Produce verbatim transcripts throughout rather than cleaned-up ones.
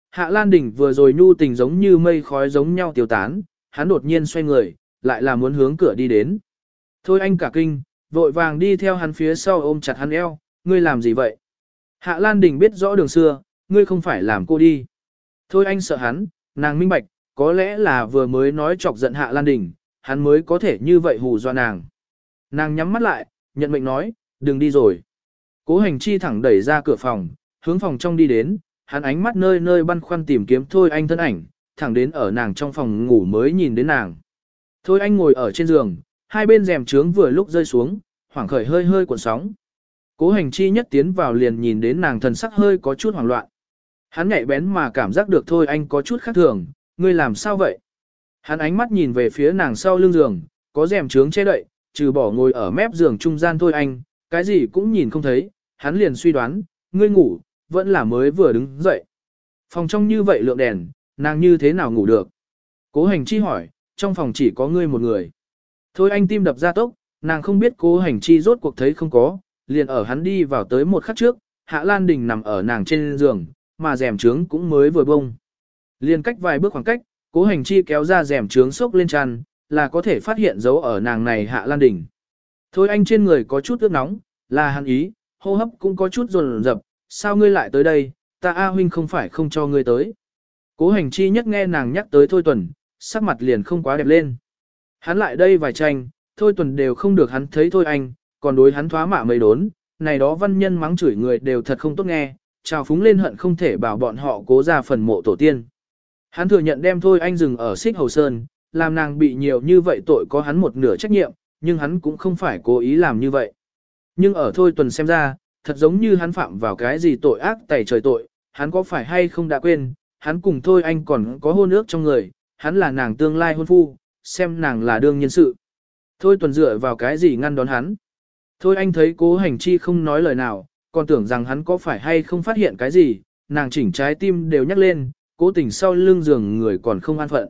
Hạ Lan Đình vừa rồi nhu tình giống như mây khói giống nhau tiêu tán, hắn đột nhiên xoay người, lại là muốn hướng cửa đi đến. Thôi anh cả kinh, vội vàng đi theo hắn phía sau ôm chặt hắn eo, ngươi làm gì vậy? Hạ Lan Đình biết rõ đường xưa, ngươi không phải làm cô đi. Thôi anh sợ hắn, nàng minh bạch, có lẽ là vừa mới nói chọc giận Hạ Lan Đình, hắn mới có thể như vậy hù dọa nàng. Nàng nhắm mắt lại, nhận mệnh nói, đừng đi rồi. Cố Hành Chi thẳng đẩy ra cửa phòng, hướng phòng trong đi đến, hắn ánh mắt nơi nơi băn khoăn tìm kiếm Thôi anh thân ảnh, thẳng đến ở nàng trong phòng ngủ mới nhìn đến nàng. Thôi anh ngồi ở trên giường, hai bên rèm trướng vừa lúc rơi xuống, hoảng khởi hơi hơi cuộn sóng. Cố Hành Chi nhất tiến vào liền nhìn đến nàng thần sắc hơi có chút hoảng loạn. Hắn nhạy bén mà cảm giác được Thôi anh có chút khác thường, ngươi làm sao vậy? Hắn ánh mắt nhìn về phía nàng sau lưng giường, có rèm trướng che đậy, trừ bỏ ngồi ở mép giường trung gian Thôi anh, cái gì cũng nhìn không thấy, hắn liền suy đoán, ngươi ngủ, vẫn là mới vừa đứng dậy. Phòng trong như vậy lượng đèn, nàng như thế nào ngủ được? Cố Hành Chi hỏi, trong phòng chỉ có ngươi một người. Thôi anh tim đập ra tốc, nàng không biết Cố Hành Chi rốt cuộc thấy không có, liền ở hắn đi vào tới một khắc trước, Hạ Lan Đình nằm ở nàng trên giường, mà rèm trướng cũng mới vừa bông. Liền cách vài bước khoảng cách, Cố Hành Chi kéo ra rèm trướng xốc lên chăn, là có thể phát hiện dấu ở nàng này Hạ Lan Đình. Thôi anh trên người có chút ướt nóng, là hắn ý, hô hấp cũng có chút rồn rập, sao ngươi lại tới đây, ta A huynh không phải không cho ngươi tới. Cố Hành Chi nhất nghe nàng nhắc tới Thôi Tuần, sắc mặt liền không quá đẹp lên. Hắn lại đây vài tranh, Thôi Tuần đều không được hắn thấy Thôi anh, còn đối hắn thoá mạ mấy đốn, này đó văn nhân mắng chửi người đều thật không tốt nghe, trào phúng lên hận không thể bảo bọn họ cố ra phần mộ tổ tiên. Hắn thừa nhận đem Thôi anh dừng ở Xích Hầu Sơn, làm nàng bị nhiều như vậy tội có hắn một nửa trách nhiệm, nhưng hắn cũng không phải cố ý làm như vậy. Nhưng ở Thôi Tuần xem ra, thật giống như hắn phạm vào cái gì tội ác tày trời tội, hắn có phải hay không đã quên, hắn cùng Thôi anh còn có hôn ước trong người, hắn là nàng tương lai hôn phu, xem nàng là đương nhân sự. Thôi Tuần dựa vào cái gì ngăn đón hắn. Thôi anh thấy Cố Hành Chi không nói lời nào, còn tưởng rằng hắn có phải hay không phát hiện cái gì, nàng chỉnh trái tim đều nhắc lên, cố tình sau lưng giường người còn không an phận.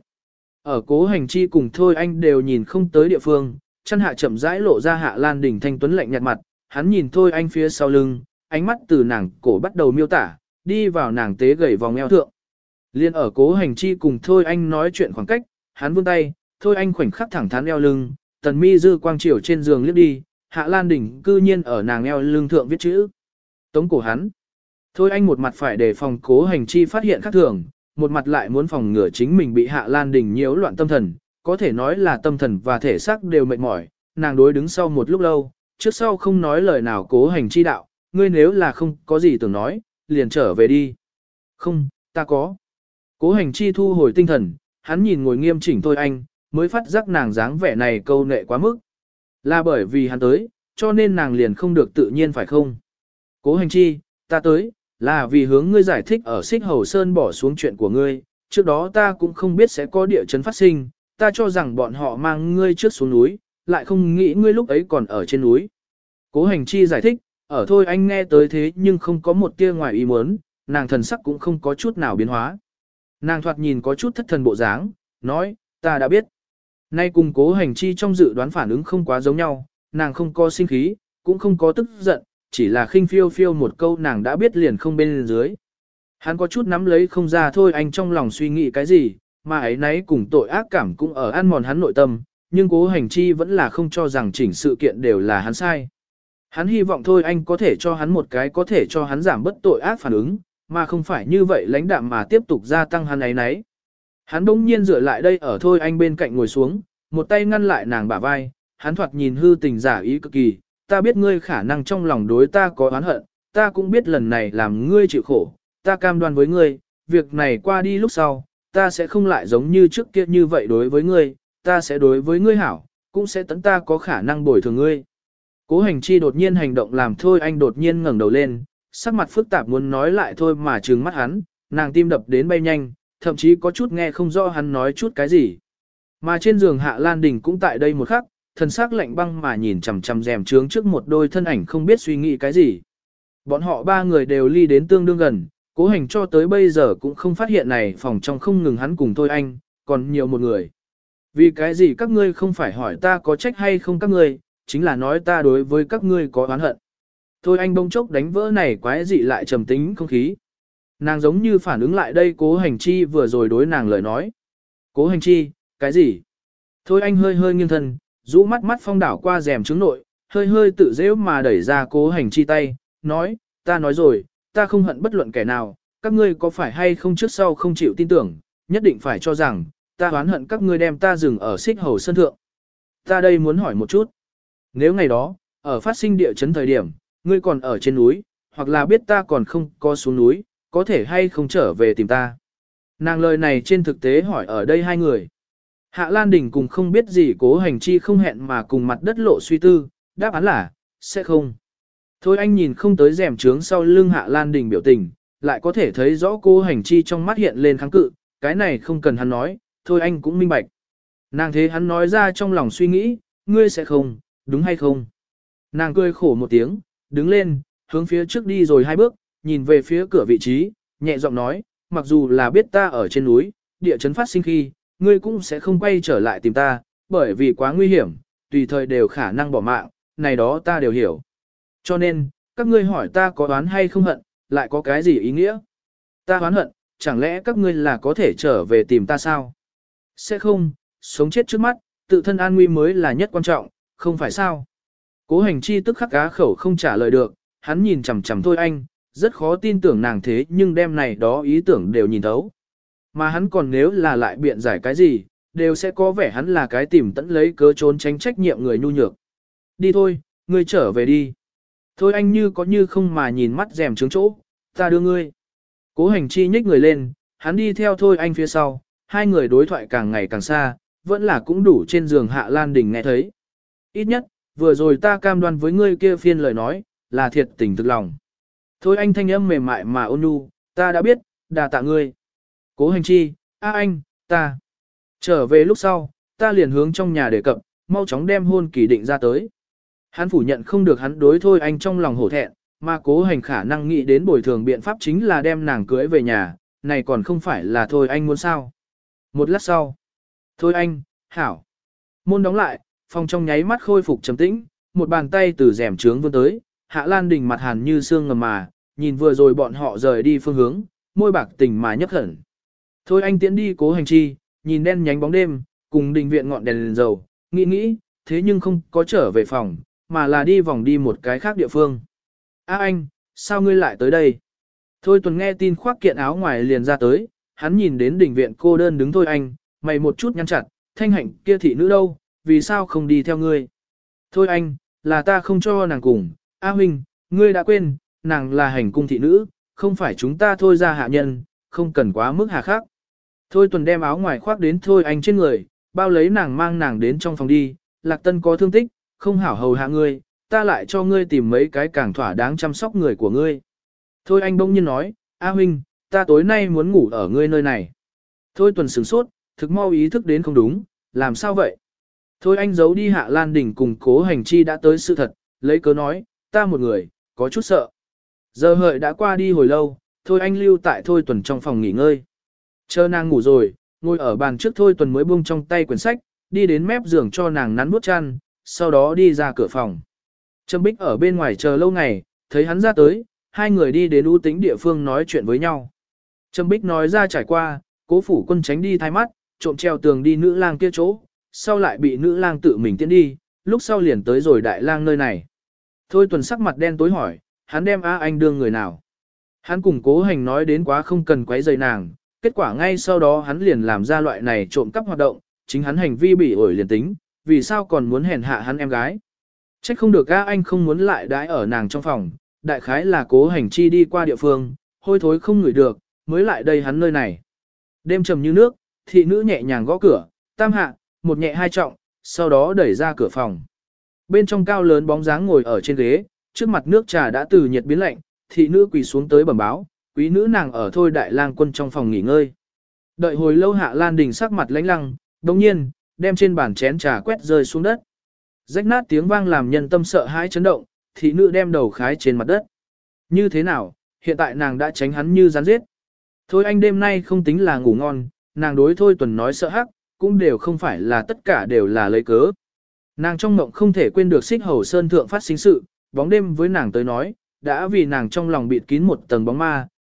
Ở Cố Hành Chi cùng Thôi anh đều nhìn không tới địa phương, chân hạ chậm rãi lộ ra Hạ Lan Đình thanh tuấn lạnh nhạt mặt, hắn nhìn Thôi anh phía sau lưng, ánh mắt từ nàng cổ bắt đầu miêu tả, đi vào nàng tế gầy vòng eo thượng. Liên ở Cố Hành Chi cùng Thôi anh nói chuyện khoảng cách, hắn vươn tay, Thôi anh khoảnh khắc thẳng thắn eo lưng, tần mi dư quang chiều trên giường liếc đi, Hạ Lan Đình cư nhiên ở nàng eo lưng thượng viết chữ. Tống cổ hắn. Thôi anh một mặt phải để phòng Cố Hành Chi phát hiện khác thường, một mặt lại muốn phòng ngừa chính mình bị Hạ Lan Đình nhiễu loạn tâm thần, có thể nói là tâm thần và thể xác đều mệt mỏi, nàng đối đứng sau một lúc lâu, trước sau không nói lời nào. Cố Hành Chi đạo, ngươi nếu là không có gì tưởng nói, liền trở về đi. Không, ta có. Cố Hành Chi thu hồi tinh thần, hắn nhìn ngồi nghiêm chỉnh Thôi anh, mới phát giác nàng dáng vẻ này câu nệ quá mức. Là bởi vì hắn tới, cho nên nàng liền không được tự nhiên phải không? Cố Hành Chi, ta tới, là vì hướng ngươi giải thích ở Xích Hầu Sơn bỏ xuống chuyện của ngươi, trước đó ta cũng không biết sẽ có địa chấn phát sinh, ta cho rằng bọn họ mang ngươi trước xuống núi, lại không nghĩ ngươi lúc ấy còn ở trên núi. Cố Hành Chi giải thích, ở Thôi anh nghe tới thế nhưng không có một tia ngoài ý muốn, nàng thần sắc cũng không có chút nào biến hóa. Nàng thoạt nhìn có chút thất thần bộ dáng, nói, ta đã biết. Nay cùng Cố Hành Chi trong dự đoán phản ứng không quá giống nhau, nàng không có sinh khí, cũng không có tức giận, chỉ là khinh phiêu phiêu một câu nàng đã biết liền không bên dưới. Hắn có chút nắm lấy không ra Thôi anh trong lòng suy nghĩ cái gì, mà ấy nấy cùng tội ác cảm cũng ở ăn mòn hắn nội tâm, nhưng Cố Hành Chi vẫn là không cho rằng chỉnh sự kiện đều là hắn sai. Hắn hy vọng Thôi anh có thể cho hắn một cái có thể cho hắn giảm bất tội ác phản ứng, mà không phải như vậy lãnh đạm mà tiếp tục gia tăng hắn ấy nấy. Hắn bỗng nhiên dựa lại đây ở Thôi anh bên cạnh ngồi xuống, một tay ngăn lại nàng bả vai, hắn thoạt nhìn hư tình giả ý cực kỳ, ta biết ngươi khả năng trong lòng đối ta có oán hận, ta cũng biết lần này làm ngươi chịu khổ, ta cam đoan với ngươi, việc này qua đi lúc sau, ta sẽ không lại giống như trước kia như vậy đối với ngươi, ta sẽ đối với ngươi hảo, cũng sẽ tận ta có khả năng bồi thường ngươi. Cố Hành Chi đột nhiên hành động làm Thôi anh đột nhiên ngẩng đầu lên, sắc mặt phức tạp muốn nói lại thôi mà trừng mắt hắn, nàng tim đập đến bay nhanh, thậm chí có chút nghe không rõ hắn nói chút cái gì. Mà trên giường Hạ Lan Đình cũng tại đây một khắc, thần sắc lạnh băng mà nhìn chằm chằm rèm trướng trước một đôi thân ảnh không biết suy nghĩ cái gì. Bọn họ ba người đều ly đến tương đương gần, Cố Hành cho tới bây giờ cũng không phát hiện này phòng trong không ngừng hắn cùng Thôi anh, còn nhiều một người. Vì cái gì các ngươi không phải hỏi ta có trách hay không các ngươi, chính là nói ta đối với các ngươi có oán hận. Thôi anh bỗng chốc đánh vỡ này quái dị lại trầm tính không khí. Nàng giống như phản ứng lại đây Cố Hành Chi vừa rồi đối nàng lời nói. Cố Hành Chi, cái gì? Thôi anh hơi hơi nghiêng thân, rũ mắt mắt phong đảo qua rèm trứng nội, hơi hơi tự dễ mà đẩy ra Cố Hành Chi tay, nói, ta nói rồi, ta không hận bất luận kẻ nào, các ngươi có phải hay không trước sau không chịu tin tưởng, nhất định phải cho rằng, ta oán hận các ngươi đem ta dừng ở xích hầu sơn thượng. Ta đây muốn hỏi một chút. Nếu ngày đó, ở phát sinh địa chấn thời điểm, ngươi còn ở trên núi, hoặc là biết ta còn không có xuống núi, có thể hay không trở về tìm ta. Nàng lời này trên thực tế hỏi ở đây hai người. Hạ Lan Đình cùng không biết gì Cố Hành Chi không hẹn mà cùng mặt đất lộ suy tư, đáp án là, sẽ không. Thôi anh nhìn không tới rèm trướng sau lưng Hạ Lan Đình biểu tình, lại có thể thấy rõ Cố Hành Chi trong mắt hiện lên kháng cự, cái này không cần hắn nói, thôi anh cũng minh bạch. Nàng thế hắn nói ra trong lòng suy nghĩ, ngươi sẽ không, đúng hay không? Nàng cười khổ một tiếng, đứng lên, hướng phía trước đi rồi hai bước, nhìn về phía cửa vị trí, nhẹ giọng nói, mặc dù là biết ta ở trên núi, địa chấn phát sinh khi, ngươi cũng sẽ không quay trở lại tìm ta, bởi vì quá nguy hiểm, tùy thời đều khả năng bỏ mạng, này đó ta đều hiểu. Cho nên, các ngươi hỏi ta có oán hay không hận, lại có cái gì ý nghĩa? Ta oán hận, chẳng lẽ các ngươi là có thể trở về tìm ta sao? Sẽ không, sống chết trước mắt, tự thân an nguy mới là nhất quan trọng, không phải sao? Cố Hành Chi tức khắc cá khẩu không trả lời được, hắn nhìn chằm chằm Thôi Anh, rất khó tin tưởng nàng thế nhưng đêm này đó ý tưởng đều nhìn thấu. Mà hắn còn nếu là lại biện giải cái gì, đều sẽ có vẻ hắn là cái tìm tẫn lấy cớ trốn tránh trách nhiệm người nhu nhược. Đi thôi, ngươi trở về đi. Thôi Anh như có như không mà nhìn mắt rèm trướng chỗ, ta đưa ngươi. Cố Hành Chi nhích người lên, hắn đi theo Thôi Anh phía sau, hai người đối thoại càng ngày càng xa, vẫn là cũng đủ trên giường Hạ Lan Đình nghe thấy. Ít nhất, vừa rồi ta cam đoan với ngươi kia phiên lời nói, là thiệt tình thực lòng. Thôi anh thanh âm mềm mại mà ôn nhu, ta đã biết, đà tạ ngươi. Cố Hành Chi, a anh, ta. Trở về lúc sau, ta liền hướng trong nhà đề cập, mau chóng đem hôn kỳ định ra tới. Hắn phủ nhận không được hắn đối Thôi Anh trong lòng hổ thẹn, mà Cố Hành khả năng nghĩ đến bồi thường biện pháp chính là đem nàng cưới về nhà, này còn không phải là Thôi Anh muốn sao. Một lát sau, Thôi Anh, hảo. Môn đóng lại, phòng trong nháy mắt khôi phục trầm tĩnh, một bàn tay từ rèm trướng vươn tới, Hạ Lan Đình mặt hàn như xương ngầm mà, nhìn vừa rồi bọn họ rời đi phương hướng, môi bạc tình mà nhấp khẩn. Thôi anh tiễn đi Cố Hành Chi, nhìn đen nhánh bóng đêm, cùng đình viện ngọn đèn, đèn dầu, nghĩ nghĩ, thế nhưng không có trở về phòng, mà là đi vòng đi một cái khác địa phương. A anh, sao ngươi lại tới đây? Thôi Tuần nghe tin khoác kiện áo ngoài liền ra tới, hắn nhìn đến đình viện cô đơn đứng Thôi anh, mày một chút nhăn chặt, thanh hạnh kia thị nữ đâu, vì sao không đi theo ngươi? Thôi anh, là ta không cho nàng cùng, A huynh, ngươi đã quên, nàng là hành cung thị nữ, không phải chúng ta thôi ra hạ nhân, không cần quá mức hà khắc. Thôi Tuần đem áo ngoài khoác đến Thôi anh trên người, bao lấy nàng mang nàng đến trong phòng đi, Lạc Tân có thương tích, không hảo hầu hạ ngươi, ta lại cho ngươi tìm mấy cái càng thỏa đáng chăm sóc người của ngươi. Thôi anh bỗng nhiên nói, A huynh, ta tối nay muốn ngủ ở ngươi nơi này. Thôi Tuần sửng sốt, thực mau ý thức đến không đúng, làm sao vậy? Thôi anh giấu đi Hạ Lan Đình cùng Cố Hành Chi đã tới sự thật, lấy cớ nói, ta một người, có chút sợ. Giờ hợi đã qua đi hồi lâu, Thôi anh lưu tại Thôi Tuần trong phòng nghỉ ngơi. Chờ nàng ngủ rồi, ngồi ở bàn trước Thôi Tuần mới buông trong tay quyển sách, đi đến mép giường cho nàng nắn nuốt chăn, sau đó đi ra cửa phòng. Trâm Bích ở bên ngoài chờ lâu ngày, thấy hắn ra tới, hai người đi đến ưu tĩnh địa phương nói chuyện với nhau. Trâm Bích nói ra trải qua, Cố phủ quân tránh đi thay mắt, trộm treo tường đi nữ lang kia chỗ, sau lại bị nữ lang tự mình tiến đi, lúc sau liền tới rồi đại lang nơi này. Thôi Tuần sắc mặt đen tối hỏi, hắn đem A Anh đương người nào? Hắn cùng Cố Hành nói đến quá không cần quấy rầy nàng, kết quả ngay sau đó hắn liền làm ra loại này trộm cắp hoạt động, chính hắn hành vi bị ổi liền tính, vì sao còn muốn hèn hạ hắn em gái? Trách không được A Anh không muốn lại đãi ở nàng trong phòng, đại khái là Cố Hành chi đi qua địa phương, hôi thối không ngửi được, mới lại đây hắn nơi này. Đêm trầm như nước, thị nữ nhẹ nhàng gõ cửa, tam hạ, một nhẹ hai trọng, sau đó đẩy ra cửa phòng. Bên trong cao lớn bóng dáng ngồi ở trên ghế, trước mặt nước trà đã từ nhiệt biến lạnh, thị nữ quỳ xuống tới bẩm báo, quý nữ nàng ở Thôi đại lang quân trong phòng nghỉ ngơi. Đợi hồi lâu Hạ Lan Đình sắc mặt lãnh lăng, đồng nhiên, đem trên bàn chén trà quét rơi xuống đất. Rách nát tiếng vang làm nhân tâm sợ hãi chấn động, thị nữ đem đầu khái trên mặt đất. Như thế nào, hiện tại nàng đã tránh hắn như rắn giết. Thôi anh đêm nay không tính là ngủ ngon, nàng đối Thôi Tuần nói sợ hắc, cũng đều không phải là tất cả đều là lấy cớ. Nàng trong mộng không thể quên được Xích Hầu Sơn thượng phát sinh sự, bóng đêm với nàng tới nói, đã vì nàng trong lòng bịt kín một tầng bóng ma,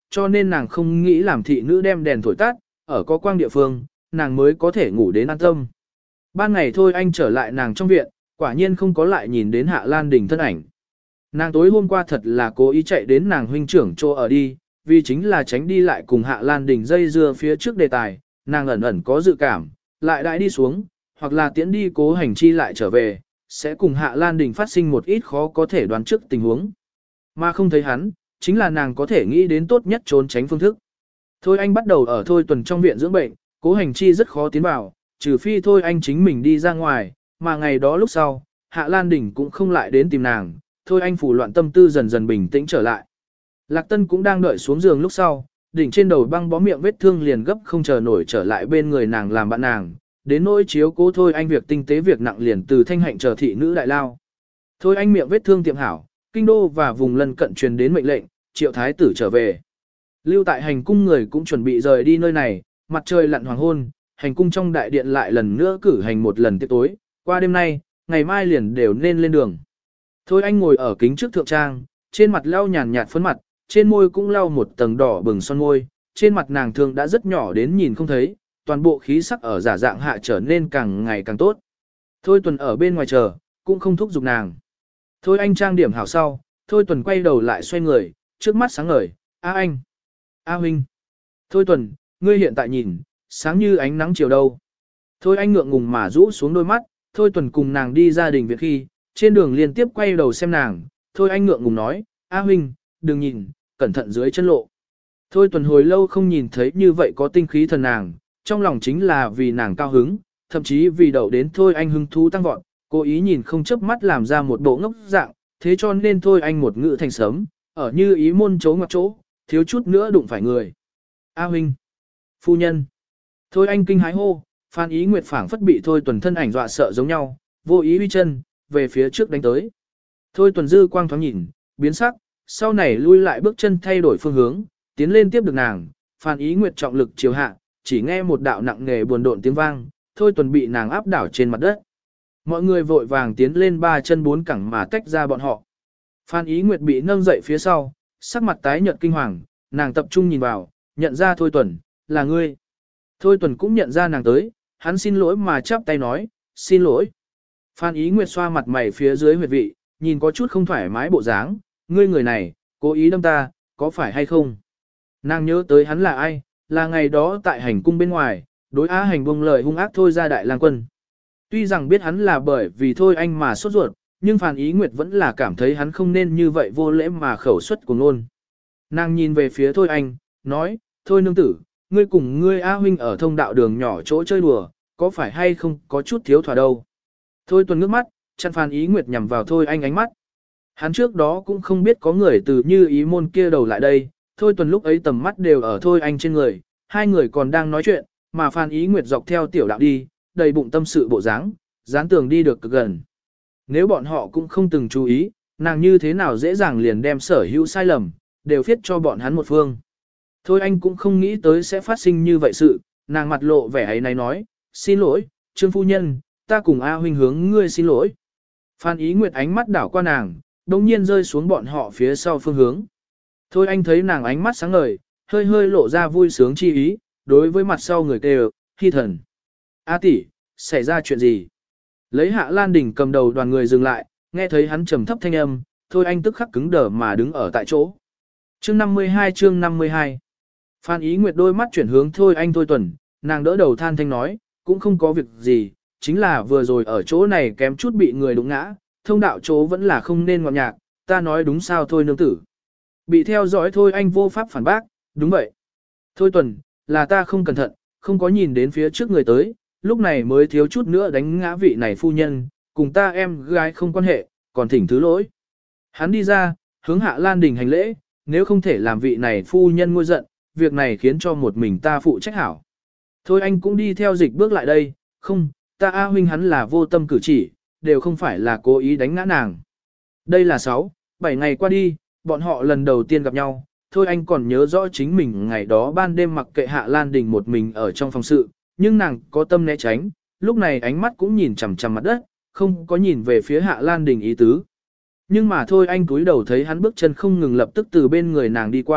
cho nên nàng không nghĩ làm thị nữ đem đèn thổi tắt, ở có quang địa phương, nàng mới có thể ngủ đến an tâm. Ban ngày thôi anh trở lại nàng trong viện, quả nhiên không có lại nhìn đến Hạ Lan Đình thân ảnh. Nàng tối hôm qua thật là cố ý chạy đến nàng huynh trưởng chỗ ở đi, vì chính là tránh đi lại cùng Hạ Lan Đình dây dưa phía trước đề tài, nàng ẩn ẩn có dự cảm, lại đãi đi xuống, hoặc là tiễn đi Cố Hành Chi lại trở về, sẽ cùng Hạ Lan Đình phát sinh một ít khó có thể đoán trước tình huống. Mà không thấy hắn, chính là nàng có thể nghĩ đến tốt nhất trốn tránh phương thức. Thôi anh bắt đầu ở Thôi Tuần trong viện dưỡng bệnh, Cố Hành Chi rất khó tiến vào, trừ phi Thôi anh chính mình đi ra ngoài, mà ngày đó lúc sau, Hạ Lan Đình cũng không lại đến tìm nàng, Thôi anh phủ loạn tâm tư dần dần bình tĩnh trở lại. Lạc Tân cũng đang đợi xuống giường lúc sau, đỉnh trên đầu băng bó miệng vết thương liền gấp không chờ nổi trở lại bên người nàng làm bạn nàng, đến nỗi chiếu cố Thôi anh việc tinh tế việc nặng liền từ thanh hạnh chờ thị nữ đại lao. Thôi anh miệng vết thương tiệm hảo, kinh đô và vùng lân cận truyền đến mệnh lệnh, triệu thái tử trở về. Lưu tại hành cung người cũng chuẩn bị rời đi nơi này, mặt trời lặn hoàng hôn, hành cung trong đại điện lại lần nữa cử hành một lần tiệc tối, qua đêm nay, ngày mai liền đều nên lên đường. Thôi anh ngồi ở kính trước thượng trang, trên mặt lau nhàn nhạt phấn mặt, trên môi cũng lau một tầng đỏ bừng son môi, trên mặt nàng thường đã rất nhỏ đến nhìn không thấy, toàn bộ khí sắc ở giả dạng hạ trở nên càng ngày càng tốt. Thôi Tuần ở bên ngoài chờ, cũng không thúc giục nàng. Thôi anh trang điểm hảo sau, Thôi Tuần quay đầu lại xoay người, trước mắt sáng ngời, A anh, A huynh. Thôi Tuần, ngươi hiện tại nhìn, sáng như ánh nắng chiều đâu. Thôi anh ngượng ngùng mà rũ xuống đôi mắt, Thôi Tuần cùng nàng đi gia đình viện khi, trên đường liên tiếp quay đầu xem nàng, Thôi anh ngượng ngùng nói, A huynh, đừng nhìn, cẩn thận dưới chân lộ. Thôi Tuần hồi lâu không nhìn thấy như vậy có tinh khí thần nàng, trong lòng chính là vì nàng cao hứng, thậm chí vì đậu đến Thôi anh hứng thú tăng vọt, cố ý nhìn không chớp mắt làm ra một bộ ngốc dạng, thế cho nên Thôi anh một ngữ thành sớm, ở như ý môn chỗ ngoặc chỗ, thiếu chút nữa đụng phải người. A huynh, phu nhân. Thôi anh kinh hái hô, Phan Ý Nguyệt phảng phất bị Thôi Tuần thân ảnh dọa sợ giống nhau, vô ý uy chân, về phía trước đánh tới. Thôi Tuần dư quang thoáng nhìn, biến sắc, sau này lui lại bước chân thay đổi phương hướng, tiến lên tiếp được nàng, Phan Ý Nguyệt trọng lực chiều hạ, chỉ nghe một đạo nặng nề buồn độn tiếng vang, Thôi Tuần bị nàng áp đảo trên mặt đất. Mọi người vội vàng tiến lên ba chân bốn cẳng mà tách ra bọn họ. Phan Ý Nguyệt bị nâng dậy phía sau, sắc mặt tái nhợt kinh hoàng, nàng tập trung nhìn vào, nhận ra Thôi Tuần, là ngươi. Thôi Tuần cũng nhận ra nàng tới, hắn xin lỗi mà chắp tay nói, xin lỗi. Phan Ý Nguyệt xoa mặt mày phía dưới huyệt vị, nhìn có chút không thoải mái bộ dáng, ngươi người này, cố ý đâm ta, có phải hay không? Nàng nhớ tới hắn là ai, là ngày đó tại hành cung bên ngoài, đối á hành buông lời hung ác Thôi ra đại lang quân. Tuy rằng biết hắn là bởi vì Thôi anh mà sốt ruột, nhưng Phan Ý Nguyệt vẫn là cảm thấy hắn không nên như vậy vô lễ mà khẩu xuất của ngôn. Nàng nhìn về phía Thôi anh, nói, Thôi nương tử, ngươi cùng ngươi A huynh ở thông đạo đường nhỏ chỗ chơi đùa, có phải hay không có chút thiếu thỏa đâu. Thôi Tuần ngước mắt, chặn Phan Ý Nguyệt nhằm vào Thôi anh ánh mắt. Hắn trước đó cũng không biết có người từ như ý môn kia đầu lại đây, Thôi Tuần lúc ấy tầm mắt đều ở Thôi anh trên người, hai người còn đang nói chuyện, mà Phan Ý Nguyệt dọc theo tiểu đạo đi, đầy bụng tâm sự bộ dáng, dán tường đi được cực gần. Nếu bọn họ cũng không từng chú ý, nàng như thế nào dễ dàng liền đem sở hữu sai lầm, đều viết cho bọn hắn một phương. Thôi anh cũng không nghĩ tới sẽ phát sinh như vậy sự, nàng mặt lộ vẻ ấy này nói, xin lỗi, Trương phu nhân, ta cùng A huynh hướng ngươi xin lỗi. Phan Ý Nguyệt ánh mắt đảo qua nàng, đồng nhiên rơi xuống bọn họ phía sau phương hướng. Thôi anh thấy nàng ánh mắt sáng ngời, hơi hơi lộ ra vui sướng chi ý, đối với mặt sau người kêu, Hy thần. A tỷ, xảy ra chuyện gì? Lấy Hạ Lan Đình cầm đầu đoàn người dừng lại, nghe thấy hắn trầm thấp thanh âm, Thôi anh tức khắc cứng đờ mà đứng ở tại chỗ. Chương năm mươi hai chương năm mươi hai. Phan Ý Nguyệt đôi mắt chuyển hướng Thôi anh Thôi Tuần, nàng đỡ đầu than thanh nói, cũng không có việc gì, chính là vừa rồi ở chỗ này kém chút bị người đụng ngã, thông đạo chỗ vẫn là không nên ngọt nhạc, ta nói đúng sao Thôi nương tử. Bị theo dõi Thôi anh vô pháp phản bác, đúng vậy. Thôi Tuần, là ta không cẩn thận, không có nhìn đến phía trước người tới, lúc này mới thiếu chút nữa đánh ngã vị này phu nhân, cùng ta em gái không quan hệ, còn thỉnh thứ lỗi. Hắn đi ra, hướng Hạ Lan Đình hành lễ, nếu không thể làm vị này phu nhân ngôi giận, việc này khiến cho một mình ta phụ trách hảo. Thôi anh cũng đi theo dịch bước lại đây, không, ta A huynh hắn là vô tâm cử chỉ, đều không phải là cố ý đánh ngã nàng. Đây là sáu, bảy ngày qua đi, bọn họ lần đầu tiên gặp nhau, thôi anh còn nhớ rõ chính mình ngày đó ban đêm mặc kệ Hạ Lan Đình một mình ở trong phòng sự, nhưng nàng có tâm né tránh, lúc này ánh mắt cũng nhìn chằm chằm mặt đất, không có nhìn về phía Hạ Lan Đình ý tứ. Nhưng mà thôi anh cúi đầu thấy hắn bước chân không ngừng lập tức từ bên người nàng đi qua,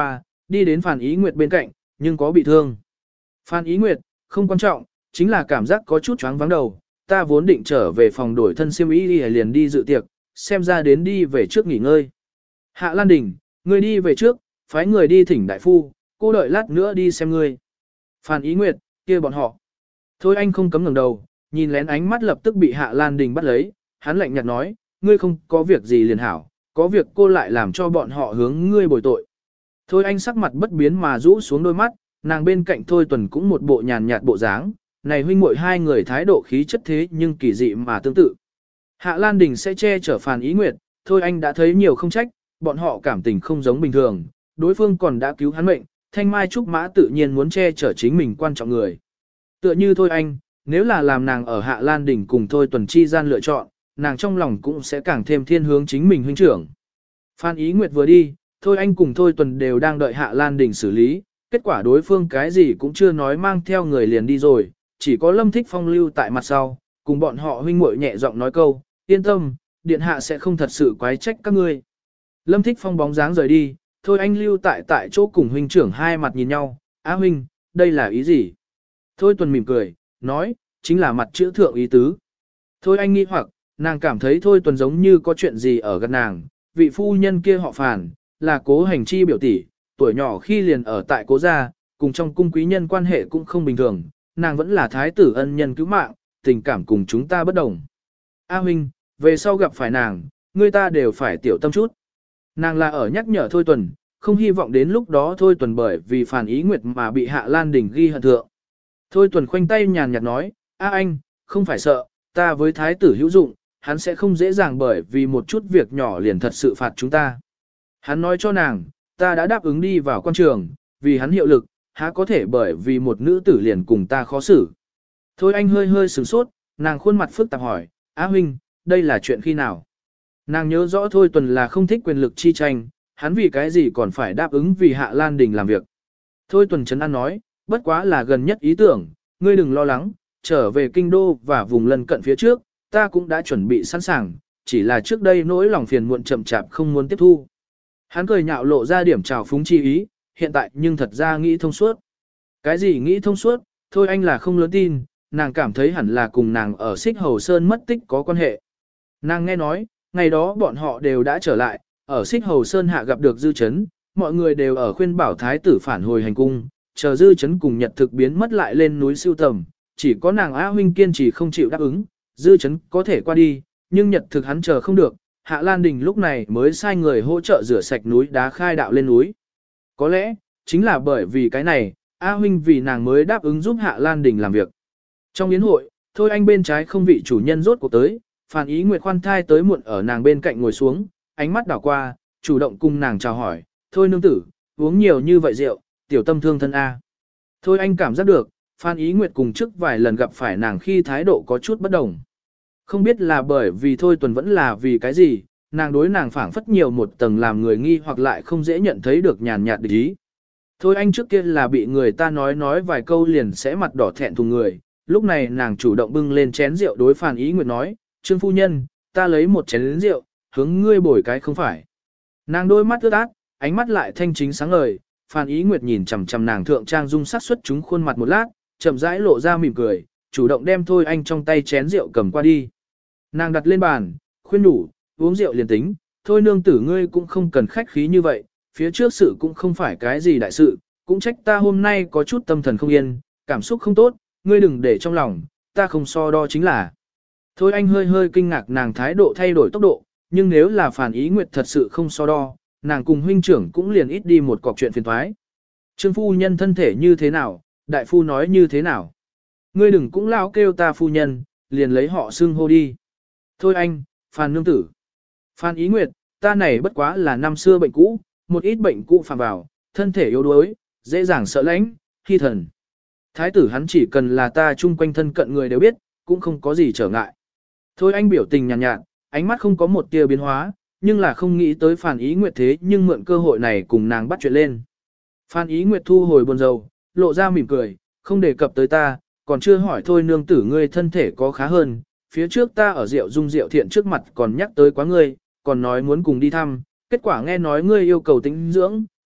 đi đến Phan Ý Nguyệt bên cạnh, nhưng có bị thương. Phan Ý Nguyệt, không quan trọng, chính là cảm giác có chút choáng vắng đầu, ta vốn định trở về phòng đổi thân xiêm y liền đi dự tiệc, xem ra đến đi về trước nghỉ ngơi. Hạ Lan Đình, ngươi đi về trước, phái người đi thỉnh đại phu, cô đợi lát nữa đi xem ngươi. Phan Ý Nguyệt, kia bọn họ. Thôi anh không cấm ngẩng đầu, nhìn lén ánh mắt lập tức bị Hạ Lan Đình bắt lấy, hắn lạnh nhạt nói, ngươi không có việc gì liền hảo, có việc cô lại làm cho bọn họ hướng ngươi bồi tội. Thôi anh sắc mặt bất biến mà rũ xuống đôi mắt, nàng bên cạnh Thôi Tuần cũng một bộ nhàn nhạt bộ dáng, này huynh muội hai người thái độ khí chất thế nhưng kỳ dị mà tương tự. Hạ Lan Đình sẽ che chở Phan Ý Nguyệt, Thôi anh đã thấy nhiều không trách, bọn họ cảm tình không giống bình thường, đối phương còn đã cứu hắn mệnh, Thanh Mai Trúc Mã tự nhiên muốn che chở chính mình quan trọng người. Tựa như Thôi anh, nếu là làm nàng ở Hạ Lan Đình cùng Thôi Tuần chi gian lựa chọn, nàng trong lòng cũng sẽ càng thêm thiên hướng chính mình huynh trưởng. Phan Ý Nguyệt vừa đi, Thôi anh cùng Thôi Tuần đều đang đợi Hạ Lan Đình xử lý, kết quả đối phương cái gì cũng chưa nói mang theo người liền đi rồi, chỉ có Lâm Thích Phong lưu tại mặt sau, cùng bọn họ huynh muội nhẹ giọng nói câu, yên tâm, điện hạ sẽ không thật sự quái trách các ngươi. Lâm Thích Phong bóng dáng rời đi, Thôi anh lưu tại tại chỗ cùng huynh trưởng hai mặt nhìn nhau, á huynh, đây là ý gì? Thôi Tuần mỉm cười, nói, chính là mặt chữ thượng ý tứ. Thôi anh nghi hoặc, nàng cảm thấy Thôi Tuần giống như có chuyện gì ở gần nàng, vị phu nhân kia họ Phàn, là Cố Hành Chi biểu tỷ, tuổi nhỏ khi liền ở tại Cố gia, cùng trong cung quý nhân quan hệ cũng không bình thường, nàng vẫn là thái tử ân nhân cứu mạng, tình cảm cùng chúng ta bất đồng. A huynh, về sau gặp phải nàng, người ta đều phải tiểu tâm chút. Nàng là ở nhắc nhở Thôi Tuần, không hy vọng đến lúc đó Thôi Tuần bởi vì Phan Ý Nguyệt mà bị Hạ Lan Đình ghi hận thượng. Thôi Tuần khoanh tay nhàn nhạt nói, A anh, không phải sợ, ta với thái tử hữu dụng, hắn sẽ không dễ dàng bởi vì một chút việc nhỏ liền thật sự phạt chúng ta. Hắn nói cho nàng, ta đã đáp ứng đi vào quan trường, vì hắn hiệu lực, há có thể bởi vì một nữ tử liền cùng ta khó xử. Thôi anh hơi hơi sửng sốt, nàng khuôn mặt phức tạp hỏi, Á huynh, đây là chuyện khi nào? Nàng nhớ rõ Thôi Tuần là không thích quyền lực chi tranh, hắn vì cái gì còn phải đáp ứng vì Hạ Lan Đình làm việc. Thôi Tuần Trấn An nói, bất quá là gần nhất ý tưởng, ngươi đừng lo lắng, trở về kinh đô và vùng lân cận phía trước, ta cũng đã chuẩn bị sẵn sàng, chỉ là trước đây nỗi lòng phiền muộn chậm chạp không muốn tiếp thu. Hắn cười nhạo lộ ra điểm trào phúng chi ý, hiện tại nhưng thật ra nghĩ thông suốt. Cái gì nghĩ thông suốt, thôi anh là không lớn tin, nàng cảm thấy hẳn là cùng nàng ở Xích Hầu Sơn mất tích có quan hệ. Nàng nghe nói, ngày đó bọn họ đều đã trở lại, ở Xích Hầu Sơn hạ gặp được Dư Chấn, mọi người đều ở khuyên bảo thái tử phản hồi hành cung, chờ Dư Chấn cùng Nhật thực biến mất lại lên núi siêu tầm, chỉ có nàng Á huynh kiên trì không chịu đáp ứng, Dư Chấn có thể qua đi, nhưng Nhật thực hắn chờ không được, Hạ Lan Đình lúc này mới sai người hỗ trợ rửa sạch núi đá khai đạo lên núi. Có lẽ, chính là bởi vì cái này, A huynh vì nàng mới đáp ứng giúp Hạ Lan Đình làm việc. Trong yến hội, thôi anh bên trái không vị chủ nhân rốt cuộc tới, Phan Ý Nguyệt khoan thai tới muộn ở nàng bên cạnh ngồi xuống, ánh mắt đảo qua, chủ động cùng nàng chào hỏi, thôi nương tử, uống nhiều như vậy rượu, tiểu tâm thương thân A. Thôi anh cảm giác được, Phan Ý Nguyệt cùng trước vài lần gặp phải nàng khi thái độ có chút bất đồng. Không biết là bởi vì thôi Tuần vẫn là vì cái gì, nàng đối nàng phảng phất nhiều một tầng làm người nghi hoặc lại không dễ nhận thấy được nhàn nhạt địch ý. Thôi anh trước kia là bị người ta nói nói vài câu liền sẽ mặt đỏ thẹn thùng người, lúc này nàng chủ động bưng lên chén rượu đối Phan Ý Nguyệt nói, Trương phu nhân, ta lấy một chén rượu, hướng ngươi bồi cái không phải. Nàng đôi mắt ướt át, ánh mắt lại thanh chính sáng ngời, Phan Ý Nguyệt nhìn chằm chằm nàng thượng trang dung sắc xuất chúng khuôn mặt một lát, chậm rãi lộ ra mỉm cười, chủ động đem thôi anh trong tay chén rượu cầm qua đi. Nàng đặt lên bàn, khuyên đủ, uống rượu liền tính, thôi nương tử ngươi cũng không cần khách khí như vậy, phía trước sự cũng không phải cái gì đại sự, cũng trách ta hôm nay có chút tâm thần không yên, cảm xúc không tốt, ngươi đừng để trong lòng, ta không so đo chính là. Thôi anh hơi hơi kinh ngạc nàng thái độ thay đổi tốc độ, nhưng nếu là Phản Ý Nguyệt thật sự không so đo, nàng cùng huynh trưởng cũng liền ít đi một cọc chuyện phiền toái. Trương phu nhân thân thể như thế nào, đại phu nói như thế nào. Ngươi đừng cũng lao kêu ta phu nhân, liền lấy họ xưng hô đi. Thôi anh, Phan nương tử. Phan Ý Nguyệt, ta này bất quá là năm xưa bệnh cũ, một ít bệnh cũ phạm vào, thân thể yếu đuối, dễ dàng sợ lãnh, khi thần. Thái tử hắn chỉ cần là ta chung quanh thân cận người đều biết, cũng không có gì trở ngại. Thôi anh biểu tình nhàn nhạt, nhạt, ánh mắt không có một tia biến hóa, nhưng là không nghĩ tới Phan Ý Nguyệt thế nhưng mượn cơ hội này cùng nàng bắt chuyện lên. Phan Ý Nguyệt thu hồi buồn rầu, lộ ra mỉm cười, không đề cập tới ta, còn chưa hỏi thôi nương tử ngươi thân thể có khá hơn, phía trước ta ở rượu dung rượu thiện trước mặt còn nhắc tới quá ngươi, còn nói muốn cùng đi thăm, kết quả nghe nói ngươi yêu cầu tĩnh dưỡng,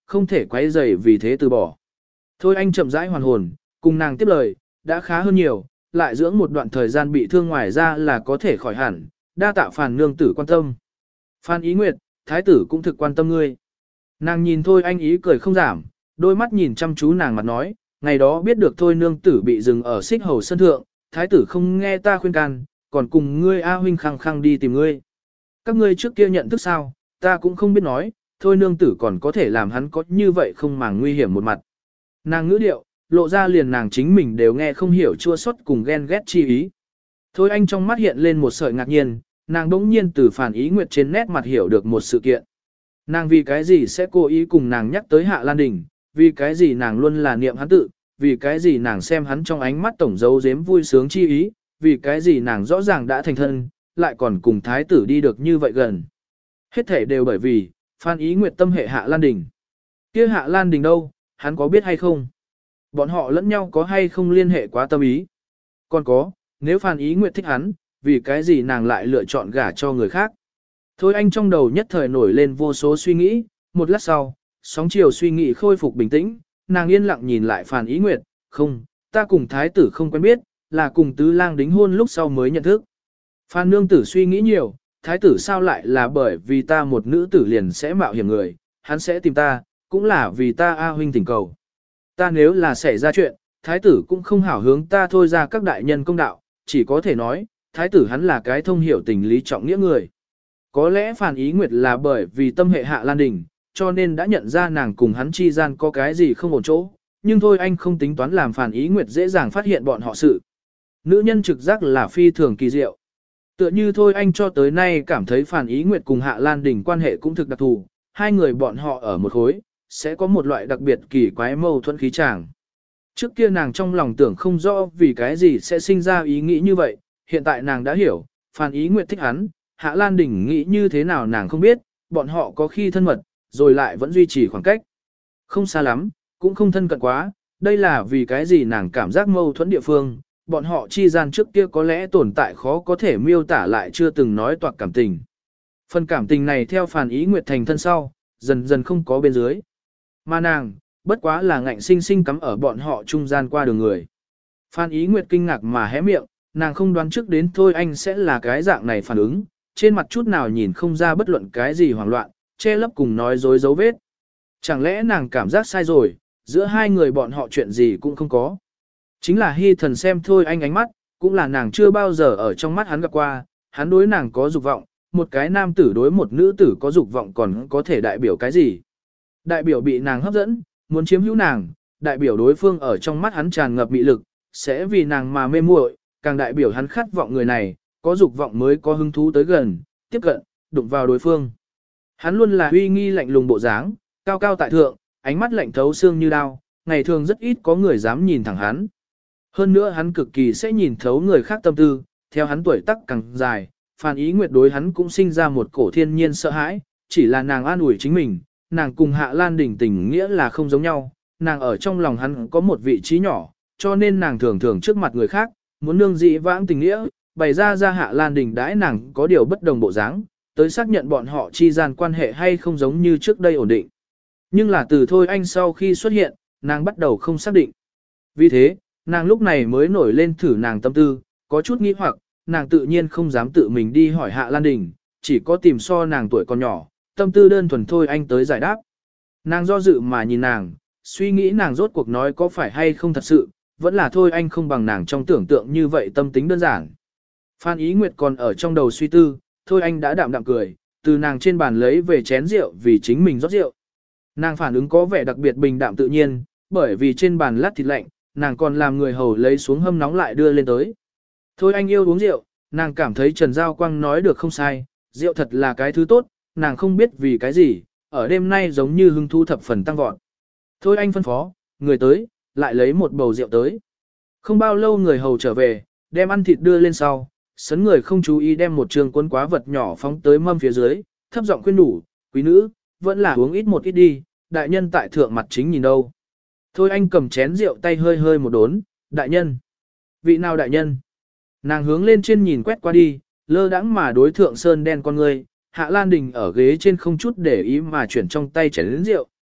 không thể quấy rầy vì thế từ bỏ. Thôi anh chậm rãi hoàn hồn, cùng nàng tiếp lời, đã khá hơn nhiều, lại dưỡng một đoạn thời gian bị thương ngoài ra là có thể khỏi hẳn, đa tạ Phàn nương tử quan tâm. Phan Ý Nguyệt, thái tử cũng thực quan tâm ngươi. Nàng nhìn Thôi anh ý cười không giảm, đôi mắt nhìn chăm chú nàng mặt nói, ngày đó biết được Thôi nương tử bị dừng ở xích hầu sân thượng, thái tử không nghe ta khuyên can, còn cùng ngươi A huynh khăng khăng đi tìm ngươi. Các ngươi trước kia nhận thức sao, ta cũng không biết nói, Thôi nương tử còn có thể làm hắn có như vậy không màng nguy hiểm một mặt. Nàng ngữ điệu, lộ ra liền nàng chính mình đều nghe không hiểu chua xót cùng ghen ghét chi ý. Thôi anh trong mắt hiện lên một sợi ngạc nhiên, nàng đỗng nhiên từ Phàn Ý Nguyệt trên nét mặt hiểu được một sự kiện. Nàng vì cái gì sẽ cố ý cùng nàng nhắc tới Hạ Lan Đình, vì cái gì nàng luôn là niệm hắn tự, vì cái gì nàng xem hắn trong ánh mắt tổng dấu giếm vui sướng chi ý, vì cái gì nàng rõ ràng đã thành thân, lại còn cùng thái tử đi được như vậy gần. Hết thể đều bởi vì, Phan Ý Nguyệt tâm hệ Hạ Lan Đình. Kia Hạ Lan Đình đâu, hắn có biết hay không? Bọn họ lẫn nhau có hay không liên hệ quá tâm ý? Còn có, nếu Phan Ý Nguyệt thích hắn, vì cái gì nàng lại lựa chọn gả cho người khác? Thôi anh trong đầu nhất thời nổi lên vô số suy nghĩ, một lát sau, sóng chiều suy nghĩ khôi phục bình tĩnh, nàng yên lặng nhìn lại Phan Ý Nguyệt, không, ta cùng thái tử không quen biết, là cùng tứ lang đính hôn lúc sau mới nhận thức. Phan nương tử suy nghĩ nhiều, thái tử sao lại là bởi vì ta một nữ tử liền sẽ mạo hiểm người, hắn sẽ tìm ta, cũng là vì ta A huynh thỉnh cầu. Ta nếu là xảy ra chuyện, thái tử cũng không hảo hướng ta thôi ra các đại nhân công đạo, chỉ có thể nói, thái tử hắn là cái thông hiểu tình lý trọng nghĩa người. Có lẽ Phan Ý Nguyệt là bởi vì tâm hệ Hạ Lan Đình, cho nên đã nhận ra nàng cùng hắn chi gian có cái gì không ổn chỗ, nhưng thôi anh không tính toán làm Phan Ý Nguyệt dễ dàng phát hiện bọn họ sự. Nữ nhân trực giác là phi thường kỳ diệu. Tựa như thôi anh cho tới nay cảm thấy Phan Ý Nguyệt cùng Hạ Lan Đình quan hệ cũng thực đặc thù, hai người bọn họ ở một khối, sẽ có một loại đặc biệt kỳ quái mâu thuẫn khí tràng. Trước kia nàng trong lòng tưởng không rõ vì cái gì sẽ sinh ra ý nghĩ như vậy, hiện tại nàng đã hiểu, Phan Ý Nguyệt thích hắn, Hạ Lan Đình nghĩ như thế nào nàng không biết, bọn họ có khi thân mật, rồi lại vẫn duy trì khoảng cách. Không xa lắm, cũng không thân cận quá, đây là vì cái gì nàng cảm giác mâu thuẫn địa phương, bọn họ chi gian trước kia có lẽ tồn tại khó có thể miêu tả lại chưa từng nói toạc cảm tình. Phần cảm tình này theo Phan Ý Nguyệt thành thân sau, dần dần không có bên dưới. Mà nàng, bất quá là ngạnh sinh sinh cắm ở bọn họ trung gian qua đường người. Phan Ý Nguyệt kinh ngạc mà hé miệng, nàng không đoán trước đến thôi anh sẽ là cái dạng này phản ứng, trên mặt chút nào nhìn không ra bất luận cái gì hoảng loạn, che lấp cùng nói dối dấu vết. Chẳng lẽ nàng cảm giác sai rồi, giữa hai người bọn họ chuyện gì cũng không có. Chính là Hy Thần xem thôi anh ánh mắt, cũng là nàng chưa bao giờ ở trong mắt hắn gặp qua, hắn đối nàng có dục vọng, một cái nam tử đối một nữ tử có dục vọng còn có thể đại biểu cái gì. Đại biểu bị nàng hấp dẫn, muốn chiếm hữu nàng, đại biểu đối phương ở trong mắt hắn tràn ngập mị lực, sẽ vì nàng mà mê muội, càng đại biểu hắn khát vọng người này, có dục vọng mới có hứng thú tới gần, tiếp cận, đụng vào đối phương. Hắn luôn là uy nghi lạnh lùng bộ dáng, cao cao tại thượng, ánh mắt lạnh thấu xương như đao, ngày thường rất ít có người dám nhìn thẳng hắn. Hơn nữa hắn cực kỳ sẽ nhìn thấu người khác tâm tư, theo hắn tuổi tác càng dài, Phan Ý Nguyệt đối hắn cũng sinh ra một cổ thiên nhiên sợ hãi, chỉ là nàng an ủi chính mình, nàng cùng Hạ Lan Đình tình nghĩa là không giống nhau, nàng ở trong lòng hắn có một vị trí nhỏ, cho nên nàng thường thường trước mặt người khác, muốn nương dị vãng tình nghĩa, bày ra ra Hạ Lan Đình đãi nàng có điều bất đồng bộ dáng, tới xác nhận bọn họ chi gian quan hệ hay không giống như trước đây ổn định. Nhưng là từ thôi anh sau khi xuất hiện, nàng bắt đầu không xác định. Vì thế, nàng lúc này mới nổi lên thử nàng tâm tư, có chút nghi hoặc, nàng tự nhiên không dám tự mình đi hỏi Hạ Lan Đình, chỉ có tìm so nàng tuổi còn nhỏ, tâm tư đơn thuần thôi anh tới giải đáp. Nàng do dự mà nhìn nàng, suy nghĩ nàng rốt cuộc nói có phải hay không thật sự, vẫn là thôi anh không bằng nàng trong tưởng tượng như vậy tâm tính đơn giản. Phan Ý Nguyệt còn ở trong đầu suy tư, thôi anh đã đạm đạm cười, từ nàng trên bàn lấy về chén rượu vì chính mình rót rượu. Nàng phản ứng có vẻ đặc biệt bình đạm tự nhiên, bởi vì trên bàn lát thịt lạnh, nàng còn làm người hầu lấy xuống hâm nóng lại đưa lên tới. Thôi anh yêu uống rượu, nàng cảm thấy Trần Giao Quang nói được không sai, rượu thật là cái thứ tốt, nàng không biết vì cái gì, ở đêm nay giống như hưng thu thập phần tăng vọt. Thôi anh phân phó, người tới, lại lấy một bầu rượu tới. Không bao lâu người hầu trở về, đem ăn thịt đưa lên sau, sấn người không chú ý đem một trường cuốn quá vật nhỏ phóng tới mâm phía dưới, thấp giọng khuyên đủ, quý nữ, vẫn là uống ít một ít đi, đại nhân tại thượng mặt chính nhìn đâu. Thôi anh cầm chén rượu tay hơi hơi một đốn, đại nhân. Vị nào đại nhân? Nàng hướng lên trên nhìn quét qua đi, lơ đãng mà đối thượng sơn đen con người, Hạ Lan Đình ở ghế trên không chút để ý mà chuyển trong tay chén rượu,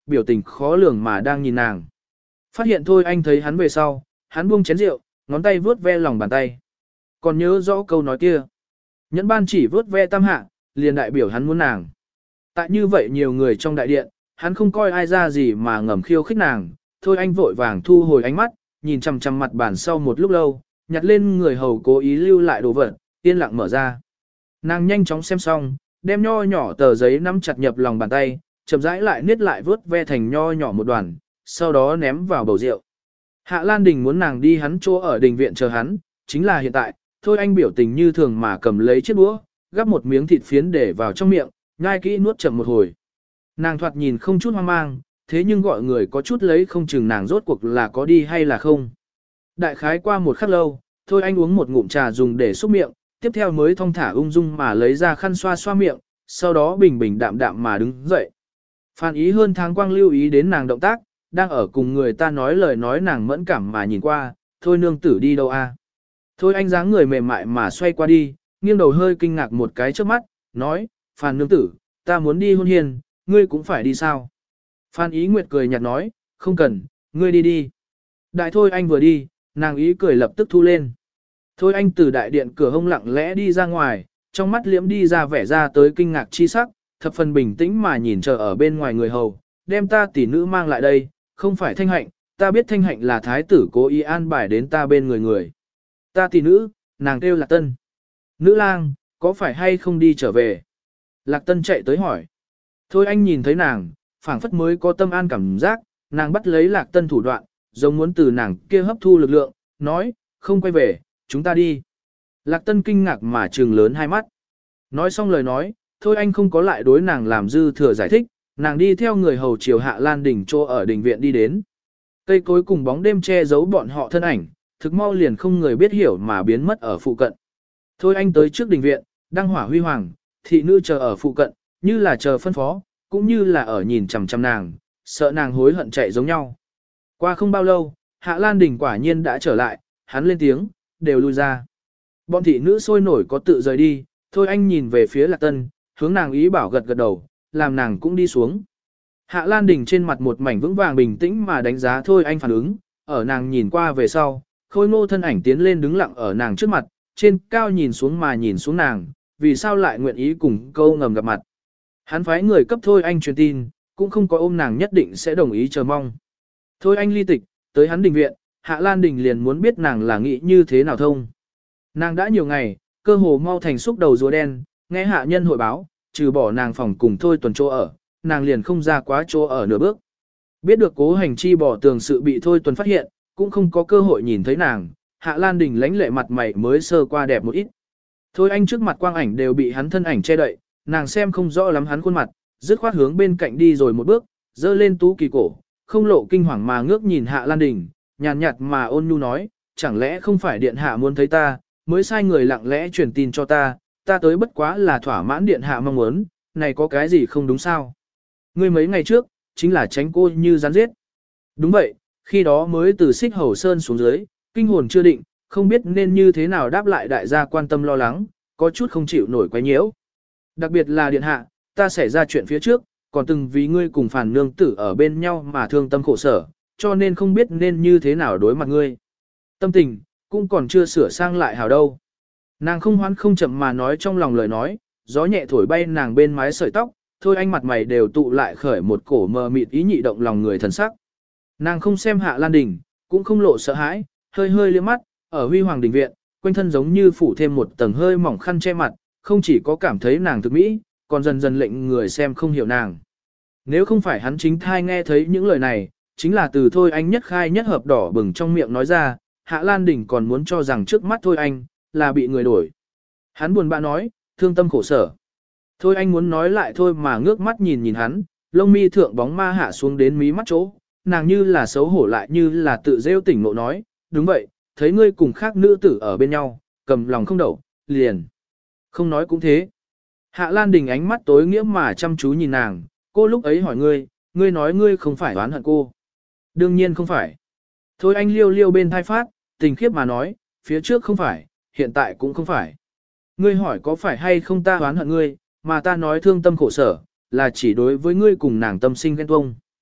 biểu tình khó lường mà đang nhìn nàng. Phát hiện Thôi Anh thấy hắn về sau, hắn buông chén rượu, ngón tay vướt ve lòng bàn tay. Còn nhớ rõ câu nói kia. Nhẫn ban chỉ vướt ve tam hạ, liền đại biểu hắn muốn nàng. Tại như vậy nhiều người trong đại điện, hắn không coi ai ra gì mà ngầm khiêu khích nàng. Thôi Anh vội vàng thu hồi ánh mắt, nhìn chằm chằm mặt bàn sau một lúc lâu, nhặt lên người hầu cố ý lưu lại đồ vật, yên lặng mở ra. Nàng nhanh chóng xem xong, đem nho nhỏ tờ giấy nắm chặt nhập lòng bàn tay, chậm rãi lại niết lại vớt ve thành nho nhỏ một đoàn, sau đó ném vào bầu rượu. Hạ Lan Đình muốn nàng đi hắn chỗ ở đình viện chờ hắn, chính là hiện tại, Thôi Anh biểu tình như thường mà cầm lấy chiếc đũa, gắp một miếng thịt phiến để vào trong miệng, nhai kỹ nuốt chậm một hồi. Nàng thoạt nhìn không chút hoang mang, thế nhưng gọi người có chút lấy không chừng nàng rốt cuộc là có đi hay là không. Đại khái qua một khắc lâu, Thôi Anh uống một ngụm trà dùng để xúc miệng, tiếp theo mới thong thả ung dung mà lấy ra khăn xoa xoa miệng, sau đó bình bình đạm đạm mà đứng dậy. Phan Ý hơn tháng quang lưu ý đến nàng động tác, đang ở cùng người ta nói lời nói nàng mẫn cảm mà nhìn qua, thôi nương tử đi đâu a? Thôi Anh dáng người mềm mại mà xoay qua đi, nghiêng đầu hơi kinh ngạc một cái trước mắt, nói, Phan nương tử, ta muốn đi hôn hiền, ngươi cũng phải đi sao? Phan Ý Nguyệt cười nhạt nói, không cần, ngươi đi đi. Đại Thôi Anh vừa đi, nàng ý cười lập tức thu lên. Thôi Anh từ đại điện cửa hông lặng lẽ đi ra ngoài, trong mắt liễm đi ra vẻ ra tới kinh ngạc chi sắc, thập phần bình tĩnh mà nhìn chờ ở bên ngoài người hầu, đem ta tỷ nữ mang lại đây, không phải Thanh Hạnh, ta biết Thanh Hạnh là thái tử cố ý an bài đến ta bên người người. Ta tỷ nữ, nàng kêu Lạc Tân. Nữ lang, có phải hay không đi trở về? Lạc Tân chạy tới hỏi. Thôi Anh nhìn thấy nàng, phảng phất mới có tâm an cảm giác, nàng bắt lấy Lạc Tân thủ đoạn, giống muốn từ nàng kia hấp thu lực lượng, nói, không quay về, chúng ta đi. Lạc Tân kinh ngạc mà trừng lớn hai mắt. Nói xong lời nói, Thôi Anh không có lại đối nàng làm dư thừa giải thích, nàng đi theo người hầu chiều Hạ Lan Đình chỗ ở đình viện đi đến. Cây cối cùng bóng đêm che giấu bọn họ thân ảnh, thực mau liền không người biết hiểu mà biến mất ở phụ cận. Thôi Anh tới trước đình viện, đăng hỏa huy hoàng, thị nữ chờ ở phụ cận, như là chờ phân phó, cũng như là ở nhìn chằm chằm nàng, sợ nàng hối hận chạy giống nhau. Qua không bao lâu, Hạ Lan Đình quả nhiên đã trở lại, hắn lên tiếng, đều lui ra. Bọn thị nữ sôi nổi có tự rời đi, Thôi Anh nhìn về phía Lạc Tân, hướng nàng ý bảo gật gật đầu, làm nàng cũng đi xuống. Hạ Lan Đình trên mặt một mảnh vững vàng bình tĩnh mà đánh giá Thôi Anh phản ứng, ở nàng nhìn qua về sau, khôi ngô thân ảnh tiến lên đứng lặng ở nàng trước mặt, trên cao nhìn xuống mà nhìn xuống nàng, vì sao lại nguyện ý cùng câu ngầm gặp mặt. Hắn phái người cấp Thôi Anh truyền tin, cũng không có ôm nàng nhất định sẽ đồng ý chờ mong. Thôi Anh ly tịch, tới hắn đình viện, Hạ Lan Đình liền muốn biết nàng là nghĩ như thế nào thông. Nàng đã nhiều ngày, cơ hồ mau thành xúc đầu rùa đen, nghe hạ nhân hội báo, trừ bỏ nàng phòng cùng Thôi Tuần chỗ ở, nàng liền không ra quá chỗ ở nửa bước. Biết được Cố Hành Chi bỏ tường sự bị Thôi Tuần phát hiện, cũng không có cơ hội nhìn thấy nàng, Hạ Lan Đình lãnh lệ mặt mày mới sơ qua đẹp một ít. Thôi Anh trước mặt quang ảnh đều bị hắn thân ảnh che đậy, nàng xem không rõ lắm hắn khuôn mặt, dứt khoát hướng bên cạnh đi rồi một bước, dơ lên tú kỳ cổ, không lộ kinh hoàng mà ngước nhìn Hạ Lan Đình, nhàn nhạt mà ôn nhu nói, chẳng lẽ không phải điện hạ muốn thấy ta, mới sai người lặng lẽ truyền tin cho ta, ta tới bất quá là thỏa mãn điện hạ mong muốn, này có cái gì không đúng sao? Ngươi mấy ngày trước, chính là tránh cô như rắn giết. Đúng vậy, khi đó mới từ Xích Hầu Sơn xuống dưới, kinh hồn chưa định, không biết nên như thế nào đáp lại đại gia quan tâm lo lắng, có chút không chịu nổi quấy nhiễu. Đặc biệt là điện hạ, ta xảy ra chuyện phía trước, còn từng vì ngươi cùng phản nương tử ở bên nhau mà thương tâm khổ sở, cho nên không biết nên như thế nào đối mặt ngươi. Tâm tình, cũng còn chưa sửa sang lại hảo đâu. Nàng không hoán không chậm mà nói trong lòng lời nói, gió nhẹ thổi bay nàng bên mái sợi tóc, Thôi Anh mặt mày đều tụ lại khởi một cổ mờ mịt ý nhị động lòng người thần sắc. Nàng không xem Hạ Lan Đình, cũng không lộ sợ hãi, hơi hơi liếc mắt, ở Huy Hoàng đình viện, quanh thân giống như phủ thêm một tầng hơi mỏng khăn che mặt, không chỉ có cảm thấy nàng thực mỹ, còn dần dần lệnh người xem không hiểu nàng. Nếu không phải hắn chính thai nghe thấy những lời này, chính là từ Thôi Anh nhất khai nhất hợp đỏ bừng trong miệng nói ra, Hạ Lan Đình còn muốn cho rằng trước mắt Thôi Anh, là bị người đổi. Hắn buồn bã nói, thương tâm khổ sở. Thôi Anh muốn nói lại thôi mà ngước mắt nhìn nhìn hắn, lông mi thượng bóng ma hạ xuống đến mí mắt chỗ, nàng như là xấu hổ lại như là tự rêu tỉnh ngộ nói, đúng vậy, thấy ngươi cùng khác nữ tử ở bên nhau, cầm lòng không đậu, liền. Không nói cũng thế. Hạ Lan Đình ánh mắt tối nghĩa mà chăm chú nhìn nàng, cô lúc ấy hỏi ngươi, ngươi nói ngươi không phải oán hận cô. Đương nhiên không phải. Thôi Anh liêu liêu bên thai phát, tình khiếp mà nói, phía trước không phải, hiện tại cũng không phải. Ngươi hỏi có phải hay không ta oán hận ngươi, mà ta nói thương tâm khổ sở, là chỉ đối với ngươi cùng nàng tâm sinh ghen tuông.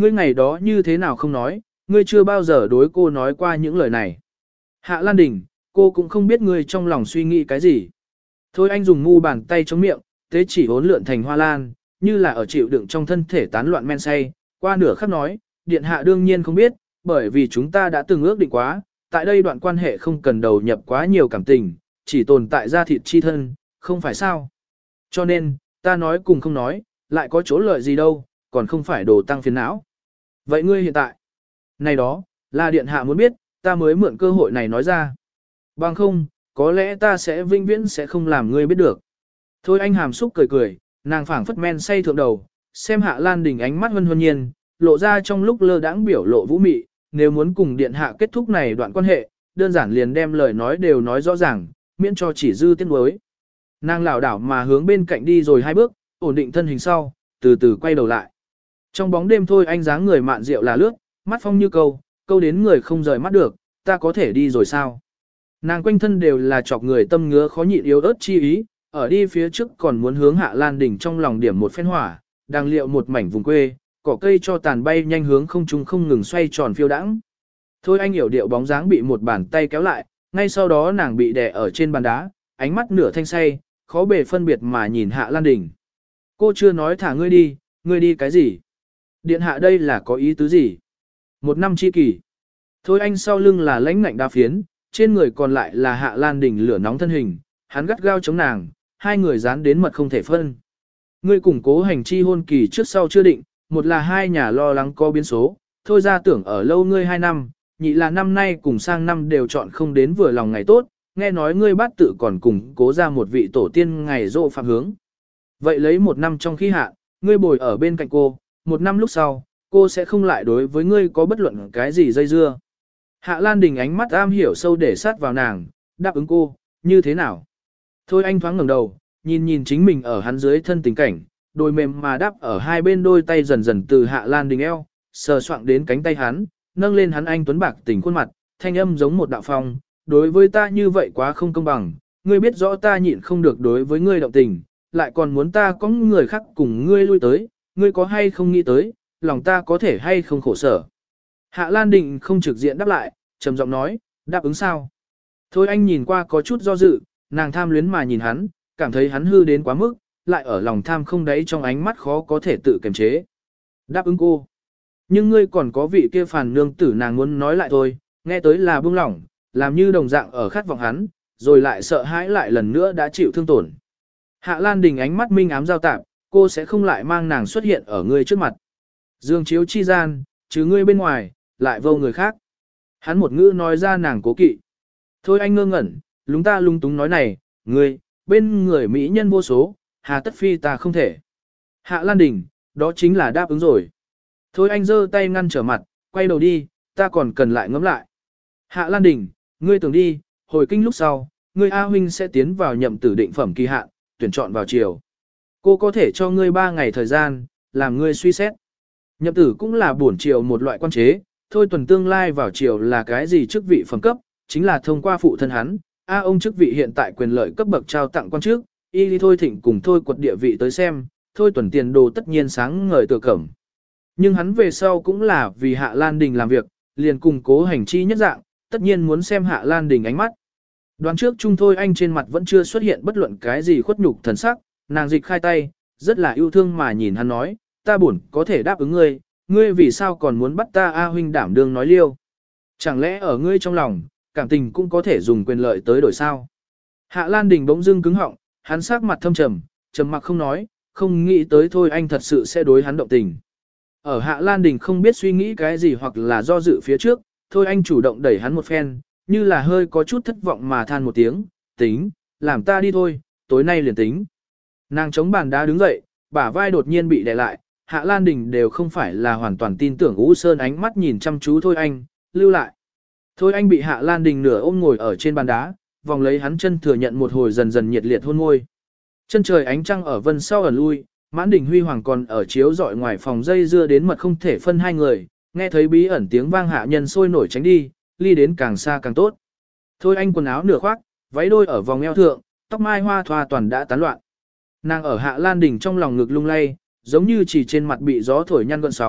ngươi ngày đó như thế nào không nói, ngươi chưa bao giờ đối cô nói qua những lời này. Hạ Lan Đình, cô cũng không biết ngươi trong lòng suy nghĩ cái gì. Thôi anh dùng mu bàn tay chống miệng, thế chỉ hốn lượn thành hoa lan, như là ở chịu đựng trong thân thể tán loạn men say, qua nửa khắc nói, điện hạ đương nhiên không biết, bởi vì chúng ta đã từng ước định quá, tại đây đoạn quan hệ không cần đầu nhập quá nhiều cảm tình, chỉ tồn tại ra thịt chi thân, không phải sao. Cho nên, ta nói cùng không nói, lại có chỗ lợi gì đâu, còn không phải đồ tăng phiền não. Vậy ngươi hiện tại, này đó, là điện hạ muốn biết, ta mới mượn cơ hội này nói ra. Bằng không, có lẽ ta sẽ vinh viễn sẽ không làm ngươi biết được. Thôi anh hàm xúc cười cười, nàng phảng phất men say thượng đầu, xem Hạ Lan Đình ánh mắt hân hân nhiên, lộ ra trong lúc lơ đãng biểu lộ vũ mị, nếu muốn cùng điện hạ kết thúc này đoạn quan hệ, đơn giản liền đem lời nói đều nói rõ ràng, miễn cho chỉ dư tiếc nuối. Nàng lảo đảo mà hướng bên cạnh đi rồi hai bước, ổn định thân hình sau, từ từ quay đầu lại. Trong bóng đêm thôi anh dáng người mạn rượu là lướt, mắt phong như câu, câu đến người không rời mắt được, ta có thể đi rồi sao? Nàng quanh thân đều là chọc người tâm ngứa khó nhịn yếu ớt chi ý, ở đi phía trước còn muốn hướng Hạ Lan Đình trong lòng điểm một phen hỏa, đang liệu một mảnh vùng quê, cỏ cây cho tàn bay nhanh hướng không trung không ngừng xoay tròn phiêu đãng. Thôi anh hiểu điệu bóng dáng bị một bàn tay kéo lại, ngay sau đó nàng bị đè ở trên bàn đá, ánh mắt nửa thanh say, khó bề phân biệt mà nhìn Hạ Lan Đình. Cô chưa nói thả ngươi đi, ngươi đi cái gì? Điện hạ đây là có ý tứ gì? Một năm chi kỷ. Thôi anh sau lưng là lãnh ngạnh đa phiến, trên người còn lại là Hạ Lan Đình lửa nóng thân hình, hắn gắt gao chống nàng, hai người dán đến mật không thể phân. Ngươi củng cố hành chi hôn kỳ trước sau chưa định, một là hai nhà lo lắng có biến số, thôi ra tưởng ở lâu ngươi hai năm, nhị là năm nay cùng sang năm đều chọn không đến vừa lòng ngày tốt, nghe nói ngươi bát tự còn củng cố ra một vị tổ tiên ngày rộ phạm hướng. Vậy lấy một năm trong khi hạ, ngươi bồi ở bên cạnh cô, một năm lúc sau, cô sẽ không lại đối với ngươi có bất luận cái gì dây dưa. Hạ Lan Đình ánh mắt am hiểu sâu để sát vào nàng, đáp ứng cô, như thế nào? Thôi anh thoáng ngẩng đầu, nhìn nhìn chính mình ở hắn dưới thân tình cảnh, đôi mềm mà đáp ở hai bên đôi tay dần dần từ Hạ Lan Đình eo, sờ soạng đến cánh tay hắn, nâng lên hắn anh tuấn bạc tình khuôn mặt, thanh âm giống một đạo phong, đối với ta như vậy quá không công bằng, ngươi biết rõ ta nhịn không được đối với ngươi động tình, lại còn muốn ta có người khác cùng ngươi lui tới, ngươi có hay không nghĩ tới, lòng ta có thể hay không khổ sở. Hạ Lan Đình không trực diện đáp lại, trầm giọng nói, đáp ứng sao? Thôi anh nhìn qua có chút do dự, nàng tham luyến mà nhìn hắn, cảm thấy hắn hư đến quá mức, lại ở lòng tham không đáy trong ánh mắt khó có thể tự kiềm chế. Đáp ứng cô. Nhưng ngươi còn có vị kia phàn nương tử nàng muốn nói lại thôi, nghe tới là buông lỏng, làm như đồng dạng ở khát vọng hắn, rồi lại sợ hãi lại lần nữa đã chịu thương tổn. Hạ Lan Đình ánh mắt minh ám giao tạp, cô sẽ không lại mang nàng xuất hiện ở ngươi trước mặt. Dương chiếu chi gian, chứ ngươi bên ngoài, lại vô người khác. Hắn một ngữ nói ra nàng cố kỵ. Thôi anh ngơ ngẩn, lúng ta lung túng nói này, ngươi, bên người mỹ nhân vô số, hà tất phi ta không thể. Hạ Lan Đình, đó chính là đáp ứng rồi. Thôi anh giơ tay ngăn trở mặt, quay đầu đi, ta còn cần lại ngẫm lại. Hạ Lan Đình, ngươi tưởng đi, hồi kinh lúc sau, ngươi A huynh sẽ tiến vào nhậm tử định phẩm kỳ hạn, tuyển chọn vào chiều. Cô có thể cho ngươi ba ngày thời gian, làm ngươi suy xét. Nhậm tử cũng là bổn triều một loại quan chế, thôi tuần tương lai vào triều là cái gì chức vị phẩm cấp, chính là thông qua phụ thân hắn, a ông chức vị hiện tại quyền lợi cấp bậc trao tặng quan chức, y đi thôi thịnh cùng thôi quật địa vị tới xem, thôi tuần tiền đồ tất nhiên sáng ngời tựa cẩm. Nhưng hắn về sau cũng là vì Hạ Lan Đình làm việc, liền cùng cố hành chi nhất dạng, tất nhiên muốn xem Hạ Lan Đình ánh mắt. Đoán trước chung thôi anh trên mặt vẫn chưa xuất hiện bất luận cái gì khuất nhục thần sắc, nàng dịch khai tay, rất là yêu thương mà nhìn hắn nói, ta buồn có thể đáp ứng ngươi, ngươi vì sao còn muốn bắt ta A huynh đảm đương nói liêu. Chẳng lẽ ở ngươi trong lòng, cảm tình cũng có thể dùng quyền lợi tới đổi sao. Hạ Lan Đình bỗng dưng cứng họng, hắn sắc mặt thâm trầm, trầm mặc không nói, không nghĩ tới thôi anh thật sự sẽ đối hắn động tình. Ở Hạ Lan Đình không biết suy nghĩ cái gì hoặc là do dự phía trước, thôi anh chủ động đẩy hắn một phen, như là hơi có chút thất vọng mà than một tiếng, tính, làm ta đi thôi, tối nay liền tính. Nàng chống bàn đá đứng dậy, bả vai đột nhiên bị đè lại, Hạ Lan Đình đều không phải là hoàn toàn tin tưởng Ú Sơn ánh mắt nhìn chăm chú thôi anh, lưu lại. Thôi anh bị Hạ Lan Đình nửa ôm ngồi ở trên bàn đá, vòng lấy hắn chân thừa nhận một hồi dần dần nhiệt liệt hôn môi. Chân trời ánh trăng ở vân sau ẩn lui, mãn đỉnh huy hoàng còn ở chiếu dọi ngoài phòng dây dưa đến mật không thể phân hai người, nghe thấy bí ẩn tiếng vang hạ nhân sôi nổi tránh đi, ly đến càng xa càng tốt. Thôi anh quần áo nửa khoác, váy đôi ở vòng eo thượng, tóc mai hoa thoa toàn đã tán loạn. Nàng ở Hạ Lan Đình trong lòng ngực lung lay, giống như chỉ trên mặt bị gió thổi nhăn gợn sóng,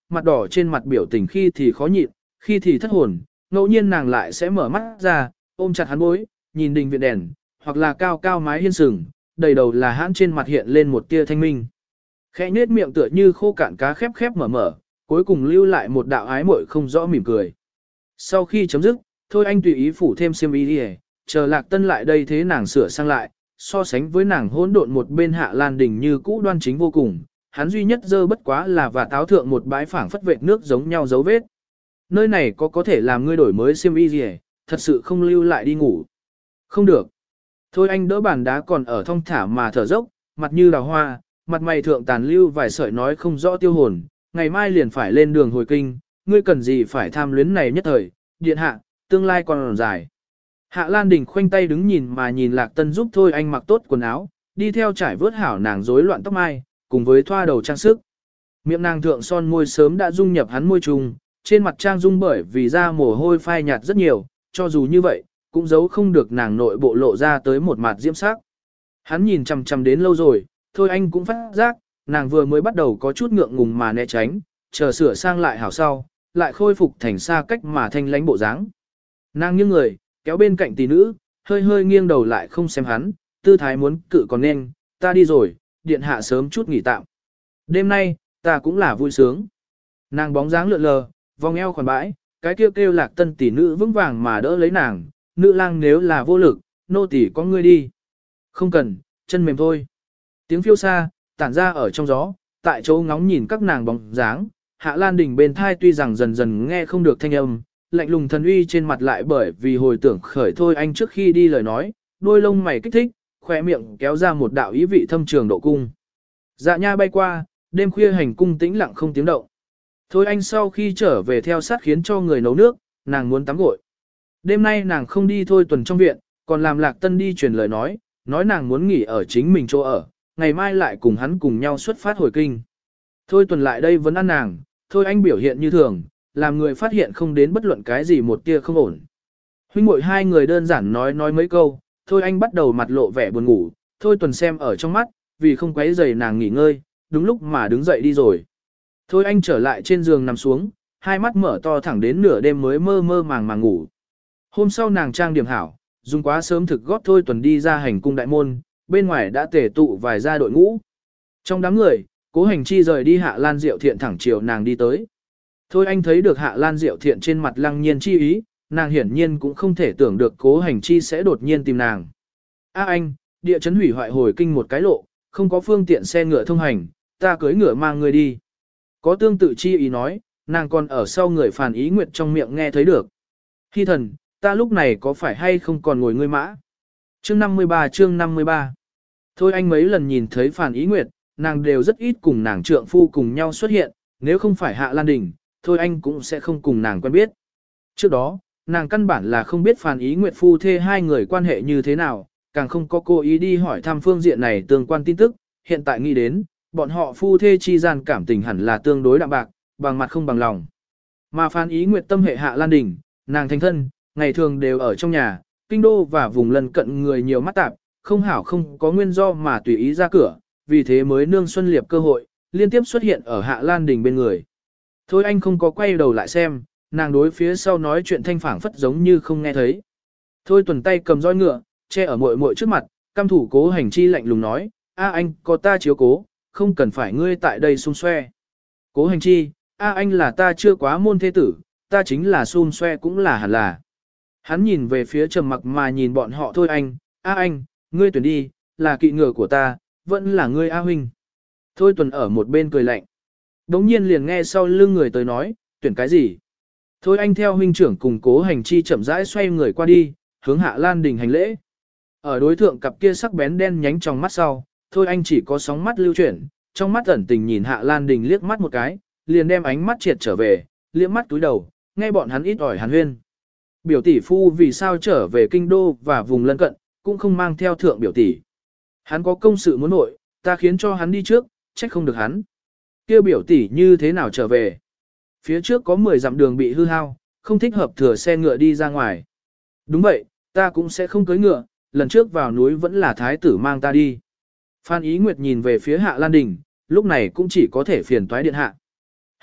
mặt đỏ trên mặt biểu tình khi thì khó nhịn, khi thì thất hồn, ngẫu nhiên nàng lại sẽ mở mắt ra, ôm chặt hắn bối, nhìn đình viện đèn, hoặc là cao cao mái hiên sừng, đầy đầu là hãn trên mặt hiện lên một tia thanh minh. Khẽ nhếch miệng tựa như khô cạn cá khép khép mở mở, cuối cùng lưu lại một đạo ái muội không rõ mỉm cười. Sau khi chấm dứt, thôi anh tùy ý phủ thêm xiêm y đi, chờ Lạc Tân lại đây thế nàng sửa sang lại, so sánh với nàng hỗn độn một bên Hạ Lan Đình như cũ đoan chính vô cùng, hắn duy nhất dơ bất quá là và táo thượng một bãi phảng phất vệt nước giống nhau dấu vết. Nơi này có có thể làm ngươi đổi mới xiêm y gì, thật sự không lưu lại đi ngủ. Không được. Thôi anh đỡ bàn đá còn ở thong thả mà thở dốc, mặt như đào hoa, mặt mày thượng tàn lưu vài sợi nói không rõ tiêu hồn, ngày mai liền phải lên đường hồi kinh, ngươi cần gì phải tham luyến này nhất thời, điện hạ, tương lai còn dài. Hạ Lan Đình khoanh tay đứng nhìn mà nhìn Lạc Tân giúp thôi anh mặc tốt quần áo, đi theo trải vớt hảo nàng rối loạn tóc mai, cùng với thoa đầu trang sức. Miệng nàng thượng son môi sớm đã dung nhập hắn môi trùng, trên mặt trang dung bởi vì da mồ hôi phai nhạt rất nhiều, cho dù như vậy, cũng giấu không được nàng nội bộ lộ ra tới một mặt diễm sắc. Hắn nhìn chằm chằm đến lâu rồi, thôi anh cũng phát giác, nàng vừa mới bắt đầu có chút ngượng ngùng mà né tránh, chờ sửa sang lại hảo sau, lại khôi phục thành xa cách mà thanh lánh bộ dáng. Nàng nghiêng người, kéo bên cạnh tỷ nữ, hơi hơi nghiêng đầu lại không xem hắn, tư thái muốn cự còn nên, ta đi rồi, điện hạ sớm chút nghỉ tạm. Đêm nay, ta cũng là vui sướng. Nàng bóng dáng lượn lờ, vòng eo khoản bãi, cái kêu kêu Lạc Tân tỷ nữ vững vàng mà đỡ lấy nàng, nữ lang nếu là vô lực, nô tỷ có ngươi đi. Không cần, chân mềm thôi. Tiếng phiêu xa, tản ra ở trong gió, tại chỗ ngóng nhìn các nàng bóng dáng, Hạ Lan Đình bên thai tuy rằng dần dần nghe không được thanh âm, lạnh lùng thần uy trên mặt lại bởi vì hồi tưởng khởi thôi anh trước khi đi lời nói, đôi lông mày kích thích, khỏe miệng kéo ra một đạo ý vị thâm trường độ cung. Dạ nha bay qua, đêm khuya hành cung tĩnh lặng không tiếng động. Thôi anh sau khi trở về theo sát khiến cho người nấu nước, nàng muốn tắm gội. Đêm nay nàng không đi thôi tuần trong viện, còn làm Lạc Tân đi truyền lời nói, nói nàng muốn nghỉ ở chính mình chỗ ở, ngày mai lại cùng hắn cùng nhau xuất phát hồi kinh. Thôi tuần lại đây vẫn ăn nàng, thôi anh biểu hiện như thường, làm người phát hiện không đến bất luận cái gì một tia không ổn. Huynh muội hai người đơn giản nói nói mấy câu, thôi anh bắt đầu mặt lộ vẻ buồn ngủ, thôi tuần xem ở trong mắt, vì không quấy rầy nàng nghỉ ngơi, đúng lúc mà đứng dậy đi rồi. Thôi anh trở lại trên giường nằm xuống, hai mắt mở to thẳng đến nửa đêm mới mơ mơ màng màng ngủ. Hôm sau nàng trang điểm hảo, dùng quá sớm thực góp thôi tuần đi ra hành cung đại môn, bên ngoài đã tề tụ vài gia đội ngũ. Trong đám người, Cố Hành Chi rời đi Hạ Lan Diệu Thiện thẳng chiều nàng đi tới. Thôi anh thấy được Hạ Lan Diệu Thiện trên mặt lăng nhiên chi ý, nàng hiển nhiên cũng không thể tưởng được Cố Hành Chi sẽ đột nhiên tìm nàng. A anh, địa chấn hủy hoại hồi kinh một cái lộ, không có phương tiện xe ngựa thông hành, ta cưới ngựa mang người đi. Có tương tự chi ý nói, nàng còn ở sau người Phàn Ý Nguyệt trong miệng nghe thấy được. Hy thần, ta lúc này có phải hay không còn ngồi ngươi mã? Chương năm mươi ba chương năm mươi ba. Thôi anh mấy lần nhìn thấy Phàn Ý Nguyệt, nàng đều rất ít cùng nàng trượng phu cùng nhau xuất hiện, nếu không phải Hạ Lan Đình, thôi anh cũng sẽ không cùng nàng quen biết. Trước đó, nàng căn bản là không biết Phàn Ý Nguyệt phu thê hai người quan hệ như thế nào, càng không có cố ý đi hỏi thăm phương diện này tương quan tin tức, hiện tại nghĩ đến, bọn họ phu thê chi gian cảm tình hẳn là tương đối đạm bạc, bằng mặt không bằng lòng. Mà Phàn Ý Nguyệt tâm hệ Hạ Lan Đình, nàng thành thân, ngày thường đều ở trong nhà, kinh đô và vùng lân cận người nhiều mắt tạp, không hảo không có nguyên do mà tùy ý ra cửa, vì thế mới nương xuân liệp cơ hội, liên tiếp xuất hiện ở Hạ Lan Đình bên người. Thôi anh không có quay đầu lại xem, nàng đối phía sau nói chuyện thanh phảng phất giống như không nghe thấy. Thôi tuần tay cầm roi ngựa, che ở muội muội trước mặt, cam thủ Cố Hành Chi lạnh lùng nói, a anh, có ta chiếu cố, không cần phải ngươi tại đây xung xoe. Cố Hành Chi, a anh là ta chưa quá môn thế tử, ta chính là xung xoe cũng là hẳn là. Hắn nhìn về phía trầm mặc mà nhìn bọn họ thôi anh, a anh, ngươi tuyển đi, là kỵ ngựa của ta, vẫn là ngươi a huynh. Thôi tuần ở một bên cười lạnh. Đống nhiên liền nghe sau lưng người tới nói, tuyển cái gì? Thôi anh theo huynh trưởng cùng Cố Hành Chi chậm rãi xoay người qua đi, hướng Hạ Lan Đình hành lễ. Ở đối thượng cặp kia sắc bén đen nhánh trong mắt sau, thôi anh chỉ có sóng mắt lưu chuyển, trong mắt ẩn tình nhìn Hạ Lan Đình liếc mắt một cái, liền đem ánh mắt triệt trở về, liếc mắt túi đầu, nghe bọn hắn ít ỏi hàn huyên. Biểu tỷ phu vì sao trở về kinh đô và vùng lân cận, cũng không mang theo thượng biểu tỷ. Hắn có công sự muốn nội, ta khiến cho hắn đi trước, trách không được hắn. Kêu biểu tỷ như thế nào trở về. Phía trước có mười dặm đường bị hư hao, không thích hợp thừa xe ngựa đi ra ngoài. Đúng vậy, ta cũng sẽ không cưới ngựa, lần trước vào núi vẫn là thái tử mang ta đi. Phan Ý Nguyệt nhìn về phía Hạ Lan Đình, lúc này cũng chỉ có thể phiền toái điện hạ.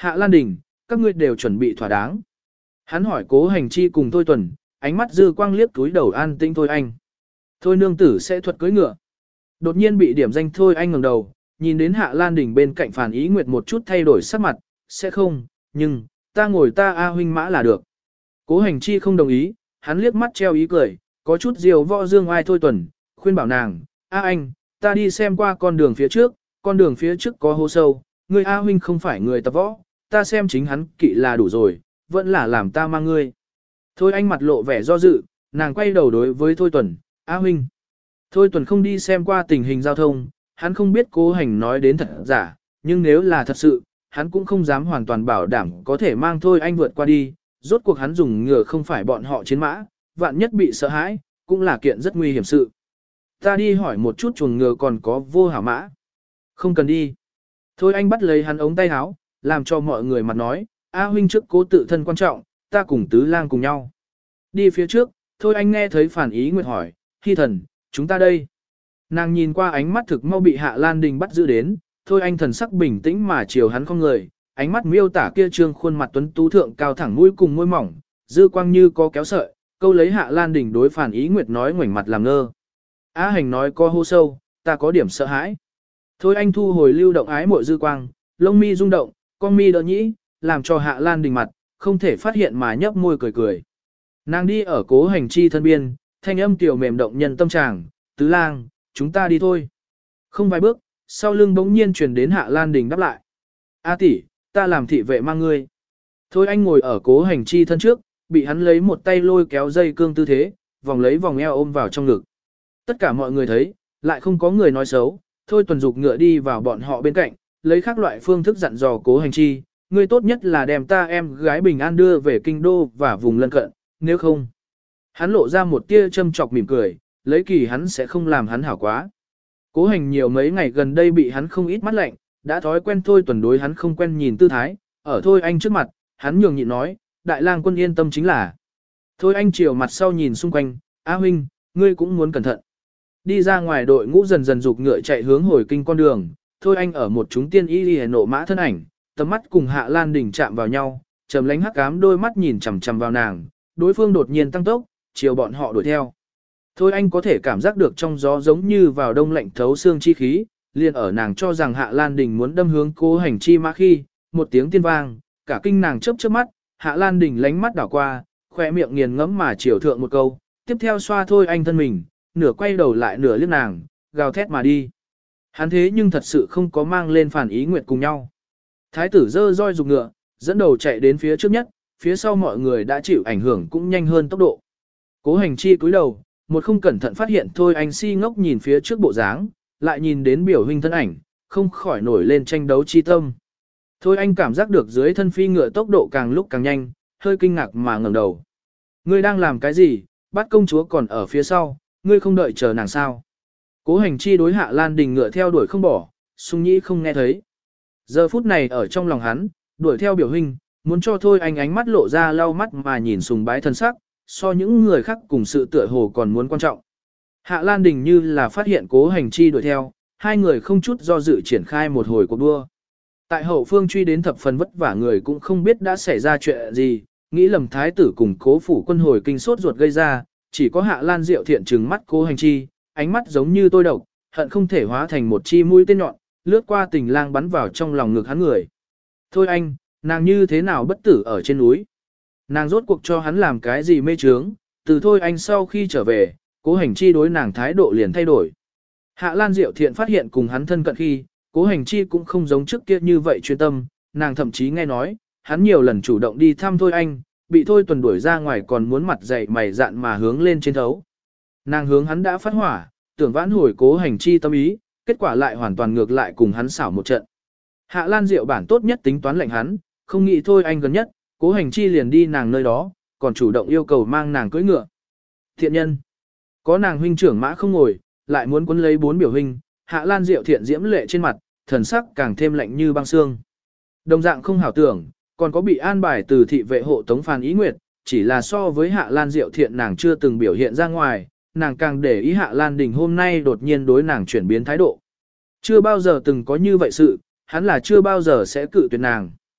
Hạ Lan Đình, các ngươi đều chuẩn bị thỏa đáng. Hắn hỏi Cố Hành Chi cùng Thôi Tuần, ánh mắt dư quang liếc túi đầu an tĩnh Thôi Anh. Thôi nương tử sẽ thuật cưỡi ngựa. Đột nhiên bị điểm danh Thôi Anh ngẩng đầu, nhìn đến Hạ Lan Đình bên cạnh Phản Ý Nguyệt một chút thay đổi sắc mặt, sẽ không, nhưng, ta ngồi ta A huynh mã là được. Cố Hành Chi không đồng ý, hắn liếc mắt treo ý cười, có chút diều võ dương ai Thôi Tuần, khuyên bảo nàng, A anh, ta đi xem qua con đường phía trước, con đường phía trước có hố sâu, người A huynh không phải người tập võ, ta xem chính hắn kỵ là đủ rồi, vẫn là làm ta mang ngươi. Thôi anh mặt lộ vẻ do dự, nàng quay đầu đối với Thôi Tuần, A huynh. Thôi Tuần không đi xem qua tình hình giao thông, hắn không biết Cố Hành nói đến thật giả, nhưng nếu là thật sự, hắn cũng không dám hoàn toàn bảo đảm có thể mang Thôi anh vượt qua đi, rốt cuộc hắn dùng ngựa không phải bọn họ chiến mã, vạn nhất bị sợ hãi, cũng là kiện rất nguy hiểm sự. Ta đi hỏi một chút chuồng ngựa còn có vô hảo mã. Không cần đi. Thôi anh bắt lấy hắn ống tay áo, làm cho mọi người mặt nói, A huynh trước cố tự thân quan trọng, ta cùng tứ lang cùng nhau. Đi phía trước, thôi anh nghe thấy Phản Ý Nguyệt hỏi, Hy thần, chúng ta đây. Nàng nhìn qua ánh mắt thực mau bị Hạ Lan Đình bắt giữ đến, thôi anh thần sắc bình tĩnh mà chiều hắn không người, ánh mắt miêu tả kia trương khuôn mặt tuấn tú thượng cao thẳng mũi cùng môi mỏng, dư quang như có kéo sợi, câu lấy Hạ Lan Đình đối Phản Ý Nguyệt nói ngoảnh mặt làm ngơ. Á hành nói có hô sâu, ta có điểm sợ hãi. Thôi anh thu hồi lưu động ái muội dư quang, lông mi rung động, con mi đỡ nhĩ, làm cho Hạ Lan Đình mặt, không thể phát hiện mà nhấp môi cười cười. Nàng đi ở Cố Hành Chi thân biên, thanh âm tiểu mềm động nhân tâm tràng, tứ lang, chúng ta đi thôi. Không vài bước, sau lưng bỗng nhiên truyền đến Hạ Lan Đình đáp lại. A tỷ, ta làm thị vệ mang ngươi. Thôi anh ngồi ở Cố Hành Chi thân trước, bị hắn lấy một tay lôi kéo dây cương tư thế, vòng lấy vòng eo ôm vào trong ngực. Tất cả mọi người thấy, lại không có người nói xấu, thôi tuần dục ngựa đi vào bọn họ bên cạnh, lấy các loại phương thức dặn dò Cố Hành Chi, ngươi tốt nhất là đem ta em gái bình an đưa về kinh đô và vùng lân cận, nếu không. Hắn lộ ra một tia châm chọc mỉm cười, lấy kỳ hắn sẽ không làm hắn hảo quá. Cố Hành nhiều mấy ngày gần đây bị hắn không ít mắt lạnh, đã thói quen thôi tuần đối hắn không quen nhìn tư thái, ở thôi anh trước mặt, hắn nhường nhịn nói, đại lang quân yên tâm chính là. Thôi anh chiều mặt sau nhìn xung quanh, A huynh, ngươi cũng muốn cẩn thận. Đi ra ngoài đội ngũ dần dần dục ngựa chạy hướng hồi kinh con đường, thôi anh ở một chúng tiên y đi nộ mã thân ảnh, tầm mắt cùng Hạ Lan Đình chạm vào nhau, trầm lánh hắc ám đôi mắt nhìn chằm chằm vào nàng, đối phương đột nhiên tăng tốc, chiều bọn họ đuổi theo. Thôi anh có thể cảm giác được trong gió giống như vào đông lạnh thấu xương chi khí, liền ở nàng cho rằng Hạ Lan Đình muốn đâm hướng Cố Hành Chi mã khi, một tiếng tiên vang, cả kinh nàng chớp chớp mắt, Hạ Lan Đình lánh mắt đảo qua, khoe miệng nghiền ngẫm mà chiều thượng một câu, tiếp theo xoa thôi anh thân mình, nửa quay đầu lại nửa liếc nàng, gào thét mà đi. Hắn thế nhưng thật sự không có mang lên Phản Ý Nguyệt cùng nhau. Thái tử dơ roi dục ngựa, dẫn đầu chạy đến phía trước nhất, phía sau mọi người đã chịu ảnh hưởng cũng nhanh hơn tốc độ. Cố Hành Chi cúi đầu, một không cẩn thận phát hiện thôi anh si ngốc nhìn phía trước bộ dáng, lại nhìn đến biểu huynh thân ảnh, không khỏi nổi lên tranh đấu chi tâm. Thôi anh cảm giác được dưới thân phi ngựa tốc độ càng lúc càng nhanh, hơi kinh ngạc mà ngẩng đầu. Ngươi đang làm cái gì, bắt công chúa còn ở phía sau, ngươi không đợi chờ nàng sao. Cố Hành Chi đối Hạ Lan Đình ngựa theo đuổi không bỏ, sung nhĩ không nghe thấy. Giờ phút này ở trong lòng hắn, đuổi theo biểu huynh, muốn cho thôi anh ánh mắt lộ ra lau mắt mà nhìn sùng bái thân sắc, so những người khác cùng sự tựa hồ còn muốn quan trọng. Hạ Lan Đình như là phát hiện Cố Hành Chi đuổi theo, hai người không chút do dự triển khai một hồi cuộc đua. Tại hậu phương truy đến thập phần vất vả người cũng không biết đã xảy ra chuyện gì, nghĩ lầm thái tử cùng Cố phủ quân hồi kinh sốt ruột gây ra, chỉ có Hạ Lan Diệu thiện trừng mắt Cố Hành Chi, ánh mắt giống như tôi độc, hận không thể hóa thành một chi mũi tên nhọn, lướt qua tình lang bắn vào trong lòng ngực hắn người. Thôi anh, nàng như thế nào bất tử ở trên núi? Nàng rốt cuộc cho hắn làm cái gì mê trướng, từ thôi anh sau khi trở về, Cố Hành Chi đối nàng thái độ liền thay đổi. Hạ Lan Diệu thiện phát hiện cùng hắn thân cận khi, Cố Hành Chi cũng không giống trước kia như vậy chuyên tâm, nàng thậm chí nghe nói, hắn nhiều lần chủ động đi thăm thôi anh, bị thôi tuần đuổi ra ngoài còn muốn mặt dày mày dạn mà hướng lên trên thấu. Nàng hướng hắn đã phát hỏa, tưởng vãn hồi Cố Hành Chi tâm ý, kết quả lại hoàn toàn ngược lại cùng hắn xảo một trận. Hạ Lan Diệu bản tốt nhất tính toán lệnh hắn, không nghĩ thôi anh gần nhất, Cố Hành Chi liền đi nàng nơi đó, còn chủ động yêu cầu mang nàng cưỡi ngựa. Thiện nhân, có nàng huynh trưởng mã không ngồi, lại muốn quấn lấy bốn biểu huynh, Hạ Lan Diệu thiện diễm lệ trên mặt, thần sắc càng thêm lạnh như băng xương. Đồng dạng không hảo tưởng, còn có bị an bài từ thị vệ hộ tống Phàn Ý Nguyệt, chỉ là so với Hạ Lan Diệu thiện nàng chưa từng biểu hiện ra ngoài, nàng càng để ý Hạ Lan Đình hôm nay đột nhiên đối nàng chuyển biến thái độ. Chưa bao giờ từng có như vậy sự, hắn là chưa bao giờ sẽ cự tuyệt nàng.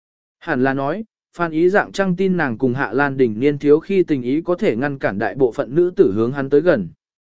Hẳn là nói, Phan Ý dạng trăng tin nàng cùng Hạ Lan Đình niên thiếu khi tình ý có thể ngăn cản đại bộ phận nữ tử hướng hắn tới gần.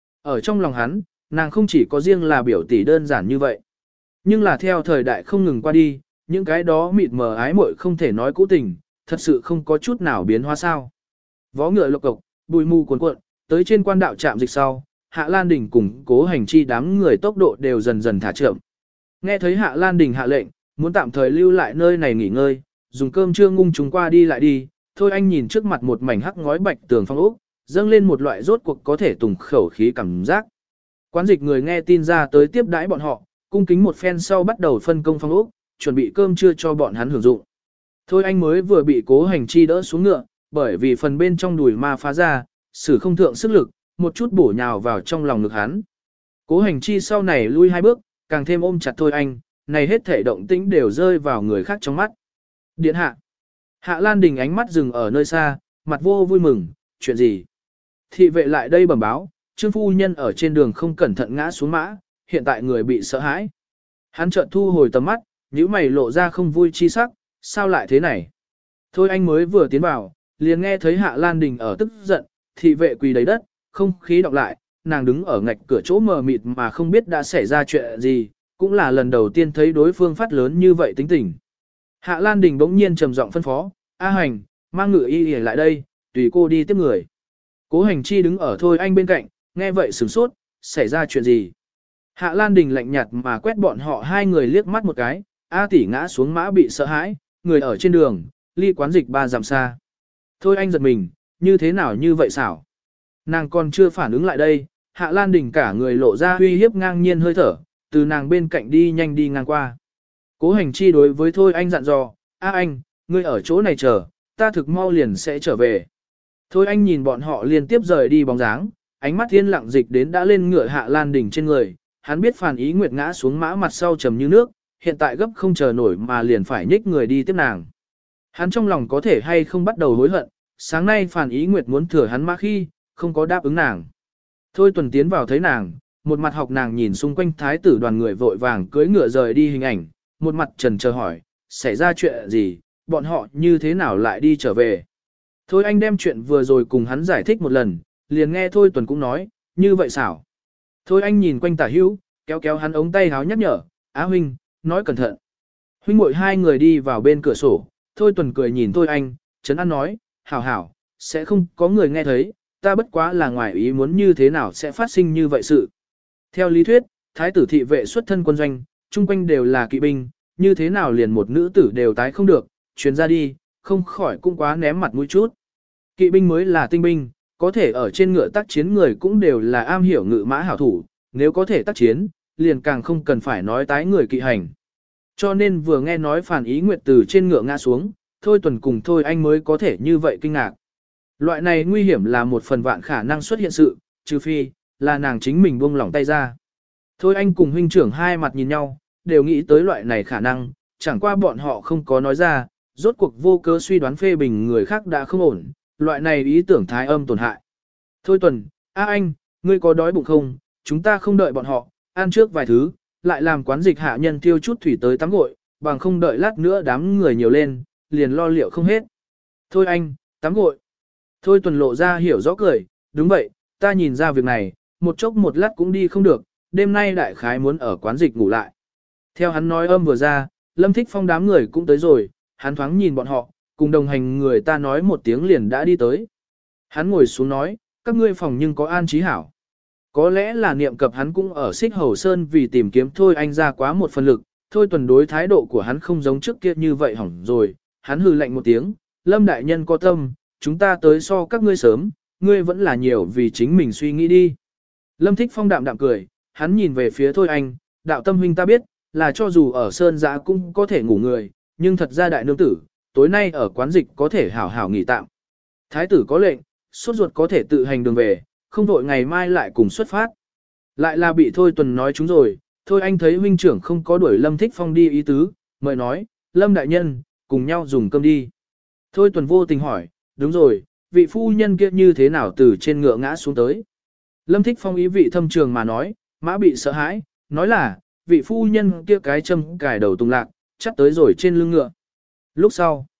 Ở trong lòng hắn, nàng không chỉ có riêng là biểu tỷ đơn giản như vậy. Nhưng là theo thời đại không ngừng qua đi, những cái đó mịt mờ ái muội không thể nói cũ tình, thật sự không có chút nào biến hóa sao. Vó ngựa lộc cộc, bụi mù cuồn cuộn, tới trên quan đạo trạm dịch sau, Hạ Lan Đình cùng Cố Hành Chi đám người tốc độ đều dần dần thả chậm. Nghe thấy Hạ Lan Đình hạ lệnh, muốn tạm thời lưu lại nơi này nghỉ ngơi, dùng cơm trưa ngung chúng qua đi lại đi, thôi anh nhìn trước mặt một mảnh hắc ngói bạch tường phong ốc, dâng lên một loại rốt cuộc có thể tùng khẩu khí cảm giác. Quán dịch người nghe tin ra tới tiếp đãi bọn họ, cung kính một phen sau bắt đầu phân công phong ốc, chuẩn bị cơm trưa cho bọn hắn hưởng dụng. Thôi anh mới vừa bị Cố Hành Chi đỡ xuống ngựa, bởi vì phần bên trong đùi ma phá ra, sử không thượng sức lực, một chút bổ nhào vào trong lòng ngực hắn. Cố Hành Chi sau này lui hai bước, càng thêm ôm chặt Thôi anh, này hết thể động tĩnh đều rơi vào người khác trong mắt. Điện hạ. Hạ Lan Đình ánh mắt dừng ở nơi xa, mặt vô vui mừng, chuyện gì? Thị vệ lại đây bẩm báo, Trương phu nhân ở trên đường không cẩn thận ngã xuống mã, hiện tại người bị sợ hãi. Hắn chợt thu hồi tầm mắt, nhíu mày lộ ra không vui chi sắc, sao lại thế này? Thôi anh mới vừa tiến vào, liền nghe thấy Hạ Lan Đình ở tức giận, thị vệ quỳ đầy đất, không khí đọc lại, nàng đứng ở ngạch cửa chỗ mờ mịt mà không biết đã xảy ra chuyện gì, cũng là lần đầu tiên thấy đối phương phát lớn như vậy tính tình. Hạ Lan Đình bỗng nhiên trầm giọng phân phó, A Hành, mang ngựa y lại đây, tùy cô đi tiếp người. Cố Hành Chi đứng ở Thôi anh bên cạnh, nghe vậy sửng sốt, xảy ra chuyện gì? Hạ Lan Đình lạnh nhạt mà quét bọn họ hai người liếc mắt một cái, A tỷ ngã xuống mã bị sợ hãi, người ở trên đường, ly quán dịch ba dặm xa. Thôi anh giật mình, như thế nào như vậy xảo? Nàng còn chưa phản ứng lại đây, Hạ Lan Đình cả người lộ ra uy hiếp ngang nhiên hơi thở, từ nàng bên cạnh đi nhanh đi ngang qua. Cố Hành Chi đối với Thôi anh dặn dò, A anh, ngươi ở chỗ này chờ, ta thực mau liền sẽ trở về. Thôi anh nhìn bọn họ liên tiếp rời đi bóng dáng, ánh mắt thiên lặng dịch đến đã lên ngựa Hạ Lan Đình trên người, hắn biết Phàn Ý Nguyệt ngã xuống mã mặt sau trầm như nước, hiện tại gấp không chờ nổi mà liền phải nhích người đi tiếp nàng. Hắn trong lòng có thể hay không bắt đầu hối hận, sáng nay Phàn Ý Nguyệt muốn thừa hắn mã khi, không có đáp ứng nàng. Thôi Tuần tiến vào thấy nàng, một mặt học nàng nhìn xung quanh thái tử đoàn người vội vàng cưỡi ngựa rời đi hình ảnh, một mặt trần chờ hỏi, xảy ra chuyện gì, bọn họ như thế nào lại đi trở về. Thôi anh đem chuyện vừa rồi cùng hắn giải thích một lần, liền nghe Thôi Tuần cũng nói, như vậy xảo. Thôi anh nhìn quanh tả hữu, kéo kéo hắn ống tay háo nhắc nhở, Á huynh, nói cẩn thận. Huynh muội hai người đi vào bên cửa sổ, Thôi Tuần cười nhìn Thôi anh, Trấn An nói, hảo hảo, sẽ không có người nghe thấy, ta bất quá là ngoài ý muốn như thế nào sẽ phát sinh như vậy sự. Theo lý thuyết, thái tử thị vệ xuất thân quân doanh, chung quanh đều là kỵ binh, như thế nào liền một nữ tử đều tái không được, truyền ra đi, không khỏi cũng quá ném mặt mũi chút. Kỵ binh mới là tinh binh, có thể ở trên ngựa tác chiến người cũng đều là am hiểu ngự mã hảo thủ, nếu có thể tác chiến, liền càng không cần phải nói tái người kỵ hành. Cho nên vừa nghe nói Phàn Ý Nguyệt từ trên ngựa ngã xuống, Thôi Tuần cùng Thôi anh mới có thể như vậy kinh ngạc. Loại này nguy hiểm là một phần vạn khả năng xuất hiện sự, trừ phi, là nàng chính mình buông lỏng tay ra. Thôi anh cùng huynh trưởng hai mặt nhìn nhau, đều nghĩ tới loại này khả năng, chẳng qua bọn họ không có nói ra, rốt cuộc vô cớ suy đoán phê bình người khác đã không ổn, loại này ý tưởng thái âm tổn hại. Thôi Tuần, a anh, ngươi có đói bụng không, chúng ta không đợi bọn họ, ăn trước vài thứ, lại làm quán dịch hạ nhân tiêu chút thủy tới tắm gội, bằng không đợi lát nữa đám người nhiều lên, liền lo liệu không hết. Thôi anh, tắm gội. Thôi Tuần lộ ra hiểu rõ cười, đúng vậy, ta nhìn ra việc này, một chốc một lát cũng đi không được, đêm nay đại khái muốn ở quán dịch ngủ lại. Theo hắn nói âm vừa ra, Lâm Thích Phong đám người cũng tới rồi, hắn thoáng nhìn bọn họ, cùng đồng hành người ta nói một tiếng liền đã đi tới. Hắn ngồi xuống nói, các ngươi phòng nhưng có an trí hảo. Có lẽ là niệm cập hắn cũng ở Xích Hầu Sơn vì tìm kiếm Thôi anh ra quá một phần lực, Thôi Tuần đối thái độ của hắn không giống trước kia như vậy hỏng rồi, hắn hừ lạnh một tiếng, Lâm đại nhân có tâm, chúng ta tới so các ngươi sớm, ngươi vẫn là nhiều vì chính mình suy nghĩ đi. Lâm Thích Phong đạm đạm cười, hắn nhìn về phía Thôi anh, đạo tâm huynh ta biết, là cho dù ở Sơn Giã cũng có thể ngủ người, nhưng thật ra đại nương tử, tối nay ở quán dịch có thể hảo hảo nghỉ tạm. Thái tử có lệnh, sốt ruột có thể tự hành đường về, không vội ngày mai lại cùng xuất phát. Lại là bị Thôi Tuần nói chúng rồi, Thôi anh thấy huynh trưởng không có đuổi Lâm Thích Phong đi ý tứ, mời nói, Lâm đại nhân, cùng nhau dùng cơm đi. Thôi Tuần vô tình hỏi, đúng rồi, vị phu nhân kia như thế nào từ trên ngựa ngã xuống tới. Lâm Thích Phong ý vị thâm trường mà nói, mã bị sợ hãi, nói là, vị phu nhân kia cái châm cài đầu tung lạc, chắc tới rồi trên lưng ngựa. Lúc sau,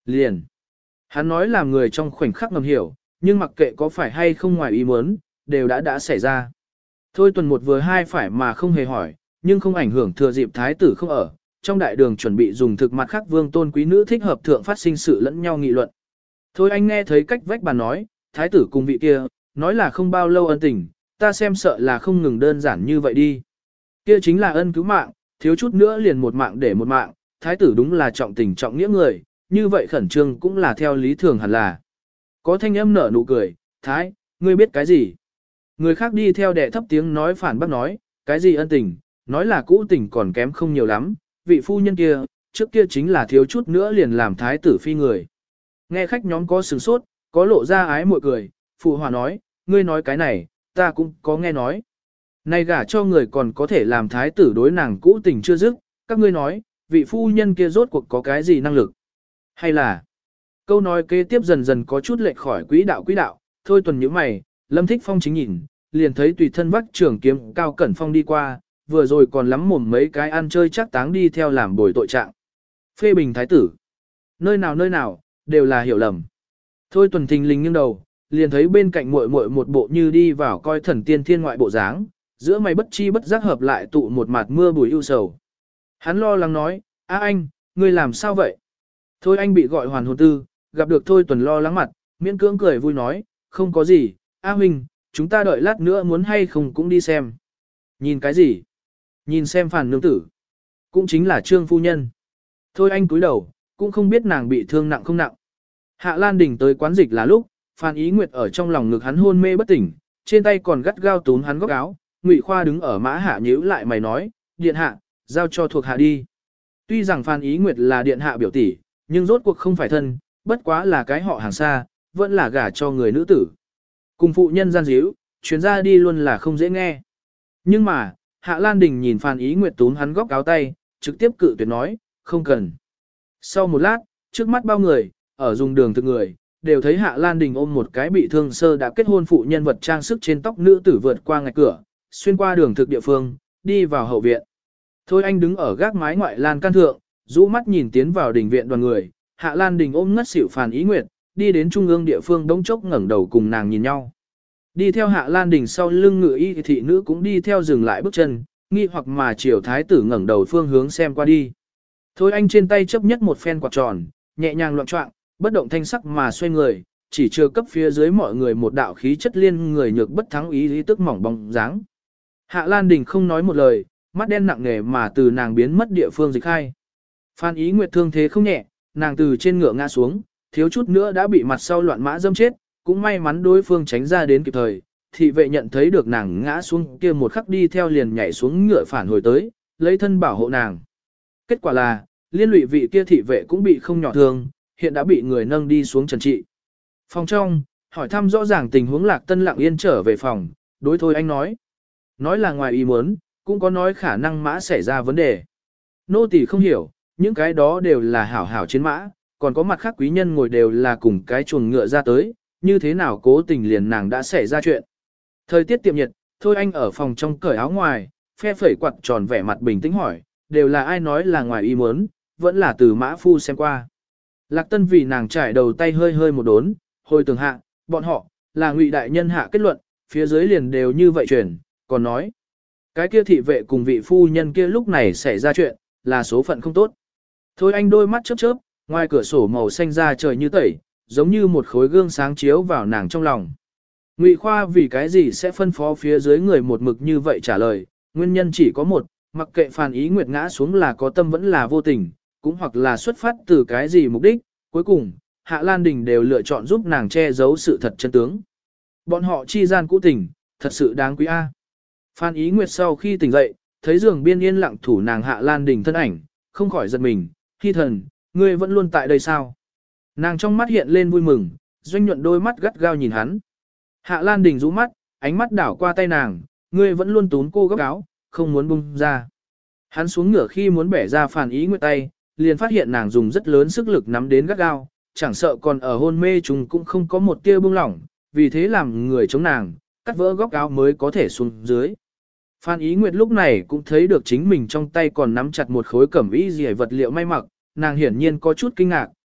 Liền. Hắn nói làm người trong khoảnh khắc ngầm hiểu, nhưng mặc kệ có phải hay không ngoài ý muốn, đều đã đã xảy ra. Thôi tuần một vừa hai phải mà không hề hỏi, nhưng không ảnh hưởng thừa dịp thái tử không ở, trong đại đường chuẩn bị dùng thực mặt khác vương tôn quý nữ thích hợp thượng phát sinh sự lẫn nhau nghị luận. Thôi anh nghe thấy cách vách bà nói, thái tử cùng vị kia, nói là không bao lâu ân tình, ta xem sợ là không ngừng đơn giản như vậy đi. Kia chính là ân cứu mạng, thiếu chút nữa liền một mạng để một mạng, thái tử đúng là trọng tình trọng nghĩa người, như vậy khẩn trương cũng là theo lý thường hẳn là. Có thanh âm nở nụ cười, thái, ngươi biết cái gì? Người khác đi theo đệ thấp tiếng nói phản bác nói, cái gì ân tình, nói là cũ tình còn kém không nhiều lắm, vị phu nhân kia, trước kia chính là thiếu chút nữa liền làm thái tử phi người. Nghe khách nhóm có sửng sốt, có lộ ra ái mội cười, phụ hòa nói, ngươi nói cái này, ta cũng có nghe nói. Này gả cho người còn có thể làm thái tử đối nàng cũ tình chưa dứt, các ngươi nói, vị phu nhân kia rốt cuộc có cái gì năng lực? Hay là, câu nói kế tiếp dần dần có chút lệch khỏi quỹ đạo quỹ đạo, thôi tuần như mày, Lâm Thích Phong chính nhìn, liền thấy tùy thân vắt trưởng kiếm Cao Cẩn Phong đi qua, vừa rồi còn lắm mồm mấy cái ăn chơi chắc táng đi theo làm bồi tội trạng. Phê bình thái tử. Nơi nào nơi nào, đều là hiểu lầm. Thôi tuần thình lình nghiêng đầu, liền thấy bên cạnh muội muội một bộ như đi vào coi thần tiên thiên ngoại bộ dáng, giữa mày bất chi bất giác hợp lại tụ một mặt mưa bùi ưu sầu. Hắn lo lắng nói, a anh, ngươi làm sao vậy? Thôi anh bị gọi hoàn hồn tư, gặp được Thôi tuần lo lắng mặt, miễn cưỡng cười vui nói, không có gì, a huynh, chúng ta đợi lát nữa muốn hay không cũng đi xem. Nhìn cái gì? Nhìn xem phàn nương tử. Cũng chính là trương phu nhân. Thôi anh cúi đầu, cũng không biết nàng bị thương nặng không nặng. Hạ Lan Đình tới quán dịch là lúc, Phan Ý Nguyệt ở trong lòng ngực hắn hôn mê bất tỉnh, trên tay còn gắt gao túm hắn góc áo, Ngụy Khoa đứng ở mã hạ nhíu lại mày nói, điện hạ, giao cho thuộc hạ đi. Tuy rằng Phan Ý Nguyệt là điện hạ biểu tỷ, nhưng rốt cuộc không phải thân, bất quá là cái họ hàng xa, vẫn là gả cho người nữ tử. Cùng phụ nhân gian díu, chuyến ra đi luôn là không dễ nghe. Nhưng mà, Hạ Lan Đình nhìn Phan Ý Nguyệt túm hắn góc áo tay, trực tiếp cự tuyệt nói, không cần. Sau một lát, trước mắt bao người, ở dùng đường thực người, đều thấy Hạ Lan Đình ôm một cái bị thương sơ đã kết hôn phụ nhân vật trang sức trên tóc nữ tử vượt qua ngạch cửa, xuyên qua đường thực địa phương, đi vào hậu viện. Thôi anh đứng ở gác mái ngoại lan can thượng, rũ mắt nhìn tiến vào đình viện đoàn người, Hạ Lan Đình ôm ngất xỉu Phan Ý Nguyệt, đi đến trung ương địa phương đống chốc ngẩng đầu cùng nàng nhìn nhau. Đi theo Hạ Lan Đình sau lưng ngự y thị nữ cũng đi theo dừng lại bước chân, nghi hoặc mà chiều thái tử ngẩng đầu phương hướng xem qua đi. Thôi anh trên tay chấp nhất một phen quạt tròn, nhẹ nhàng loạn trọng, bất động thanh sắc mà xoay người, chỉ chưa cấp phía dưới mọi người một đạo khí chất liên người nhược bất thắng ý lý tức mỏng bóng dáng. Hạ Lan Đình không nói một lời, mắt đen nặng nề mà từ nàng biến mất địa phương dịch khai. Phan Ý Nguyệt thương thế không nhẹ, nàng từ trên ngựa ngã xuống, thiếu chút nữa đã bị mặt sau loạn mã dâm chết, cũng may mắn đối phương tránh ra đến kịp thời. Thị vệ nhận thấy được nàng ngã xuống kia một khắc đi theo liền nhảy xuống ngựa phản hồi tới, lấy thân bảo hộ nàng. Kết quả là, liên lụy vị kia thị vệ cũng bị không nhỏ thương, hiện đã bị người nâng đi xuống trần trị. Phòng trong, hỏi thăm rõ ràng tình huống Lạc Tân lặng yên trở về phòng, đối Thôi anh nói. Nói là ngoài ý muốn, cũng có nói khả năng mã xảy ra vấn đề. Nô tỳ không hiểu, những cái đó đều là hảo hảo chiến mã, còn có mặt khác quý nhân ngồi đều là cùng cái chuồng ngựa ra tới, như thế nào cố tình liền nàng đã xảy ra chuyện. Thời tiết tiệm nhiệt, Thôi anh ở phòng trong cởi áo ngoài, phe phẩy quạt tròn vẻ mặt bình tĩnh hỏi, đều là ai nói là ngoài ý muốn, vẫn là từ mã phu xem qua. Lạc Tân vì nàng trải đầu tay hơi hơi một đốn, hồi tường hạ, bọn họ, là Ngụy đại nhân hạ kết luận, phía dưới liền đều như vậy chuyển, còn nói. Cái kia thị vệ cùng vị phu nhân kia lúc này xảy ra chuyện, là số phận không tốt. Thôi anh đôi mắt chớp chớp, ngoài cửa sổ màu xanh ra trời như tẩy, giống như một khối gương sáng chiếu vào nàng trong lòng. Ngụy Khoa vì cái gì sẽ phân phó phía dưới người một mực như vậy trả lời, nguyên nhân chỉ có một, mặc kệ Phan Ý Nguyệt ngã xuống là có tâm vẫn là vô tình, cũng hoặc là xuất phát từ cái gì mục đích, cuối cùng, Hạ Lan Đình đều lựa chọn giúp nàng che giấu sự thật chân tướng. Bọn họ chi gian cũ tình, thật sự đáng quý a. Phan Ý Nguyệt sau khi tỉnh dậy, thấy giường biên yên lặng thủ nàng Hạ Lan Đình thân ảnh, không khỏi giật mình, Hi thần, ngươi vẫn luôn tại đây sao? Nàng trong mắt hiện lên vui mừng, doanh nhuận đôi mắt gắt gao nhìn hắn. Hạ Lan Đình rũ mắt, ánh mắt đảo qua tay nàng, ngươi vẫn luôn tún cô gấp áo, không muốn buông ra. Hắn xuống ngửa khi muốn bẻ ra Phan Ý Nguyệt tay, liền phát hiện nàng dùng rất lớn sức lực nắm đến gắt gao, chẳng sợ còn ở hôn mê chúng cũng không có một tia buông lỏng, vì thế làm người chống nàng, cắt vỡ góc áo mới có thể xuống dưới. Phan Ý Nguyệt lúc này cũng thấy được chính mình trong tay còn nắm chặt một khối cẩm y dì vật liệu may mặc, nàng hiển nhiên có chút kinh ngạc,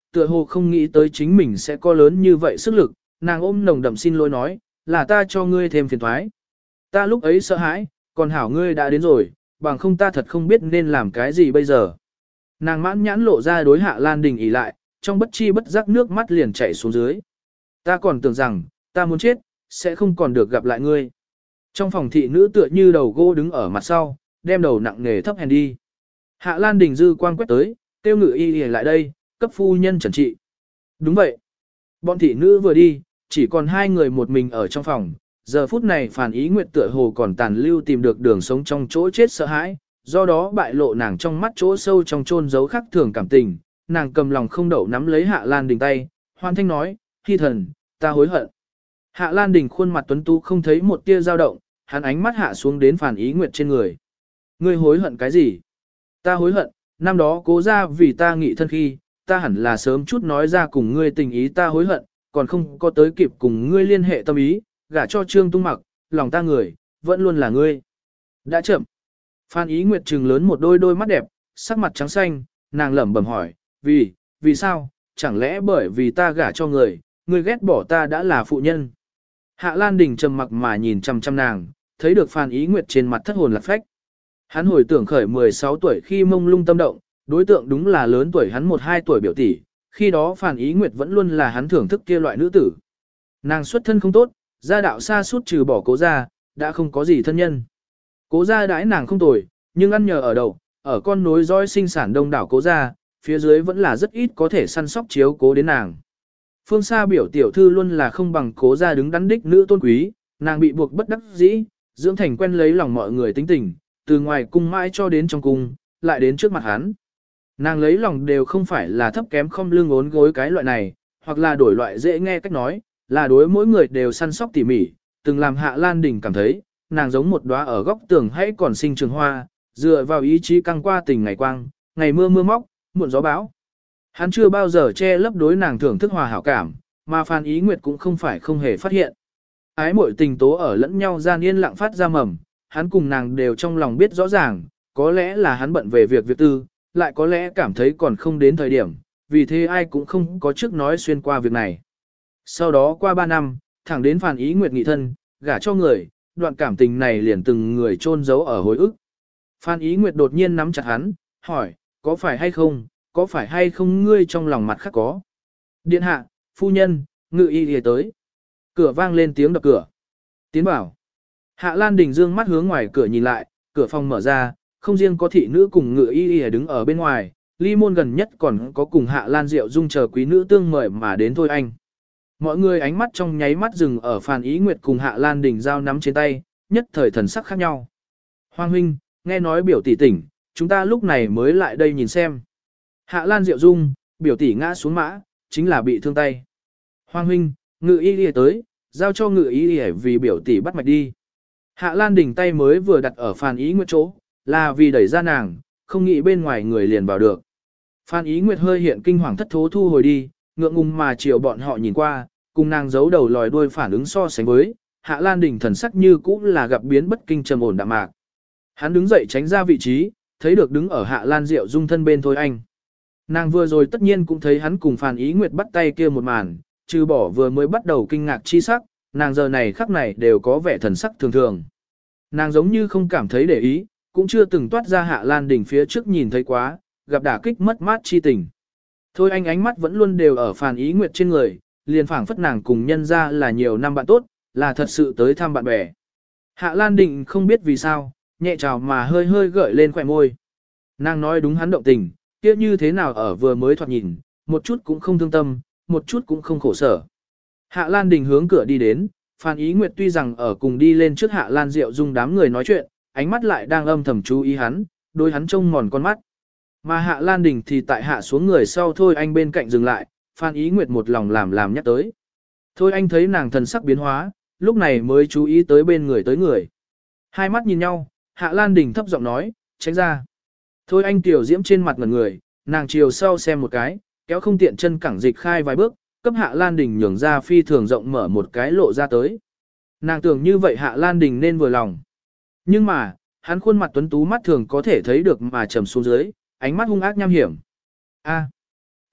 tựa hồ không nghĩ tới chính mình sẽ có lớn như vậy sức lực, nàng ôm nồng đậm xin lỗi nói, là ta cho ngươi thêm phiền toái. Ta lúc ấy sợ hãi, còn hảo ngươi đã đến rồi, bằng không ta thật không biết nên làm cái gì bây giờ. Nàng mãn nhãn lộ ra đối Hạ Lan Đình ỉ lại, trong bất chi bất giác nước mắt liền chảy xuống dưới. Ta còn tưởng rằng, ta muốn chết, sẽ không còn được gặp lại ngươi. Trong phòng thị nữ tựa như đầu gỗ đứng ở mặt sau, đem đầu nặng nề thấp hèn đi. Hạ Lan Đình dư quang quét tới, tiêu ngự y lại đây, cấp phu nhân trần trị. Đúng vậy. Bọn thị nữ vừa đi, chỉ còn hai người một mình ở trong phòng. Giờ phút này Phàn Ý Nguyệt tựa hồ còn tàn lưu tìm được đường sống trong chỗ chết sợ hãi, do đó bại lộ nàng trong mắt chỗ sâu trong chôn giấu khắc thường cảm tình. Nàng cầm lòng không đậu nắm lấy Hạ Lan Đình tay, hoan thanh nói, Hy thần, ta hối hận. Hạ Lan Đình khuôn mặt tuấn tú không thấy một tia dao động, hắn ánh mắt hạ xuống đến Phàn Ý Nguyệt trên người. Ngươi hối hận cái gì? Ta hối hận, năm đó cố ra vì ta nghị thân khi, ta hẳn là sớm chút nói ra cùng ngươi tình ý ta hối hận, còn không có tới kịp cùng ngươi liên hệ tâm ý, gả cho Trương Tung Mặc, lòng ta người, vẫn luôn là ngươi. Đã chậm. Phan Ý Nguyệt trừng lớn một đôi đôi mắt đẹp, sắc mặt trắng xanh, nàng lẩm bẩm hỏi, vì, vì sao, chẳng lẽ bởi vì ta gả cho người, ngươi ghét bỏ ta đã là phụ nhân. Hạ Lan Đình trầm mặc mà nhìn chăm chăm nàng, thấy được Phan Ý Nguyệt trên mặt thất hồn lạc phách. Hắn hồi tưởng khởi mười sáu tuổi khi mông lung tâm động, đối tượng đúng là lớn tuổi hắn một hai tuổi biểu tỷ, khi đó Phan Ý Nguyệt vẫn luôn là hắn thưởng thức kia loại nữ tử. Nàng xuất thân không tốt, gia đạo xa suốt trừ bỏ cố gia, đã không có gì thân nhân. Cố gia đãi nàng không tồi, nhưng ăn nhờ ở đậu, ở con nối dõi sinh sản đông đảo cố gia, phía dưới vẫn là rất ít có thể săn sóc chiếu cố đến nàng. Phương xa biểu tiểu thư luôn là không bằng cố gia đứng đắn đích nữ tôn quý, nàng bị buộc bất đắc dĩ, dưỡng thành quen lấy lòng mọi người tính tình, từ ngoài cung mãi cho đến trong cung, lại đến trước mặt hắn. Nàng lấy lòng đều không phải là thấp kém không lưng ốn gối cái loại này, hoặc là đổi loại dễ nghe cách nói, là đối mỗi người đều săn sóc tỉ mỉ, từng làm Hạ Lan Đình cảm thấy, nàng giống một đóa ở góc tường hãy còn sinh trường hoa, dựa vào ý chí căng qua tình ngày quang, ngày mưa mưa móc, muộn gió bão. Hắn chưa bao giờ che lấp đối nàng thưởng thức hòa hảo cảm, mà Phan Ý Nguyệt cũng không phải không hề phát hiện. Ái muội tình tố ở lẫn nhau gian yên lặng phát ra mầm, hắn cùng nàng đều trong lòng biết rõ ràng, có lẽ là hắn bận về việc việc tư, lại có lẽ cảm thấy còn không đến thời điểm, vì thế ai cũng không có trước nói xuyên qua việc này. Sau đó qua ba năm, thẳng đến Phan Ý Nguyệt nghị thân, gả cho người, đoạn cảm tình này liền từng người chôn giấu ở hồi ức. Phan Ý Nguyệt đột nhiên nắm chặt hắn, hỏi, có phải hay không, có phải hay không ngươi trong lòng mặt khác có. Điện hạ, phu nhân, ngự y đi tới. Cửa vang lên tiếng đập cửa. Tiến bảo. Hạ Lan Đình dương mắt hướng ngoài cửa nhìn lại, cửa phòng mở ra, không riêng có thị nữ cùng ngự y y đứng ở bên ngoài, ly môn gần nhất còn có cùng Hạ Lan Diệu Dung chờ quý nữ tương mời mà đến thôi anh. Mọi người ánh mắt trong nháy mắt dừng ở Phan Ý Nguyệt cùng Hạ Lan Đình giao nắm trên tay, nhất thời thần sắc khác nhau. Hoàng huynh, nghe nói biểu tỷ tỉnh, chúng ta lúc này mới lại đây nhìn xem. Hạ Lan Diệu Dung, biểu tỷ ngã xuống mã, chính là bị thương tay. Hoàng huynh, ngự y y tới, giao cho ngự y y vì biểu tỷ bắt mạch đi. Hạ Lan Đình tay mới vừa đặt ở Phan Ý Nguyệt chỗ, là vì đẩy ra nàng, không nghĩ bên ngoài người liền vào được. Phan Ý Nguyệt hơi hiện kinh hoàng thất thố thu hồi đi, ngượng ngùng mà chiều bọn họ nhìn qua, cùng nàng giấu đầu lòi đuôi phản ứng so sánh với, Hạ Lan Đình thần sắc như cũ là gặp biến bất kinh trầm ổn đạm mạc. Hắn đứng dậy tránh ra vị trí, thấy được đứng ở Hạ Lan Diệu Dung thân bên thôi anh. Nàng vừa rồi tất nhiên cũng thấy hắn cùng Phan Ý Nguyệt bắt tay kia một màn, trừ bỏ vừa mới bắt đầu kinh ngạc chi sắc, nàng giờ này khắc này đều có vẻ thần sắc thường thường. Nàng giống như không cảm thấy để ý, cũng chưa từng toát ra Hạ Lan Đình phía trước nhìn thấy quá, gặp đả kích mất mát chi tình. Thôi anh ánh mắt vẫn luôn đều ở Phan Ý Nguyệt trên người, liền phảng phất nàng cùng nhân ra là nhiều năm bạn tốt, là thật sự tới thăm bạn bè. Hạ Lan Đình không biết vì sao, nhẹ chào mà hơi hơi gợi lên khỏe môi. Nàng nói đúng hắn động tình, kia như thế nào ở vừa mới thoạt nhìn, một chút cũng không thương tâm, một chút cũng không khổ sở. Hạ Lan Đình hướng cửa đi đến, Phan Ý Nguyệt tuy rằng ở cùng đi lên trước Hạ Lan Diệu Dung đám người nói chuyện, ánh mắt lại đang âm thầm chú ý hắn, đôi hắn trông mòn con mắt. Mà Hạ Lan Đình thì tại hạ xuống người sau thôi anh bên cạnh dừng lại, Phan Ý Nguyệt một lòng làm làm nhắc tới. Thôi anh thấy nàng thần sắc biến hóa, lúc này mới chú ý tới bên người tới người. Hai mắt nhìn nhau, Hạ Lan Đình thấp giọng nói, tránh ra. Thôi anh tiểu diễm trên mặt ngần người, nàng chiều sau xem một cái, kéo không tiện chân cẳng dịch khai vài bước, cấp Hạ Lan Đình nhường ra phi thường rộng mở một cái lộ ra tới. Nàng tưởng như vậy Hạ Lan Đình nên vừa lòng. Nhưng mà, hắn khuôn mặt tuấn tú mắt thường có thể thấy được mà trầm xuống dưới, ánh mắt hung ác nham hiểm. A.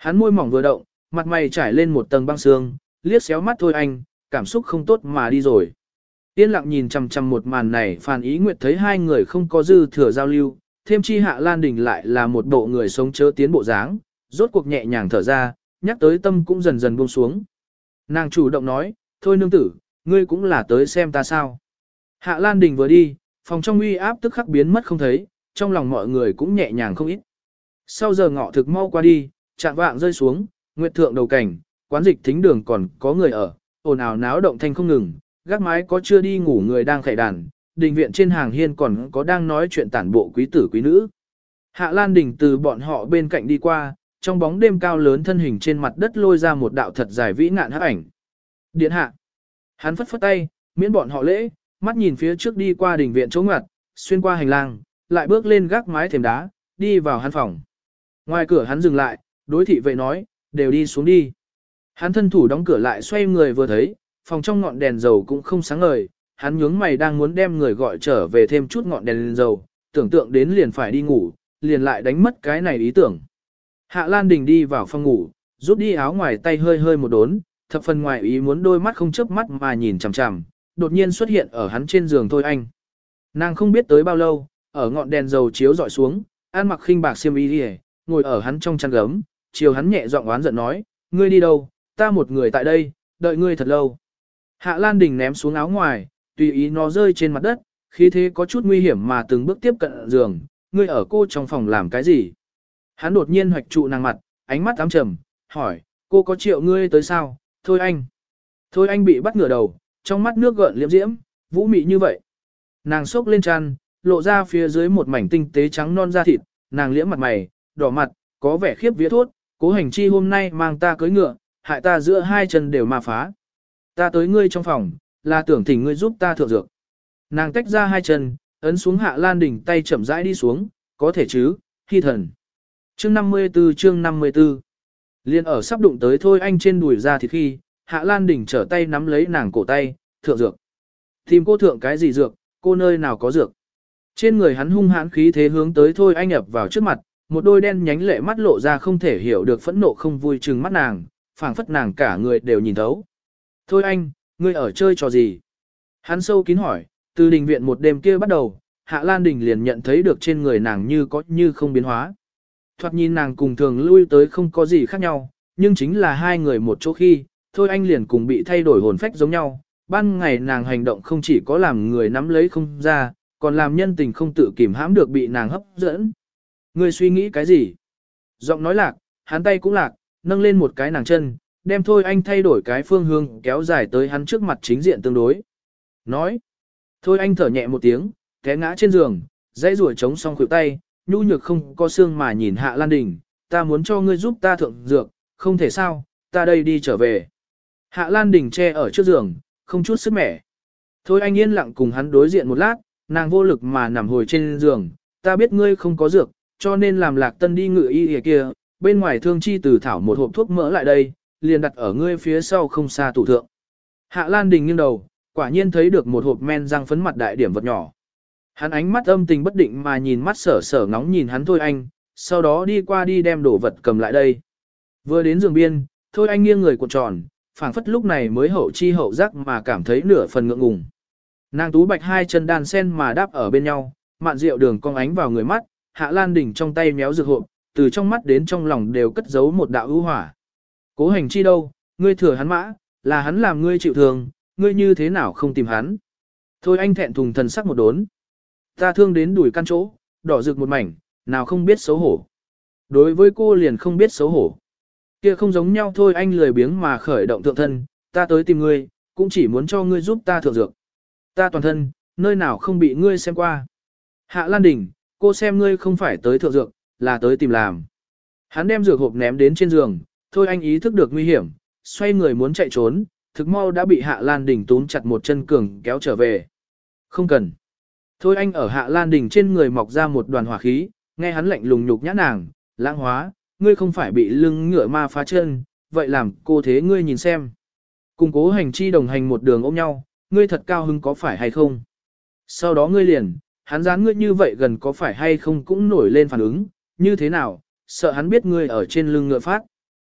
Hắn môi mỏng vừa động, mặt mày trải lên một tầng băng sương, liếc xéo mắt Thôi Anh, cảm xúc không tốt mà đi rồi. Yên lặng nhìn chằm chằm một màn này, Phan Ý Nguyệt thấy hai người không có dư thừa giao lưu, thêm chi Hạ Lan Đình lại là một bộ người sống chớ tiến bộ dáng, rốt cuộc nhẹ nhàng thở ra, nhắc tới tâm cũng dần dần buông xuống. Nàng chủ động nói, thôi nương tử, ngươi cũng là tới xem ta sao. Hạ Lan Đình vừa đi, phòng trong uy áp tức khắc biến mất không thấy, trong lòng mọi người cũng nhẹ nhàng không ít. Sau giờ ngọ thực mau qua đi, chạng vạng rơi xuống, nguyệt thượng đầu cảnh, quán dịch thính đường còn có người ở, ồn ào náo động thanh không ngừng, gác mái có chưa đi ngủ người đang khải đàn, đình viện trên hàng hiên còn có đang nói chuyện tản bộ quý tử quý nữ. Hạ Lan Đình từ bọn họ bên cạnh đi qua, trong bóng đêm cao lớn thân hình trên mặt đất lôi ra một đạo thật dài vĩ ngạn hắc ảnh. Điện hạ. Hắn phất phất tay, miễn bọn họ lễ, mắt nhìn phía trước đi qua đình viện chỗ ngoặt, xuyên qua hành lang, lại bước lên gác mái thềm đá, đi vào hắn phòng. Ngoài cửa hắn dừng lại, đối thị vệ nói, đều đi xuống đi. Hắn thân thủ đóng cửa lại xoay người vừa thấy, phòng trong ngọn đèn dầu cũng không sáng ngời, hắn nhướng mày đang muốn đem người gọi trở về thêm chút ngọn đèn dầu, tưởng tượng đến liền phải đi ngủ, liền lại đánh mất cái này ý tưởng. Hạ Lan Đình đi vào phòng ngủ, rút đi áo ngoài tay hơi hơi một đốn, thập phần ngoài ý muốn đôi mắt không chớp mắt mà nhìn chằm chằm, đột nhiên xuất hiện ở hắn trên giường Thôi Anh. Nàng không biết tới bao lâu, ở ngọn đèn dầu chiếu dọi xuống, ăn mặc khinh bạc xiêm y đi, ngồi ở hắn trong chăn gấm, chiều hắn nhẹ giọng oán giận nói, ngươi đi đâu, ta một người tại đây, đợi ngươi thật lâu. Hạ Lan Đình ném xuống áo ngoài, tùy ý nó rơi trên mặt đất, khí thế có chút nguy hiểm mà từng bước tiếp cận giường, ngươi ở cô trong phòng làm cái gì? Hắn đột nhiên hoạch trụ nàng mặt, ánh mắt ám trầm, hỏi, cô có triệu ngươi tới sao? Thôi anh. Thôi anh bị bắt ngửa đầu, trong mắt nước gợn liễm diễm, vũ mị như vậy. Nàng xốc lên chăn, lộ ra phía dưới một mảnh tinh tế trắng non da thịt, nàng liễm mặt mày, đỏ mặt, có vẻ khiếp vía thốt, cố hành chi hôm nay mang ta cưới ngựa, hại ta giữa hai chân đều mà phá. Ta tới ngươi trong phòng, là tưởng thỉnh ngươi giúp ta thượng dược. Nàng tách ra hai chân, ấn xuống Hạ Lan Đình tay chậm rãi đi xuống, có thể chứ, hy thần. Chương năm mươi tư chương năm mươi tư Liên ở sắp đụng tới Thôi Anh trên đùi ra thì khi, Hạ Lan Đình trở tay nắm lấy nàng cổ tay, thượng dược. Tìm cô thượng cái gì dược, cô nơi nào có dược. Trên người hắn hung hãn khí thế hướng tới Thôi Anh ập vào trước mặt, một đôi đen nhánh lệ mắt lộ ra không thể hiểu được phẫn nộ không vui trừng mắt nàng, phảng phất nàng cả người đều nhìn thấu. Thôi anh, ngươi ở chơi trò gì? Hắn sâu kín hỏi, từ đình viện một đêm kia bắt đầu, Hạ Lan Đình liền nhận thấy được trên người nàng như có như không biến hóa. Thoạt nhìn nàng cùng thường lui tới không có gì khác nhau, nhưng chính là hai người một chỗ khi, Thôi anh liền cùng bị thay đổi hồn phách giống nhau. Ban ngày nàng hành động không chỉ có làm người nắm lấy không ra, còn làm nhân tình không tự kìm hãm được bị nàng hấp dẫn. Ngươi suy nghĩ cái gì? Giọng nói lạc, hắn tay cũng lạc, nâng lên một cái nàng chân, đem Thôi anh thay đổi cái phương hướng kéo dài tới hắn trước mặt chính diện tương đối. Nói. Thôi anh thở nhẹ một tiếng, té ngã trên giường, dãy rủa chống xong khuỷu tay, nhu nhược không có xương mà nhìn Hạ Lan Đình, ta muốn cho ngươi giúp ta thượng dược, không thể sao, ta đây đi trở về. Hạ Lan Đình che ở trước giường, không chút sức mẻ. Thôi anh yên lặng cùng hắn đối diện một lát, nàng vô lực mà nằm hồi trên giường, ta biết ngươi không có dược, cho nên làm Lạc Tân đi ngự y kia, bên ngoài thương chi từ thảo một hộp thuốc mỡ lại đây, liền đặt ở ngươi phía sau không xa tủ thượng. Hạ Lan Đình nghiêng đầu, quả nhiên thấy được một hộp men răng phấn mặt đại điểm vật nhỏ. Hắn ánh mắt âm tình bất định mà nhìn mắt sở sở ngóng nhìn hắn Thôi anh, sau đó đi qua đi đem đồ vật cầm lại đây. Vừa đến giường biên, Thôi anh nghiêng người cuộn tròn, phảng phất lúc này mới hậu chi hậu giác mà cảm thấy nửa phần ngượng ngùng. Nàng tú bạch hai chân đàn sen mà đáp ở bên nhau, mạn rượu đường cong ánh vào người mắt, Hạ Lan Đình trong tay méo dược hộp, từ trong mắt đến trong lòng đều cất giấu một đạo ưu hỏa. Cố hành chi đâu, ngươi thừa hắn mã, là hắn làm ngươi chịu thương, ngươi như thế nào không tìm hắn. Thôi anh thẹn thùng thần sắc một đốn. Ta thương đến đuổi căn chỗ, đỏ rực một mảnh, nào không biết xấu hổ. Đối với cô liền không biết xấu hổ. Kia không giống nhau thôi anh lười biếng mà khởi động thượng thân, ta tới tìm ngươi, cũng chỉ muốn cho ngươi giúp ta thượng dược. Ta toàn thân, nơi nào không bị ngươi xem qua. Hạ Lan Đình, cô xem ngươi không phải tới thượng dược, là tới tìm làm. Hắn đem dược hộp ném đến trên giường, thôi anh ý thức được nguy hiểm, xoay người muốn chạy trốn, thực mau đã bị Hạ Lan Đình túm chặt một chân cường kéo trở về. Không cần. Thôi anh ở Hạ Lan Đình trên người mọc ra một đoàn hỏa khí, nghe hắn lạnh lùng nhục nhã nàng, lãng hóa, ngươi không phải bị lưng ngựa ma phá chân, vậy làm cô thế ngươi nhìn xem. Cùng Cố hành chi đồng hành một đường ôm nhau, ngươi thật cao hứng có phải hay không? Sau đó ngươi liền, hắn dán ngươi như vậy gần có phải hay không cũng nổi lên phản ứng, như thế nào, sợ hắn biết ngươi ở trên lưng ngựa phát.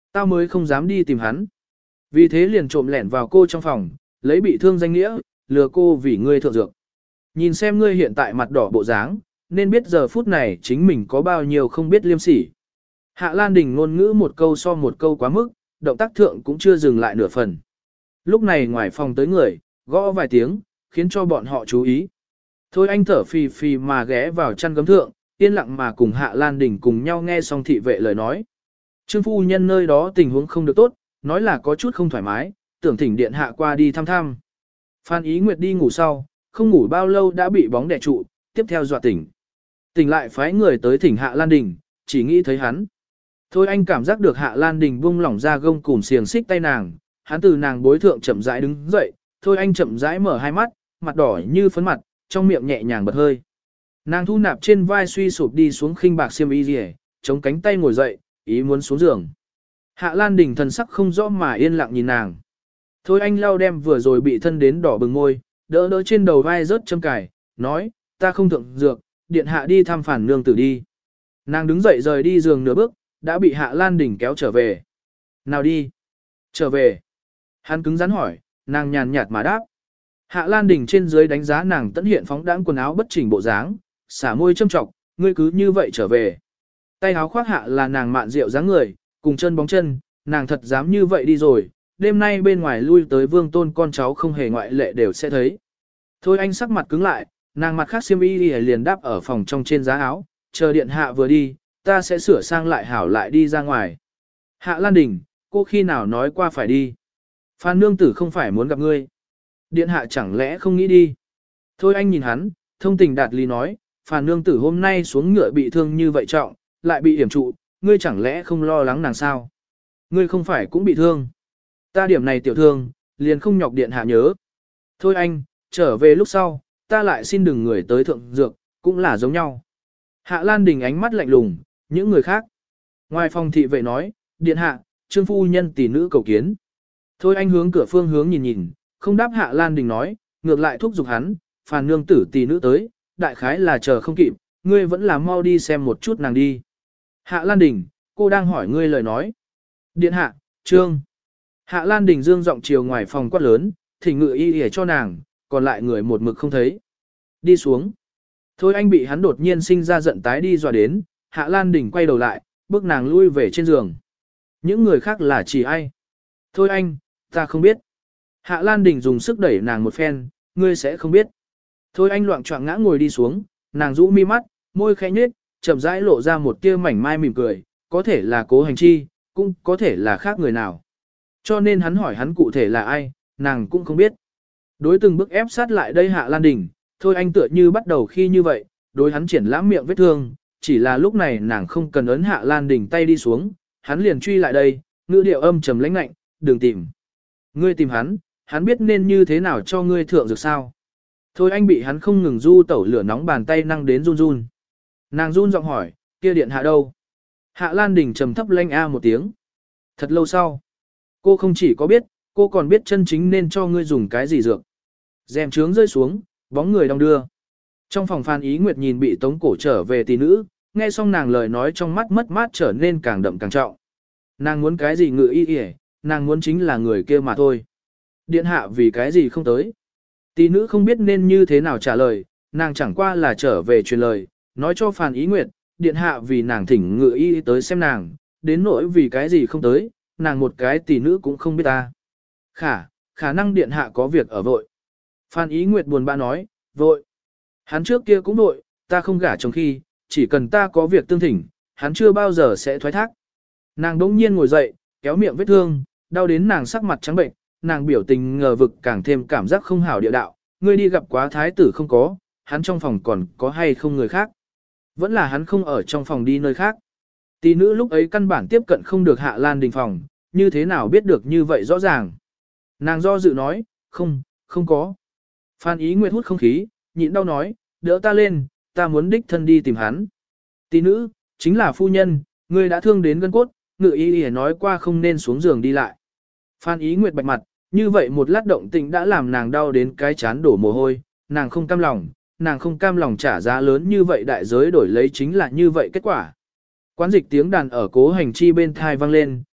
Tao mới không dám đi tìm hắn. Vì thế liền trộm lẻn vào cô trong phòng, lấy bị thương danh nghĩa, lừa cô vì ngươi thượng dược. Nhìn xem ngươi hiện tại mặt đỏ bộ dáng, nên biết giờ phút này chính mình có bao nhiêu không biết liêm sỉ. Hạ Lan Đình ngôn ngữ một câu so một câu quá mức, động tác thượng cũng chưa dừng lại nửa phần. Lúc này ngoài phòng tới người, gõ vài tiếng, khiến cho bọn họ chú ý. Thôi anh thở phì phì mà ghé vào chăn gấm thượng, yên lặng mà cùng Hạ Lan Đình cùng nhau nghe xong thị vệ lời nói. Trương phu nhân nơi đó tình huống không được tốt, nói là có chút không thoải mái, tưởng thỉnh điện hạ qua đi thăm thăm. Phan Ý Nguyệt đi ngủ sau, không ngủ bao lâu đã bị bóng đè trụ, tiếp theo dọa tỉnh. Tỉnh lại phái người tới thỉnh Hạ Lan Đình, chỉ nghĩ thấy hắn. Thôi anh cảm giác được Hạ Lan Đình buông lỏng ra gông cùm xiềng xích tay nàng, hắn từ nàng bối thượng chậm rãi đứng dậy, thôi anh chậm rãi mở hai mắt, mặt đỏ như phấn mặt, trong miệng nhẹ nhàng bật hơi. Nàng thu nạp trên vai suy sụp đi xuống khinh bạc xiêm y rìa, chống cánh tay ngồi dậy, ý muốn xuống giường. Hạ Lan Đình thần sắc không rõ mà yên lặng nhìn nàng. Thôi anh lau đem vừa rồi bị thân đến đỏ bừng môi, đỡ đỡ trên đầu vai rớt châm cài, nói, ta không thượng dược, điện hạ đi thăm phản nương tử đi. Nàng đứng dậy rời đi giường nửa bước, đã bị Hạ Lan Đình kéo trở về. Nào đi. Trở về. Hắn cứng rắn hỏi, nàng nhàn nhạt mà đáp. Hạ Lan Đình trên dưới đánh giá nàng tận hiện phóng đãng quần áo bất chỉnh bộ dáng, xả môi châm trọng, ngươi cứ như vậy trở về. Tay áo khoác hạ là nàng mạn rượu dáng người, cùng chân bóng chân, nàng thật dám như vậy đi rồi, đêm nay bên ngoài lui tới vương tôn con cháu không hề ngoại lệ đều sẽ thấy. Thôi anh sắc mặt cứng lại, nàng mặt khác xiêm y liền đáp ở phòng trong trên giá áo, chờ điện hạ vừa đi, ta sẽ sửa sang lại hảo lại đi ra ngoài. Hạ Lan Đình, cô khi nào nói qua phải đi. Phan nương tử không phải muốn gặp ngươi. Điện hạ chẳng lẽ không nghĩ đi. Thôi anh nhìn hắn, thông tình đạt lý nói, Phan nương tử hôm nay xuống ngựa bị thương như vậy trọng, lại bị hiểm trụ, ngươi chẳng lẽ không lo lắng nàng sao? Ngươi không phải cũng bị thương. Ta điểm này tiểu thương, liền không nhọc điện hạ nhớ. Thôi anh, trở về lúc sau, ta lại xin đừng người tới thượng dược, cũng là giống nhau. Hạ Lan Đình ánh mắt lạnh lùng, những người khác. Ngoài phòng thị vệ nói, điện hạ, trương phu nhân tỷ nữ cầu kiến. Thôi anh hướng cửa phương hướng nhìn nhìn, không đáp Hạ Lan Đình nói, ngược lại thúc giục hắn, phàn nương tử tỷ nữ tới, đại khái là chờ không kịp, ngươi vẫn là mau đi xem một chút nàng đi. Hạ Lan Đình, cô đang hỏi ngươi lời nói. Điện hạ, trương. Hạ Lan Đình dương giọng chiều ngoài phòng quát lớn, thỉnh ngự y để cho nàng, còn lại người một mực không thấy. Đi xuống. Thôi anh bị hắn đột nhiên sinh ra giận tái đi dọa đến, Hạ Lan Đình quay đầu lại, bước nàng lui về trên giường. Những người khác là chỉ ai? Thôi anh, ta không biết. Hạ Lan Đình dùng sức đẩy nàng một phen, ngươi sẽ không biết. Thôi anh loạng choạng ngã ngồi đi xuống, nàng rũ mi mắt, môi khẽ nhếch, chậm rãi lộ ra một tia mảnh mai mỉm cười, có thể là Cố Hành Chi, cũng có thể là khác người nào. Cho nên hắn hỏi hắn cụ thể là ai, nàng cũng không biết. Đối từng bước ép sát lại đây Hạ Lan Đình, thôi anh tựa như bắt đầu khi như vậy, đối hắn triển lãm miệng vết thương, chỉ là lúc này nàng không cần ấn Hạ Lan Đình tay đi xuống, hắn liền truy lại đây, ngữ điệu âm trầm lãnh lạnh, đừng tìm. Ngươi tìm hắn, hắn biết nên như thế nào cho ngươi thượng dược sao. Thôi anh bị hắn không ngừng du tẩu lửa nóng bàn tay năng đến run run. Nàng run giọng hỏi, kia điện hạ đâu? Hạ Lan Đình trầm thấp lanh a một tiếng. Thật lâu sau, cô không chỉ có biết, cô còn biết chân chính nên cho ngươi dùng cái gì dược. Rèm trướng rơi xuống, bóng người đong đưa. Trong phòng Phan Ý Nguyệt nhìn bị tống cổ trở về tỷ nữ, nghe xong nàng lời nói trong mắt mất mát trở nên càng đậm càng trọng. Nàng muốn cái gì ngự y y, nàng muốn chính là người kia mà thôi. Điện hạ vì cái gì không tới. Tỷ nữ không biết nên như thế nào trả lời, nàng chẳng qua là trở về truyền lời, nói cho Phan Ý Nguyệt, điện hạ vì nàng thỉnh ngự y tới xem nàng, đến nỗi vì cái gì không tới, nàng một cái tỷ nữ cũng không biết ta. Khả, khả năng điện hạ có việc ở vội. Phan Ý Nguyệt buồn bã nói, vội. Hắn trước kia cũng vội, ta không gả chồng khi, chỉ cần ta có việc tương thỉnh, hắn chưa bao giờ sẽ thoái thác. Nàng đống nhiên ngồi dậy, kéo miệng vết thương, đau đến nàng sắc mặt trắng bệnh, nàng biểu tình ngờ vực càng thêm cảm giác không hảo địa đạo, ngươi đi gặp quá thái tử không có, hắn trong phòng còn có hay không người khác. Vẫn là hắn không ở trong phòng đi nơi khác. Tỷ nữ lúc ấy căn bản tiếp cận không được Hạ Lan Đình phòng, như thế nào biết được như vậy rõ ràng. Nàng do dự nói, không, không có. Phan Ý Nguyệt hút không khí, nhịn đau nói, đỡ ta lên, ta muốn đích thân đi tìm hắn. Tỷ nữ, chính là phu nhân, ngươi đã thương đến gân cốt, ngự y y nói qua không nên xuống giường đi lại. Phan Ý Nguyệt bạch mặt, như vậy một lát động tình đã làm nàng đau đến cái chán đổ mồ hôi, nàng không cam lòng, nàng không cam lòng trả giá lớn như vậy đại giới đổi lấy chính là như vậy kết quả. Quán dịch tiếng đàn ở Cố Hành Chi bên thai vang lên,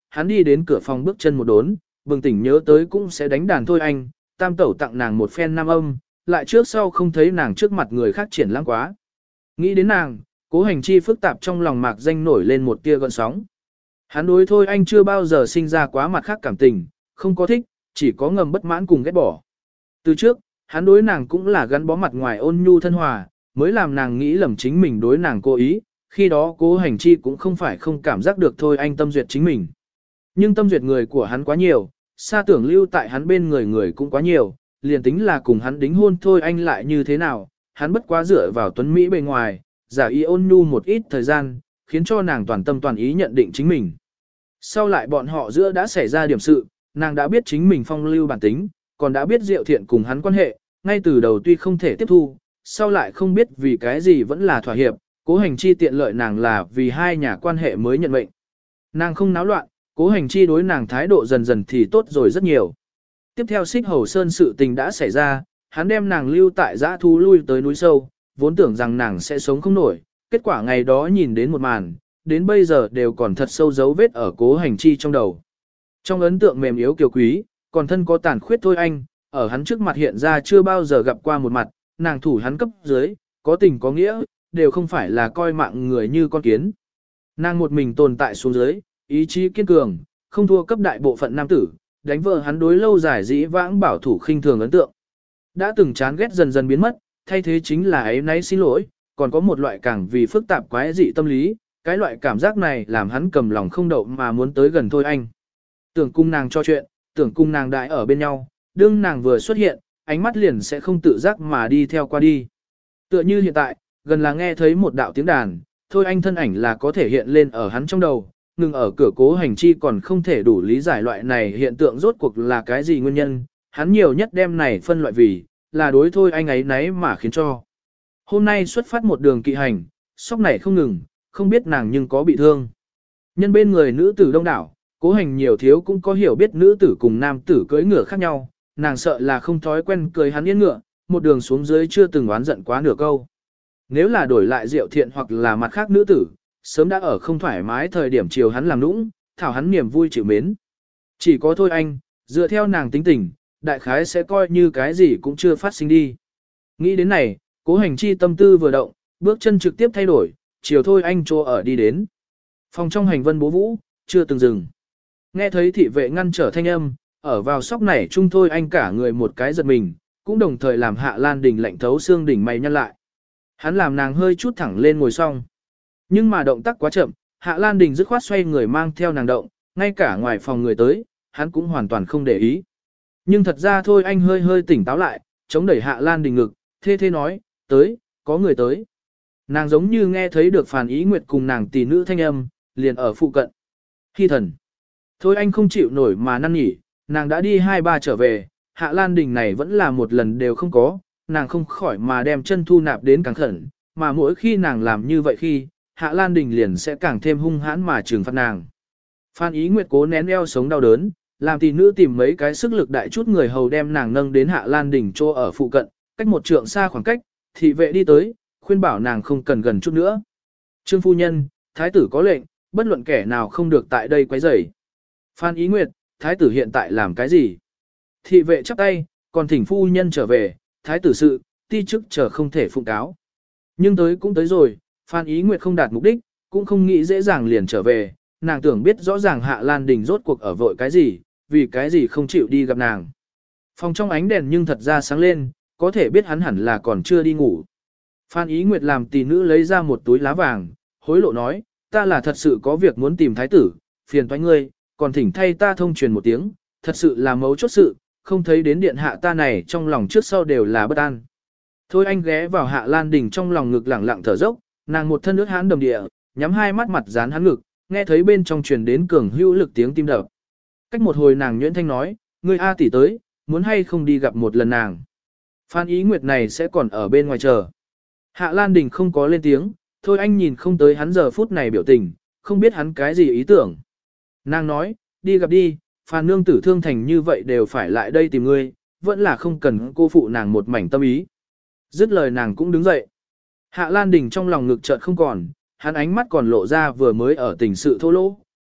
hắn đi đến cửa phòng bước chân một đốn, bừng tỉnh nhớ tới cũng sẽ đánh đàn thôi anh, tam tẩu tặng nàng một phen nam âm, lại trước sau không thấy nàng trước mặt người khác triển lãng quá. Nghĩ đến nàng, Cố Hành Chi phức tạp trong lòng mạc danh nổi lên một tia gợn sóng. Hắn đối thôi anh chưa bao giờ sinh ra quá mặt khác cảm tình, không có thích, chỉ có ngầm bất mãn cùng ghét bỏ. Từ trước, hắn đối nàng cũng là gắn bó mặt ngoài ôn nhu thân hòa, mới làm nàng nghĩ lầm chính mình đối nàng cố ý, khi đó Cố Hành Chi cũng không phải không cảm giác được thôi anh tâm duyệt chính mình. Nhưng tâm duyệt người của hắn quá nhiều, xa tưởng lưu tại hắn bên người người cũng quá nhiều, liền tính là cùng hắn đính hôn thôi anh lại như thế nào, hắn bất quá dựa vào tuấn Mỹ bề ngoài, giả ý ôn nhu một ít thời gian, khiến cho nàng toàn tâm toàn ý nhận định chính mình. Sau lại bọn họ giữa đã xảy ra điểm sự, nàng đã biết chính mình phong lưu bản tính, còn đã biết Diệu Thiện cùng hắn quan hệ, ngay từ đầu tuy không thể tiếp thu, sau lại không biết vì cái gì vẫn là thỏa hiệp, Cố Hành Chi tiện lợi nàng là vì hai nhà quan hệ mới nhận mệnh. Nàng không náo loạn, Cố Hành Chi đối nàng thái độ dần dần thì tốt rồi rất nhiều. Tiếp theo Xích Hầu Sơn sự tình đã xảy ra, hắn đem nàng lưu tại dã thú lui tới núi sâu, vốn tưởng rằng nàng sẽ sống không nổi, kết quả ngày đó nhìn đến một màn, đến bây giờ đều còn thật sâu dấu vết ở Cố Hành Chi trong đầu. Trong ấn tượng mềm yếu kiều quý, còn thân có tàn khuyết thôi anh, ở hắn trước mặt hiện ra chưa bao giờ gặp qua một mặt, nàng thủ hắn cấp dưới, có tình có nghĩa, đều không phải là coi mạng người như con kiến. Nàng một mình tồn tại xuống dưới, ý chí kiên cường, không thua cấp đại bộ phận nam tử, đánh vợ hắn đối lâu dài dĩ vãng bảo thủ khinh thường ấn tượng. Đã từng chán ghét dần dần biến mất, thay thế chính là ấy nấy xin lỗi, còn có một loại càng vì phức tạp quái dị tâm lý, cái loại cảm giác này làm hắn cầm lòng không đậu mà muốn tới gần thôi anh. Tưởng cung nàng cho chuyện, tưởng cung nàng đại ở bên nhau, đương nàng vừa xuất hiện, ánh mắt liền sẽ không tự giác mà đi theo qua đi. Tựa như hiện tại, gần là nghe thấy một đạo tiếng đàn, thôi anh thân ảnh là có thể hiện lên ở hắn trong đầu, ngừng ở cửa Cố Hành Chi còn không thể đủ lý giải loại này hiện tượng rốt cuộc là cái gì nguyên nhân, hắn nhiều nhất đem này phân loại vì, là đối thôi anh ấy nấy mà khiến cho. Hôm nay xuất phát một đường kỵ hành, sóc này không ngừng, không biết nàng nhưng có bị thương. Nhân bên người nữ tử đông đảo, Cố Hành nhiều thiếu cũng có hiểu biết nữ tử cùng nam tử cưỡi ngựa khác nhau, nàng sợ là không thói quen cưỡi hắn yên ngựa, một đường xuống dưới chưa từng oán giận quá nửa câu. Nếu là đổi lại Diệu Thiện hoặc là mặt khác nữ tử, sớm đã ở không thoải mái thời điểm chiều hắn làm nũng, thảo hắn niềm vui chịu mến. Chỉ có thôi anh, dựa theo nàng tính tình, đại khái sẽ coi như cái gì cũng chưa phát sinh đi. Nghĩ đến này, Cố Hành Chi tâm tư vừa động, bước chân trực tiếp thay đổi, chiều thôi anh chỗ ở đi đến. Phòng trong hành vân bố vũ, chưa từng dừng. Nghe thấy thị vệ ngăn trở thanh âm, ở vào sóc này chung thôi anh cả người một cái giật mình, cũng đồng thời làm Hạ Lan Đình lạnh thấu xương đỉnh mày nhăn lại. Hắn làm nàng hơi chút thẳng lên ngồi xong. Nhưng mà động tác quá chậm, Hạ Lan Đình dứt khoát xoay người mang theo nàng động, ngay cả ngoài phòng người tới, hắn cũng hoàn toàn không để ý. Nhưng thật ra thôi anh hơi hơi tỉnh táo lại, chống đẩy Hạ Lan Đình ngực, thê thê nói, tới, có người tới. Nàng giống như nghe thấy được Phàn Ý Nguyệt cùng nàng tỷ nữ thanh âm, liền ở phụ cận. Khi thần. Thôi anh không chịu nổi mà năn nỉ, nàng đã đi hai ba trở về, Hạ Lan Đình này vẫn là một lần đều không có, nàng không khỏi mà đem chân thu nạp đến càng khẩn, mà mỗi khi nàng làm như vậy khi, Hạ Lan Đình liền sẽ càng thêm hung hãn mà trừng phạt nàng. Phan Ý Nguyệt cố nén eo sống đau đớn, làm tỷ nữ tìm mấy cái sức lực đại chút người hầu đem nàng nâng đến Hạ Lan Đình chỗ ở phụ cận, cách một trượng xa khoảng cách, thị vệ đi tới, khuyên bảo nàng không cần gần chút nữa. Trương phu nhân, thái tử có lệnh, bất luận kẻ nào không được tại đây quấy rầy. Phan Ý Nguyệt, thái tử hiện tại làm cái gì? Thị vệ chắp tay, còn thỉnh phu nhân trở về, thái tử sự, ti chức chờ không thể phụng cáo. Nhưng tới cũng tới rồi, Phan Ý Nguyệt không đạt mục đích, cũng không nghĩ dễ dàng liền trở về, nàng tưởng biết rõ ràng Hạ Lan Đình rốt cuộc ở vội cái gì, vì cái gì không chịu đi gặp nàng. Phòng trong ánh đèn nhưng thật ra sáng lên, có thể biết hắn hẳn là còn chưa đi ngủ. Phan Ý Nguyệt làm tỷ nữ lấy ra một túi lá vàng, hối lộ nói, ta là thật sự có việc muốn tìm thái tử, phiền toái ngươi, còn thỉnh thay ta thông truyền một tiếng, thật sự là mấu chốt sự, không thấy đến điện hạ ta này trong lòng trước sau đều là bất an. Thôi anh ghé vào Hạ Lan Đình trong lòng ngực lẳng lặng thở dốc, nàng một thân ướt hãn đầm địa, nhắm hai mắt mặt dán hắn ngực, nghe thấy bên trong truyền đến cường hữu lực tiếng tim đập. Cách một hồi nàng nhuyễn thanh nói, ngươi A tỷ tới, muốn hay không đi gặp một lần nàng. Phan Ý Nguyệt này sẽ còn ở bên ngoài chờ. Hạ Lan Đình không có lên tiếng, thôi anh nhìn không tới hắn giờ phút này biểu tình, không biết hắn cái gì ý tưởng. Nàng nói, đi gặp đi, Phan nương tử thương thành như vậy đều phải lại đây tìm ngươi, vẫn là không cần cô phụ nàng một mảnh tâm ý. Dứt lời nàng cũng đứng dậy. Hạ Lan Đình trong lòng ngực chợt không còn, hắn ánh mắt còn lộ ra vừa mới ở tình sự thô lỗ,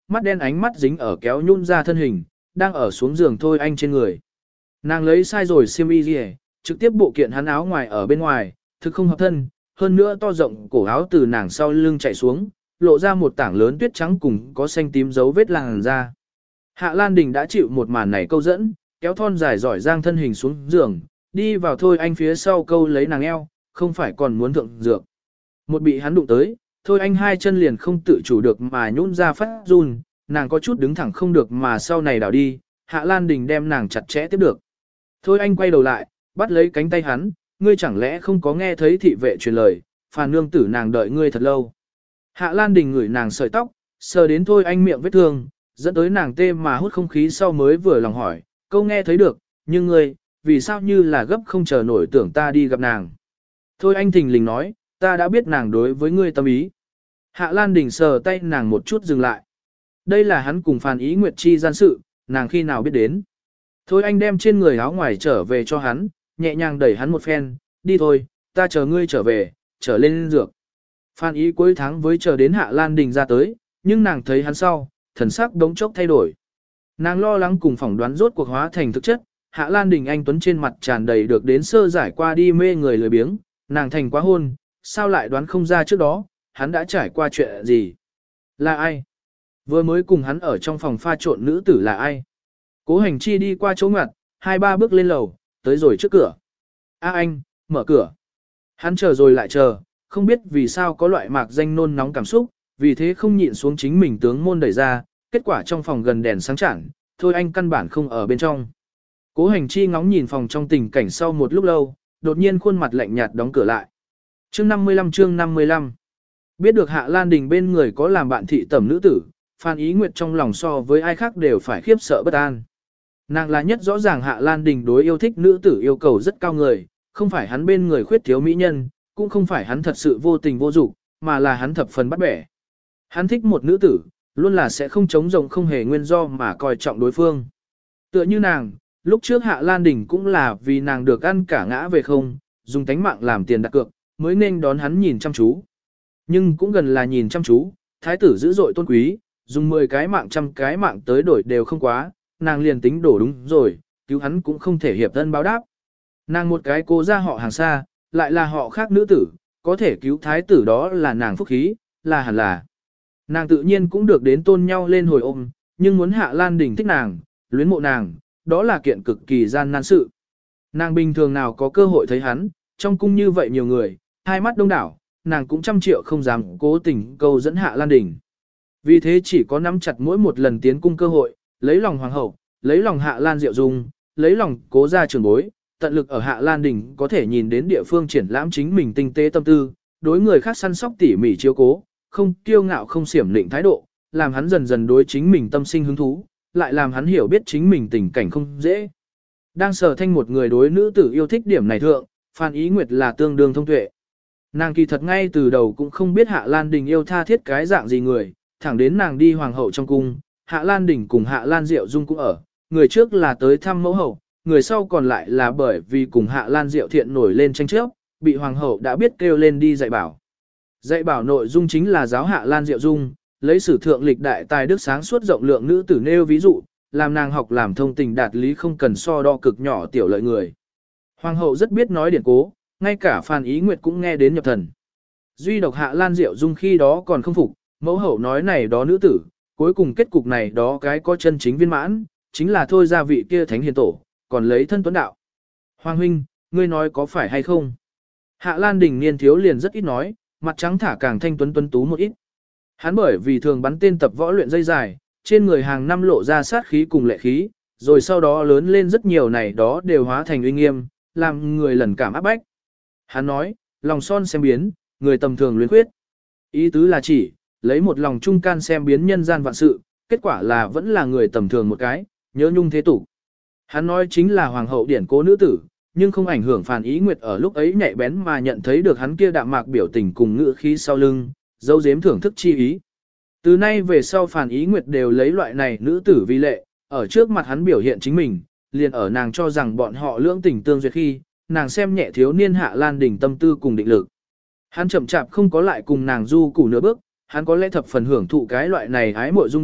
mắt đen ánh mắt dính ở kéo nhún ra thân hình, đang ở xuống giường Thôi Anh trên người. Nàng lấy sai rồi xiêm y gì, trực tiếp bộ kiện hắn áo ngoài ở bên ngoài, thực không hợp thân, hơn nữa to rộng cổ áo từ nàng sau lưng chạy xuống, lộ ra một tảng lớn tuyết trắng cùng có xanh tím dấu vết làn da. Hạ Lan Đình đã chịu một màn này câu dẫn, kéo thon dài giỏi giang thân hình xuống giường, đi vào Thôi Anh phía sau câu lấy nàng eo, không phải còn muốn thượng dược. Một bị hắn đụng tới, Thôi Anh hai chân liền không tự chủ được mà nhún ra phát run, nàng có chút đứng thẳng không được mà sau này đảo đi, Hạ Lan Đình đem nàng chặt chẽ tiếp được. Thôi Anh quay đầu lại, bắt lấy cánh tay hắn, ngươi chẳng lẽ không có nghe thấy thị vệ truyền lời, phàn nương tử nàng đợi ngươi thật lâu. Hạ Lan Đình ngửi nàng sợi tóc, sờ đến Thôi Anh miệng vết thương, dẫn tới nàng tê mà hút không khí sau mới vừa lòng hỏi, câu nghe thấy được, nhưng ngươi, vì sao như là gấp không chờ nổi tưởng ta đi gặp nàng. Thôi Anh thình lình nói, ta đã biết nàng đối với ngươi tâm ý. Hạ Lan Đình sờ tay nàng một chút dừng lại. Đây là hắn cùng Phàn Ý Nguyệt chi gian sự, nàng khi nào biết đến. Thôi Anh đem trên người áo ngoài trở về cho hắn, nhẹ nhàng đẩy hắn một phen, đi thôi, ta chờ ngươi trở về, trở lên dược. Phan Ý cuối tháng với chờ đến Hạ Lan Đình ra tới, nhưng nàng thấy hắn sau, thần sắc đống chốc thay đổi. Nàng lo lắng cùng phỏng đoán rốt cuộc hóa thành thực chất, Hạ Lan Đình anh tuấn trên mặt tràn đầy được đến sơ giải qua đi mê người lười biếng, nàng thành quá hôn, sao lại đoán không ra trước đó, hắn đã trải qua chuyện gì. Là ai? Vừa mới cùng hắn ở trong phòng pha trộn nữ tử là ai? Cố Hành Chi đi qua chỗ ngặt, hai ba bước lên lầu, tới rồi trước cửa. A anh, mở cửa. Hắn chờ rồi lại chờ, không biết vì sao có loại mạc danh nôn nóng cảm xúc, vì thế không nhịn xuống chính mình tướng môn đẩy ra, kết quả trong phòng gần đèn sáng chản, thôi anh căn bản không ở bên trong. Cố Hành Chi ngóng nhìn phòng trong tình cảnh sau một lúc lâu, đột nhiên khuôn mặt lạnh nhạt đóng cửa lại. Chương năm mươi lăm chương năm mươi lăm. Biết được Hạ Lan Đình bên người có làm bạn thị tẩm nữ tử, Phan Ý Nguyệt trong lòng so với ai khác đều phải khiếp sợ bất an. Nàng là nhất rõ ràng Hạ Lan Đình đối yêu thích nữ tử yêu cầu rất cao người, không phải hắn bên người khuyết thiếu mỹ nhân, cũng không phải hắn thật sự vô tình vô dục, mà là hắn thập phần bắt bẻ. Hắn thích một nữ tử, luôn là sẽ không chống rồng không hề nguyên do mà coi trọng đối phương. Tựa như nàng, lúc trước Hạ Lan Đình cũng là vì nàng được ăn cả ngã về không, dùng tánh mạng làm tiền đặt cược, mới nên đón hắn nhìn chăm chú. Nhưng cũng gần là nhìn chăm chú, thái tử dữ dội tôn quý, dùng mười cái mạng trăm cái mạng tới đổi đều không quá, nàng liền tính đổ đúng rồi, cứu hắn cũng không thể hiệp thân báo đáp. Nàng một cái cô ra họ hàng xa, lại là họ khác nữ tử, có thể cứu thái tử đó là nàng phúc khí, là hẳn là. Nàng tự nhiên cũng được đến tôn nhau lên hồi ôm, nhưng muốn Hạ Lan Đình thích nàng, luyến mộ nàng, đó là kiện cực kỳ gian nan sự. Nàng bình thường nào có cơ hội thấy hắn, trong cung như vậy nhiều người, hai mắt đông đảo, nàng cũng trăm triệu không dám cố tình câu dẫn Hạ Lan Đình. Vì thế chỉ có nắm chặt mỗi một lần tiến cung cơ hội, lấy lòng hoàng hậu, lấy lòng Hạ Lan Diệu Dung, lấy lòng cố gia trưởng bối, tận lực ở Hạ Lan Đình có thể nhìn đến địa phương triển lãm chính mình tinh tế tâm tư, đối người khác săn sóc tỉ mỉ chiếu cố, không kiêu ngạo không xiểm lịnh thái độ, làm hắn dần dần đối chính mình tâm sinh hứng thú, lại làm hắn hiểu biết chính mình tình cảnh không dễ. Đang sở thanh một người đối nữ tử yêu thích điểm này thượng, Phan Ý Nguyệt là tương đương thông tuệ. Nàng kỳ thật ngay từ đầu cũng không biết Hạ Lan Đình yêu tha thiết cái dạng gì người, thẳng đến nàng đi hoàng hậu trong cung, Hạ Lan Đình cùng Hạ Lan Diệu Dung cũng ở, người trước là tới thăm mẫu hậu, người sau còn lại là bởi vì cùng Hạ Lan Diệu Thiện nổi lên tranh chấp, bị hoàng hậu đã biết kêu lên đi dạy bảo. Dạy bảo nội dung chính là giáo Hạ Lan Diệu Dung, lấy sử thượng lịch đại tài đức sáng suốt rộng lượng nữ tử nêu ví dụ, làm nàng học làm thông tình đạt lý không cần so đo cực nhỏ tiểu lợi người. Hoàng hậu rất biết nói điển cố, ngay cả Phan Ý Nguyệt cũng nghe đến nhập thần. Duy độc Hạ Lan Diệu Dung khi đó còn không phục, mẫu hậu nói này đó nữ tử, cuối cùng kết cục này đó cái có chân chính viên mãn, chính là thôi ra vị kia thánh hiền tổ, còn lấy thân tuấn đạo. Hoàng huynh, ngươi nói có phải hay không? Hạ Lan Đình niên thiếu liền rất ít nói, mặt trắng thả càng thanh tuấn tuấn tú một ít. Hắn bởi vì thường bắn tên tập võ luyện dây dài, trên người hàng năm lộ ra sát khí cùng lệ khí, rồi sau đó lớn lên rất nhiều này đó đều hóa thành uy nghiêm, làm người lần cảm áp bách. Hắn nói, lòng son xem biến, người tầm thường luyến khuyết. Ý tứ là chỉ, lấy một lòng trung can xem biến nhân gian vạn sự, kết quả là vẫn là người tầm thường một cái, nhớ nhung thế tục. Hắn nói chính là hoàng hậu điển cố nữ tử, nhưng không ảnh hưởng Phan Ý Nguyệt ở lúc ấy nhạy bén mà nhận thấy được hắn kia đạm mạc biểu tình cùng ngữ khí sau lưng, dấu dếm thưởng thức chi ý. Từ nay về sau Phan Ý Nguyệt đều lấy loại này nữ tử vi lệ, ở trước mặt hắn biểu hiện chính mình, liền ở nàng cho rằng bọn họ lưỡng tình tương duyệt khi, nàng xem nhẹ thiếu niên Hạ Lan Đình tâm tư cùng định lực. Hắn chậm chạp không có lại cùng nàng du củ nửa bước, hắn có lẽ thập phần hưởng thụ cái loại này ái muội rung động,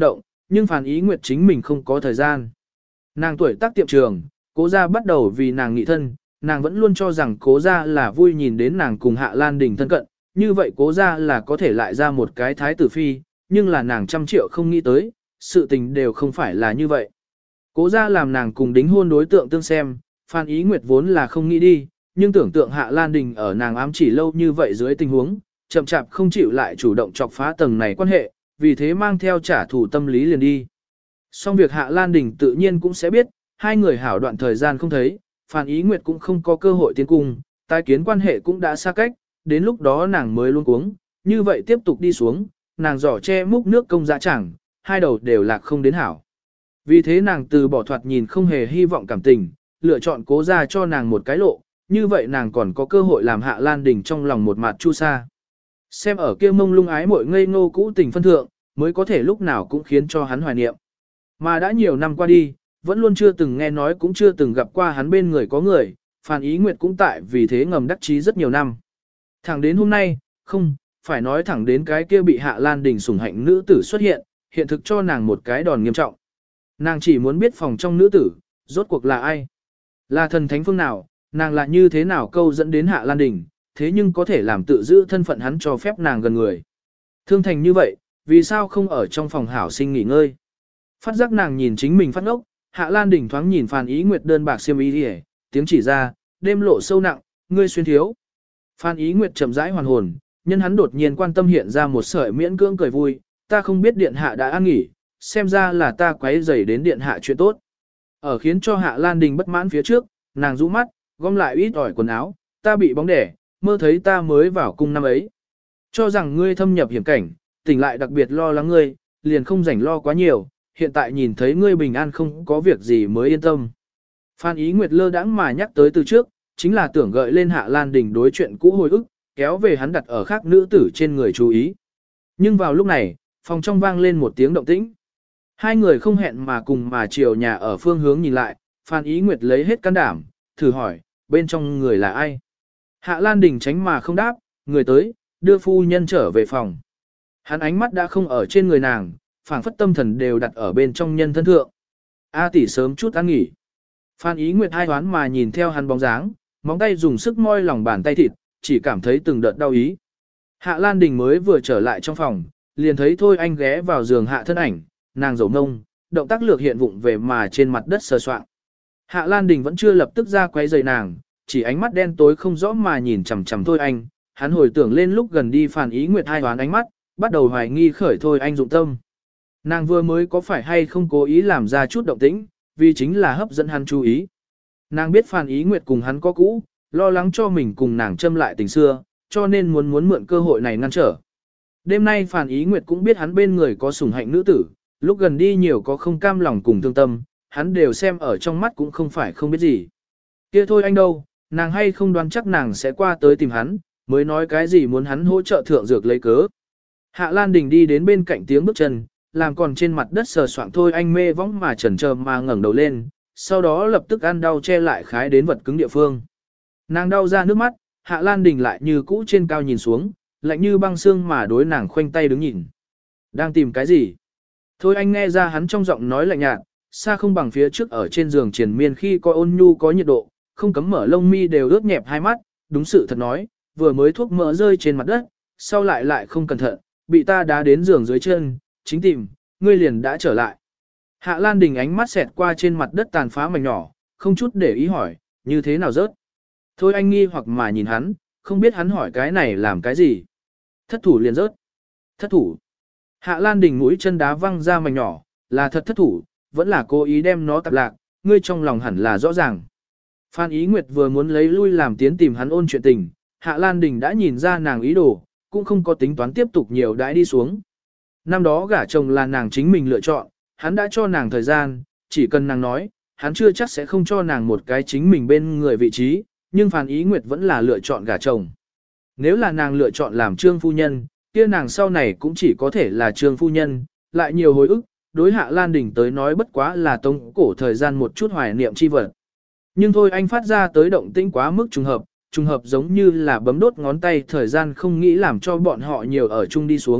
nhưng Phan Ý Nguyệt chính mình không có thời gian. Nàng tuổi tác tiệm trường, cố gia bắt đầu vì nàng nghị thân, nàng vẫn luôn cho rằng cố gia là vui nhìn đến nàng cùng Hạ Lan Đình thân cận, như vậy cố gia là có thể lại ra một cái thái tử phi, nhưng là nàng trăm triệu không nghĩ tới, sự tình đều không phải là như vậy. Cố gia làm nàng cùng đính hôn đối tượng tương xem, Phan Ý Nguyệt vốn là không nghĩ đi, nhưng tưởng tượng Hạ Lan Đình ở nàng ám chỉ lâu như vậy dưới tình huống, chậm chạp không chịu lại chủ động chọc phá tầng này quan hệ, vì thế mang theo trả thù tâm lý liền đi. Xong việc Hạ Lan Đình tự nhiên cũng sẽ biết, hai người hảo đoạn thời gian không thấy, Phan Ý Nguyệt cũng không có cơ hội tiến cung, tái kiến quan hệ cũng đã xa cách, đến lúc đó nàng mới luôn cuống, như vậy tiếp tục đi xuống, nàng giỏ che múc nước công dạ chẳng, hai đầu đều lạc không đến hảo. Vì thế nàng từ bỏ thoạt nhìn không hề hy vọng cảm tình, lựa chọn cố ra cho nàng một cái lộ, như vậy nàng còn có cơ hội làm Hạ Lan Đình trong lòng một mặt chu sa. Xem ở kia mông lung ái muội ngây ngô cũ tình phân thượng, mới có thể lúc nào cũng khiến cho hắn hoài niệm. Mà đã nhiều năm qua đi, vẫn luôn chưa từng nghe nói cũng chưa từng gặp qua hắn bên người có người, Phan Ý Nguyệt cũng tại vì thế ngầm đắc chí rất nhiều năm. Thẳng đến hôm nay, không, phải nói thẳng đến cái kia bị Hạ Lan Đình sủng hạnh nữ tử xuất hiện, hiện thực cho nàng một cái đòn nghiêm trọng. Nàng chỉ muốn biết phòng trong nữ tử, rốt cuộc là ai? Là thần thánh phương nào, nàng là như thế nào câu dẫn đến Hạ Lan Đình, thế nhưng có thể làm tự giữ thân phận hắn cho phép nàng gần người. Thương thành như vậy, vì sao không ở trong phòng hảo sinh nghỉ ngơi? Phát giác nàng nhìn chính mình phát ngốc, Hạ Lan Đình thoáng nhìn Phan Ý Nguyệt đơn bạc xiêm y đi, tiếng chỉ ra, đêm lộ sâu nặng, ngươi xuyên thiếu. Phan Ý Nguyệt chậm rãi hoàn hồn, nhân hắn đột nhiên quan tâm hiện ra một sợi miễn cưỡng cười vui, ta không biết điện hạ đã an nghỉ, xem ra là ta quấy rầy đến điện hạ chuyện tốt. Ở khiến cho Hạ Lan Đình bất mãn phía trước, nàng rũ mắt, gom lại ít ỏi quần áo, ta bị bóng đẻ, mơ thấy ta mới vào cung năm ấy. Cho rằng ngươi thâm nhập hiểm cảnh, tỉnh lại đặc biệt lo lắng ngươi, liền không rảnh lo quá nhiều, hiện tại nhìn thấy ngươi bình an không có việc gì mới yên tâm. Phan Ý Nguyệt lơ đãng mà nhắc tới từ trước, chính là tưởng gợi lên Hạ Lan Đình đối chuyện cũ hồi ức, kéo về hắn đặt ở khác nữ tử trên người chú ý. Nhưng vào lúc này, phòng trong vang lên một tiếng động tĩnh. Hai người không hẹn mà cùng mà chiều nhà ở phương hướng nhìn lại, Phan Ý Nguyệt lấy hết can đảm, thử hỏi, bên trong người là ai? Hạ Lan Đình tránh mà không đáp, người tới, đưa phu nhân trở về phòng. Hắn ánh mắt đã không ở trên người nàng, phảng phất tâm thần đều đặt ở bên trong nhân thân thượng. A tỷ sớm chút ăn nghỉ. Phan Ý Nguyệt hai đoán mà nhìn theo hắn bóng dáng, móng tay dùng sức moi lòng bàn tay thịt, chỉ cảm thấy từng đợt đau ý. Hạ Lan Đình mới vừa trở lại trong phòng, liền thấy Thôi Anh ghé vào giường hạ thân ảnh, nàng dầu ngông, động tác lược hiện vụng về mà trên mặt đất sờ soạng. Hạ Lan Đình vẫn chưa lập tức ra quay giày nàng, chỉ ánh mắt đen tối không rõ mà nhìn chằm chằm Thôi Anh, hắn hồi tưởng lên lúc gần đi Phan Ý Nguyệt hai đoán ánh mắt, bắt đầu hoài nghi khởi Thôi Anh dụng tâm. Nàng vừa mới có phải hay không cố ý làm ra chút động tĩnh, vì chính là hấp dẫn hắn chú ý. Nàng biết Phan Ý Nguyệt cùng hắn có cũ, lo lắng cho mình cùng nàng châm lại tình xưa, cho nên muốn muốn mượn cơ hội này ngăn trở. Đêm nay Phan Ý Nguyệt cũng biết hắn bên người có sủng hạnh nữ tử, lúc gần đi nhiều có không cam lòng cùng thương tâm, hắn đều xem ở trong mắt cũng không phải không biết gì. Kia thôi anh đâu, nàng hay không đoán chắc nàng sẽ qua tới tìm hắn, mới nói cái gì muốn hắn hỗ trợ thượng dược lấy cớ. Hạ Lan Đình đi đến bên cạnh tiếng bước chân, làm còn trên mặt đất sờ soạng Thôi Anh mê võng mà chần chờ mà ngẩng đầu lên, sau đó lập tức ăn đau che lại khái đến vật cứng địa phương. Nàng đau ra nước mắt, Hạ Lan Đình lại như cũ trên cao nhìn xuống, lạnh như băng xương mà đối nàng khoanh tay đứng nhìn. Đang tìm cái gì? Thôi anh nghe ra hắn trong giọng nói lạnh nhạt, xa không bằng phía trước ở trên giường triền miên khi có ôn nhu có nhiệt độ, không cấm mở lông mi đều ướt nhẹp hai mắt, đúng sự thật nói, vừa mới thuốc mỡ rơi trên mặt đất, sau lại lại không cẩn thận, bị ta đá đến giường dưới chân, chính tìm, ngươi liền đã trở lại. Hạ Lan Đình ánh mắt xẹt qua trên mặt đất tàn phá mảnh nhỏ, không chút để ý hỏi, như thế nào rớt. Thôi anh nghi hoặc mà nhìn hắn, không biết hắn hỏi cái này làm cái gì. Thất thủ liền rớt. Thất thủ. Hạ Lan Đình mũi chân đá văng ra mảnh nhỏ, là thật thất thủ, vẫn là cố ý đem nó tạp lạc, ngươi trong lòng hẳn là rõ ràng. Phan Ý Nguyệt vừa muốn lấy lui làm tiến tìm hắn ôn chuyện tình, Hạ Lan Đình đã nhìn ra nàng ý đồ, cũng không có tính toán tiếp tục nhiều đãi đi xuống. Năm đó gả chồng là nàng chính mình lựa chọn, hắn đã cho nàng thời gian, chỉ cần nàng nói, hắn chưa chắc sẽ không cho nàng một cái chính mình bên người vị trí, nhưng Phan Ý Nguyệt vẫn là lựa chọn gả chồng. Nếu là nàng lựa chọn làm trương phu nhân, kia nàng sau này cũng chỉ có thể là trương phu nhân, lại nhiều hồi ức, đối Hạ Lan Đình tới nói bất quá là tống cổ thời gian một chút hoài niệm chi vật. Nhưng thôi anh phát ra tới động tĩnh quá mức trùng hợp, trùng hợp giống như là bấm đốt ngón tay thời gian không nghĩ làm cho bọn họ nhiều ở chung đi xuống,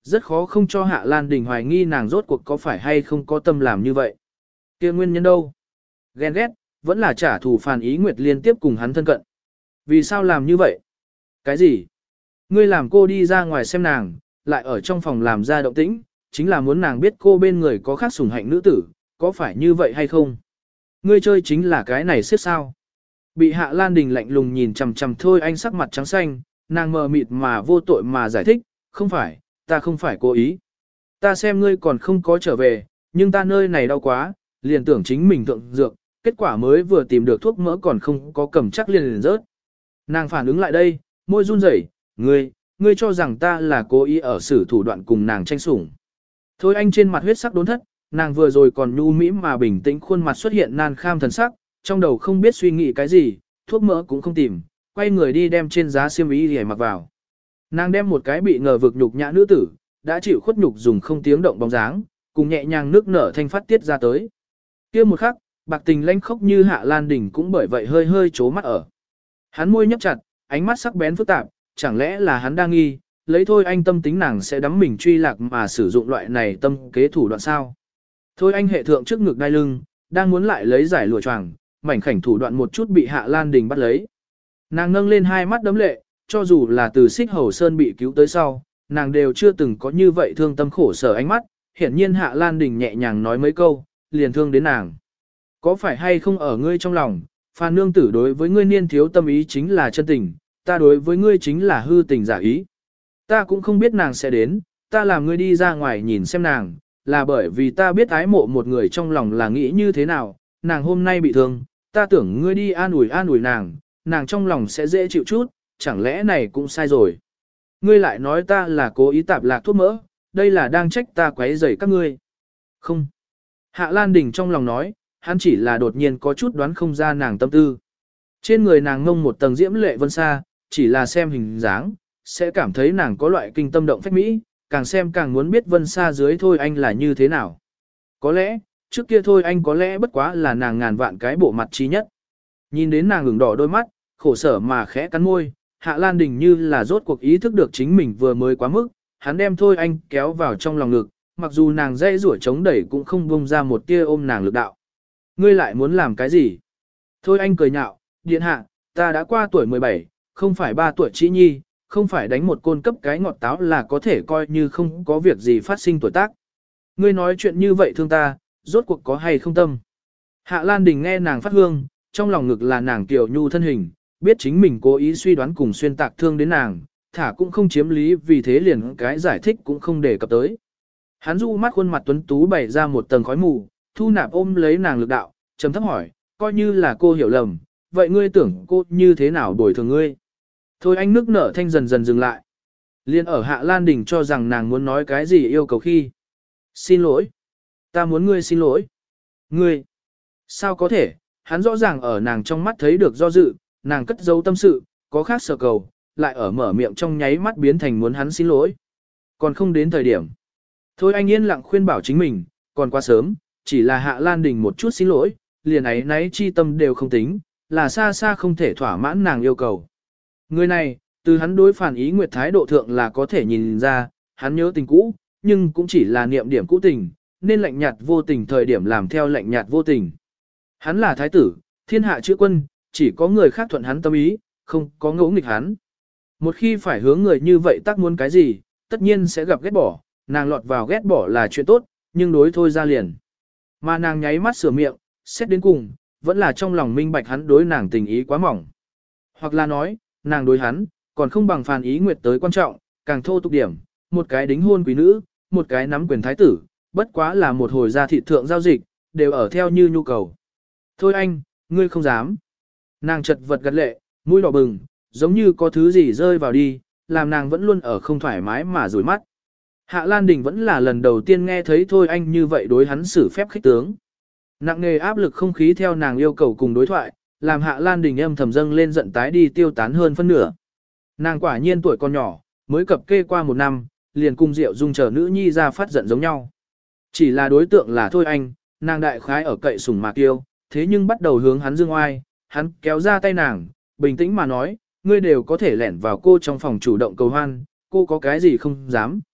Rất khó không cho Hạ Lan Đình hoài nghi nàng rốt cuộc có phải hay không có tâm làm như vậy. Kia nguyên nhân đâu? Ghen ghét, vẫn là trả thù Phàn Ý Nguyệt liên tiếp cùng hắn thân cận. Vì sao làm như vậy? Cái gì? Ngươi làm cô đi ra ngoài xem nàng, lại ở trong phòng làm ra động tĩnh, chính là muốn nàng biết cô bên người có khác sủng hạnh nữ tử, có phải như vậy hay không? Ngươi chơi chính là cái này xếp sao? Bị Hạ Lan Đình lạnh lùng nhìn chằm chằm Thôi Anh sắc mặt trắng xanh, nàng mờ mịt mà vô tội mà giải thích, không phải, ta không phải cố ý. Ta xem ngươi còn không có trở về, nhưng ta nơi này đau quá, liền tưởng chính mình thượng dược, kết quả mới vừa tìm được thuốc mỡ còn không có cầm chắc liền liền rớt. Nàng phản ứng lại đây, môi run rẩy, ngươi, ngươi cho rằng ta là cố ý ở xử thủ đoạn cùng nàng tranh sủng. Thôi Anh trên mặt huyết sắc đốn thất, nàng vừa rồi còn nhu mỹ mà bình tĩnh khuôn mặt xuất hiện nan kham thần sắc, trong đầu không biết suy nghĩ cái gì, thuốc mỡ cũng không tìm, quay người đi đem trên giá xiêm y để mặc vào. Nàng đem một cái bị ngờ vực nhục nhã nữ tử, đã chịu khuất nhục dùng không tiếng động bóng dáng, cùng nhẹ nhàng nước nở thanh phát tiết ra tới. Kia một khắc, bạc tình lanh khốc như Hạ Lan Đình cũng bởi vậy hơi hơi chố mắt ở. Hắn môi nhấp chặt, ánh mắt sắc bén phức tạp, chẳng lẽ là hắn đang nghi, lấy Thôi Anh tâm tính nàng sẽ đắm mình truy lạc mà sử dụng loại này tâm kế thủ đoạn sao. Thôi Anh hệ thượng trước ngực đai lưng, đang muốn lại lấy giải lụa choàng, mảnh khảnh thủ đoạn một chút bị Hạ Lan Đình bắt lấy. Nàng nâng lên hai mắt đấm lệ, cho dù là từ Xích Hầu Sơn bị cứu tới sau, nàng đều chưa từng có như vậy thương tâm khổ sở ánh mắt, hiển nhiên Hạ Lan Đình nhẹ nhàng nói mấy câu, liền thương đến nàng. Có phải hay không ở ngươi trong lòng, Phan nương tử đối với ngươi niên thiếu tâm ý chính là chân tình, ta đối với ngươi chính là hư tình giả ý. Ta cũng không biết nàng sẽ đến, ta làm ngươi đi ra ngoài nhìn xem nàng, là bởi vì ta biết ái mộ một người trong lòng là nghĩ như thế nào, nàng hôm nay bị thương, ta tưởng ngươi đi an ủi an ủi nàng, nàng trong lòng sẽ dễ chịu chút, chẳng lẽ này cũng sai rồi. Ngươi lại nói ta là cố ý tạp lạc thuốc mỡ, đây là đang trách ta quấy rầy các ngươi. Không. Hạ Lan Đình trong lòng nói, hắn chỉ là đột nhiên có chút đoán không ra nàng tâm tư. Trên người nàng ngông một tầng diễm lệ vân xa, chỉ là xem hình dáng, sẽ cảm thấy nàng có loại kinh tâm động phách mỹ, càng xem càng muốn biết vân xa dưới Thôi Anh là như thế nào. Có lẽ, trước kia Thôi Anh có lẽ bất quá là nàng ngàn vạn cái bộ mặt trí nhất. Nhìn đến nàng ửng đỏ đôi mắt, khổ sở mà khẽ cắn môi, Hạ Lan Đình như là rốt cuộc ý thức được chính mình vừa mới quá mức, hắn đem Thôi Anh kéo vào trong lòng ngực, mặc dù nàng dây rủa chống đẩy cũng không buông ra một tia ôm nàng lực đạo. Ngươi lại muốn làm cái gì? Thôi Anh cười nhạo, điện hạ, ta đã qua tuổi mười bảy, không phải ba tuổi chỉ nhi, không phải đánh một côn cấp cái ngọt táo là có thể coi như không có việc gì phát sinh tuổi tác. Ngươi nói chuyện như vậy thương ta, rốt cuộc có hay không tâm? Hạ Lan Đình nghe nàng phát hương, trong lòng ngực là nàng tiểu nhu thân hình, biết chính mình cố ý suy đoán cùng xuyên tạc thương đến nàng, thả cũng không chiếm lý vì thế liền cái giải thích cũng không đề cập tới. Hắn du mắt khuôn mặt tuấn tú bày ra một tầng khói mù, thu nạp ôm lấy nàng lực đạo, trầm thấp hỏi, coi như là cô hiểu lầm, vậy ngươi tưởng cô như thế nào bồi thường ngươi? Thôi Anh nước nở thanh dần dần dừng lại. Liên ở Hạ Lan Đình cho rằng nàng muốn nói cái gì yêu cầu khi. Xin lỗi. Ta muốn ngươi xin lỗi. Ngươi. Sao có thể, hắn rõ ràng ở nàng trong mắt thấy được do dự, nàng cất giấu tâm sự, có khác sở cầu, lại ở mở miệng trong nháy mắt biến thành muốn hắn xin lỗi. Còn không đến thời điểm. Thôi Anh yên lặng khuyên bảo chính mình, còn quá sớm, chỉ là Hạ Lan Đình một chút xin lỗi, liền ấy náy chi tâm đều không tính, là xa xa không thể thỏa mãn nàng yêu cầu. Người này, từ hắn đối Phàn Ý Nguyệt thái độ thượng là có thể nhìn ra, hắn nhớ tình cũ, nhưng cũng chỉ là niệm điểm cũ tình, nên lạnh nhạt vô tình thời điểm làm theo lạnh nhạt vô tình. Hắn là thái tử, thiên hạ chữ quân, chỉ có người khác thuận hắn tâm ý, không có ngỗ nghịch hắn. Một khi phải hướng người như vậy tác muốn cái gì, tất nhiên sẽ gặp ghét bỏ, nàng lọt vào ghét bỏ là chuyện tốt, nhưng đối thôi ra liền. Mà nàng nháy mắt sửa miệng, xét đến cùng, vẫn là trong lòng minh bạch hắn đối nàng tình ý quá mỏng. Hoặc là nói, nàng đối hắn, còn không bằng Phàn Ý Nguyệt tới quan trọng, càng thô tục điểm, một cái đính hôn quý nữ, một cái nắm quyền thái tử, bất quá là một hồi gia thị thượng giao dịch, đều ở theo như nhu cầu. Thôi anh, ngươi không dám. Nàng chật vật gật lệ, mũi đỏ bừng, giống như có thứ gì rơi vào đi, làm nàng vẫn luôn ở không thoải mái mà rủi mắt. Hạ Lan Đình vẫn là lần đầu tiên nghe thấy Thôi Anh như vậy đối hắn xử phép khích tướng. Nặng nề áp lực không khí theo nàng yêu cầu cùng đối thoại, làm Hạ Lan Đình âm thầm dâng lên giận tái đi tiêu tán hơn phân nửa. Nàng quả nhiên tuổi còn nhỏ, mới cập kê qua một năm, liền cùng Diệu Dung chờ nữ nhi ra phát giận giống nhau. Chỉ là đối tượng là Thôi Anh, nàng đại khái ở cậy sủng mạc tiêu, thế nhưng bắt đầu hướng hắn dương oai, hắn kéo ra tay nàng, bình tĩnh mà nói, ngươi đều có thể lẻn vào cô trong phòng chủ động cầu hoan, cô có cái gì không dám.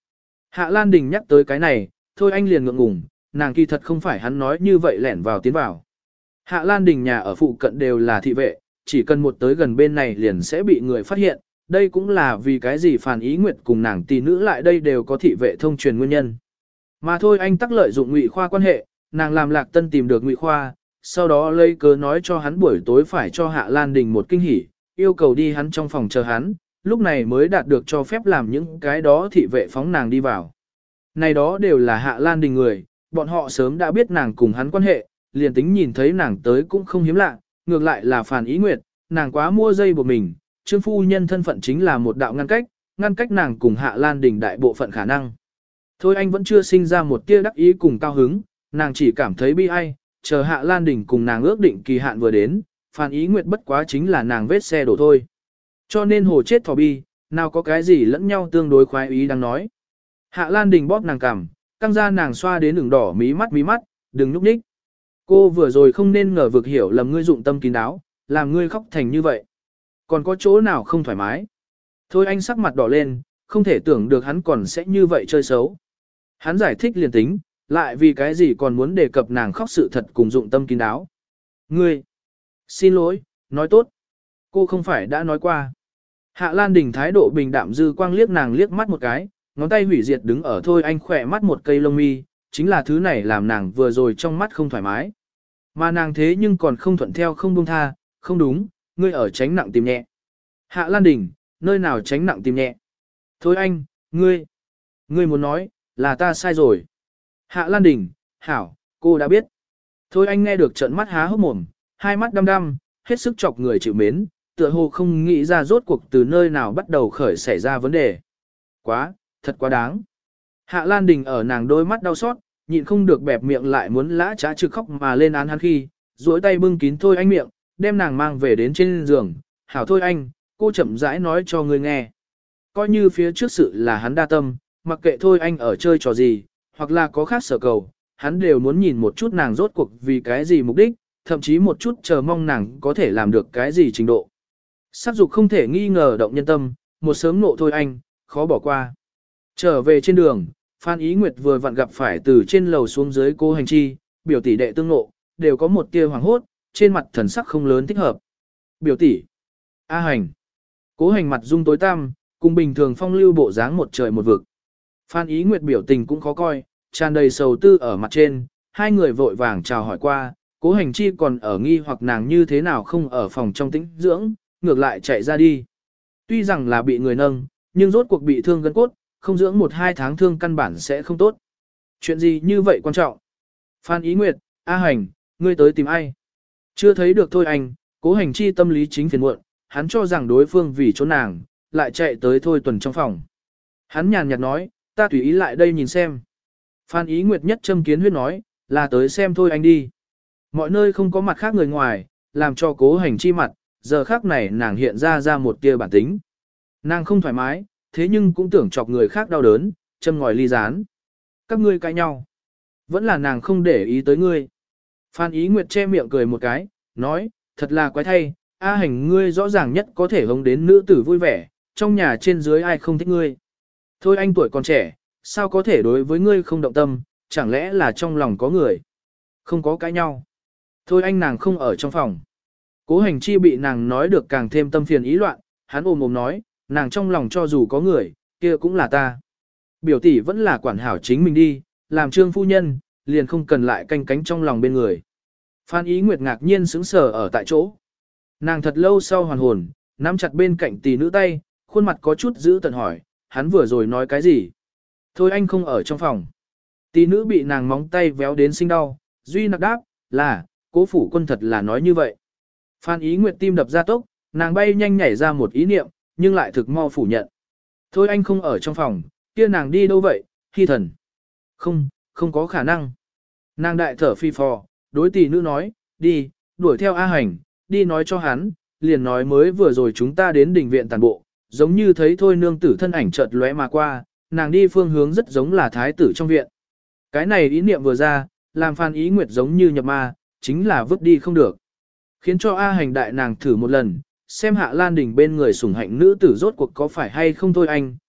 Hạ Lan Đình nhắc tới cái này, thôi anh liền ngượng ngùng, nàng kỳ thật không phải hắn nói như vậy lẻn vào tiến vào. Hạ Lan Đình nhà ở phụ cận đều là thị vệ, chỉ cần một tới gần bên này liền sẽ bị người phát hiện, đây cũng là vì cái gì Phàn Ý Nguyệt cùng nàng tỷ nữ lại đây đều có thị vệ thông truyền nguyên nhân. Mà thôi anh tắc lợi dụng Ngụy Khoa quan hệ, nàng làm Lạc Tân tìm được Ngụy Khoa, sau đó lấy cớ nói cho hắn buổi tối phải cho Hạ Lan Đình một kinh hỉ, yêu cầu đi hắn trong phòng chờ hắn, lúc này mới đạt được cho phép làm những cái đó thị vệ phóng nàng đi vào. Này đó đều là Hạ Lan Đình người, bọn họ sớm đã biết nàng cùng hắn quan hệ, liền tính nhìn thấy nàng tới cũng không hiếm lạ, ngược lại là Phàn Ý Nguyệt, nàng quá mua dây buộc mình, Trương phu nhân thân phận chính là một đạo ngăn cách, ngăn cách nàng cùng Hạ Lan Đình đại bộ phận khả năng. Thôi anh vẫn chưa sinh ra một tia đắc ý cùng cao hứng, nàng chỉ cảm thấy bi ai, chờ Hạ Lan Đình cùng nàng ước định kỳ hạn vừa đến, Phàn Ý Nguyệt bất quá chính là nàng vết xe đổ thôi. Cho nên hồ chết thỏ bi, nào có cái gì lẫn nhau tương đối khoái ý đang nói. Hạ Lan Đình bóp nàng cằm, căng ra nàng xoa đến ửng đỏ mí mắt mí mắt, đừng núp nhích. Cô vừa rồi không nên ngờ vực hiểu lầm ngươi dụng tâm kín đáo, làm ngươi khóc thành như vậy. Còn có chỗ nào không thoải mái? Thôi anh sắc mặt đỏ lên, không thể tưởng được hắn còn sẽ như vậy chơi xấu. Hắn giải thích liền tính, lại vì cái gì còn muốn đề cập nàng khóc sự thật cùng dụng tâm kín đáo. Ngươi, xin lỗi, nói tốt. Cô không phải đã nói qua. Hạ Lan Đình thái độ bình đạm dư quang liếc nàng liếc mắt một cái, ngón tay hủy diệt đứng ở thôi anh khỏe mắt một cây lông mi, chính là thứ này làm nàng vừa rồi trong mắt không thoải mái. Mà nàng thế nhưng còn không thuận theo không buông tha, không đúng, ngươi ở tránh nặng tìm nhẹ. Hạ Lan Đình, nơi nào tránh nặng tìm nhẹ? Thôi anh, ngươi, ngươi muốn nói, là ta sai rồi. Hạ Lan Đình, hảo, cô đã biết. Thôi anh nghe được trợn mắt há hốc mồm, hai mắt đăm đăm, hết sức chọc người chịu mến, tựa hồ không nghĩ ra rốt cuộc từ nơi nào bắt đầu khởi xảy ra vấn đề. Quá, thật quá đáng. Hạ Lan Đình ở nàng đôi mắt đau xót, nhịn không được bẹp miệng lại muốn lã trá trực khóc mà lên án hắn khi, duỗi tay bưng kín thôi anh miệng, đem nàng mang về đến trên giường. Hảo thôi anh, cô chậm rãi nói cho người nghe. Coi như phía trước sự là hắn đa tâm, mặc kệ thôi anh ở chơi trò gì, hoặc là có khác sở cầu, hắn đều muốn nhìn một chút nàng rốt cuộc vì cái gì mục đích, thậm chí một chút chờ mong nàng có thể làm được cái gì trình độ. Sắc dục không thể nghi ngờ động nhân tâm, một sớm nộ thôi anh, khó bỏ qua. Trở về trên đường, Phan Ý Nguyệt vừa vặn gặp phải từ trên lầu xuống dưới cô hành chi, biểu tỷ đệ tương nộ, đều có một tia hoàng hốt, trên mặt thần sắc không lớn thích hợp. Biểu tỷ, A Hành, cố hành mặt dung tối tăm, cùng bình thường phong lưu bộ dáng một trời một vực. Phan Ý Nguyệt biểu tình cũng khó coi, tràn đầy sầu tư ở mặt trên, hai người vội vàng chào hỏi qua, cố hành chi còn ở nghi hoặc nàng như thế nào không ở phòng trong tĩnh dưỡng, ngược lại chạy ra đi. Tuy rằng là bị người nâng, nhưng rốt cuộc bị thương gân cốt, không dưỡng một hai tháng thương căn bản sẽ không tốt. Chuyện gì như vậy quan trọng? Phan Ý Nguyệt, A Hành, ngươi tới tìm ai? Chưa thấy được thôi anh, cố hành chi tâm lý chính phiền muộn, hắn cho rằng đối phương vì trốn nàng, lại chạy tới thôi tuần trong phòng. Hắn nhàn nhạt nói, ta tùy ý lại đây nhìn xem. Phan Ý Nguyệt nhất châm kiến huyết nói, là tới xem thôi anh đi. Mọi nơi không có mặt khác người ngoài, làm cho cố hành chi mặt, giờ khác này nàng hiện ra ra một tia bản tính. Nàng không thoải mái, thế nhưng cũng tưởng chọc người khác đau đớn, châm ngòi ly gián. Các ngươi cãi nhau. Vẫn là nàng không để ý tới ngươi. Phan Ý Nguyệt che miệng cười một cái, nói, thật là quái thay, A Hành ngươi rõ ràng nhất có thể hống đến nữ tử vui vẻ, trong nhà trên dưới ai không thích ngươi. Thôi anh tuổi còn trẻ, sao có thể đối với ngươi không động tâm, chẳng lẽ là trong lòng có người. Không có cãi nhau. Thôi anh nàng không ở trong phòng. Cố hành chi bị nàng nói được càng thêm tâm phiền ý loạn, hắn ôm ôm nói, nàng trong lòng cho dù có người, kia cũng là ta. Biểu tỷ vẫn là quản hảo chính mình đi, làm trương phu nhân, liền không cần lại canh cánh trong lòng bên người. Phan Ý Nguyệt ngạc nhiên sững sờ ở tại chỗ. Nàng thật lâu sau hoàn hồn, nắm chặt bên cạnh tỷ nữ tay, khuôn mặt có chút giữ tận hỏi, hắn vừa rồi nói cái gì? Thôi anh không ở trong phòng. Tỷ nữ bị nàng móng tay véo đến sinh đau, duy nặc đáp, là, cố phủ quân thật là nói như vậy. Phan Ý Nguyệt tim đập ra tốc, nàng bay nhanh nhảy ra một ý niệm, nhưng lại thực mau phủ nhận. Thôi anh không ở trong phòng, kia nàng đi đâu vậy, Hy thần. Không, không có khả năng. Nàng đại thở phi phò, đối tỷ nữ nói, đi, đuổi theo A Hành, đi nói cho hắn, liền nói mới vừa rồi chúng ta đến đình viện tàn bộ, giống như thấy thôi nương tử thân ảnh chợt lóe mà qua, nàng đi phương hướng rất giống là thái tử trong viện. Cái này ý niệm vừa ra, làm Phan Ý Nguyệt giống như nhập ma, chính là vứt đi không được. Khiến cho A Hành đại nàng thử một lần, xem Hạ Lan Đình bên người sủng hạnh nữ tử rốt cuộc có phải hay không thôi anh,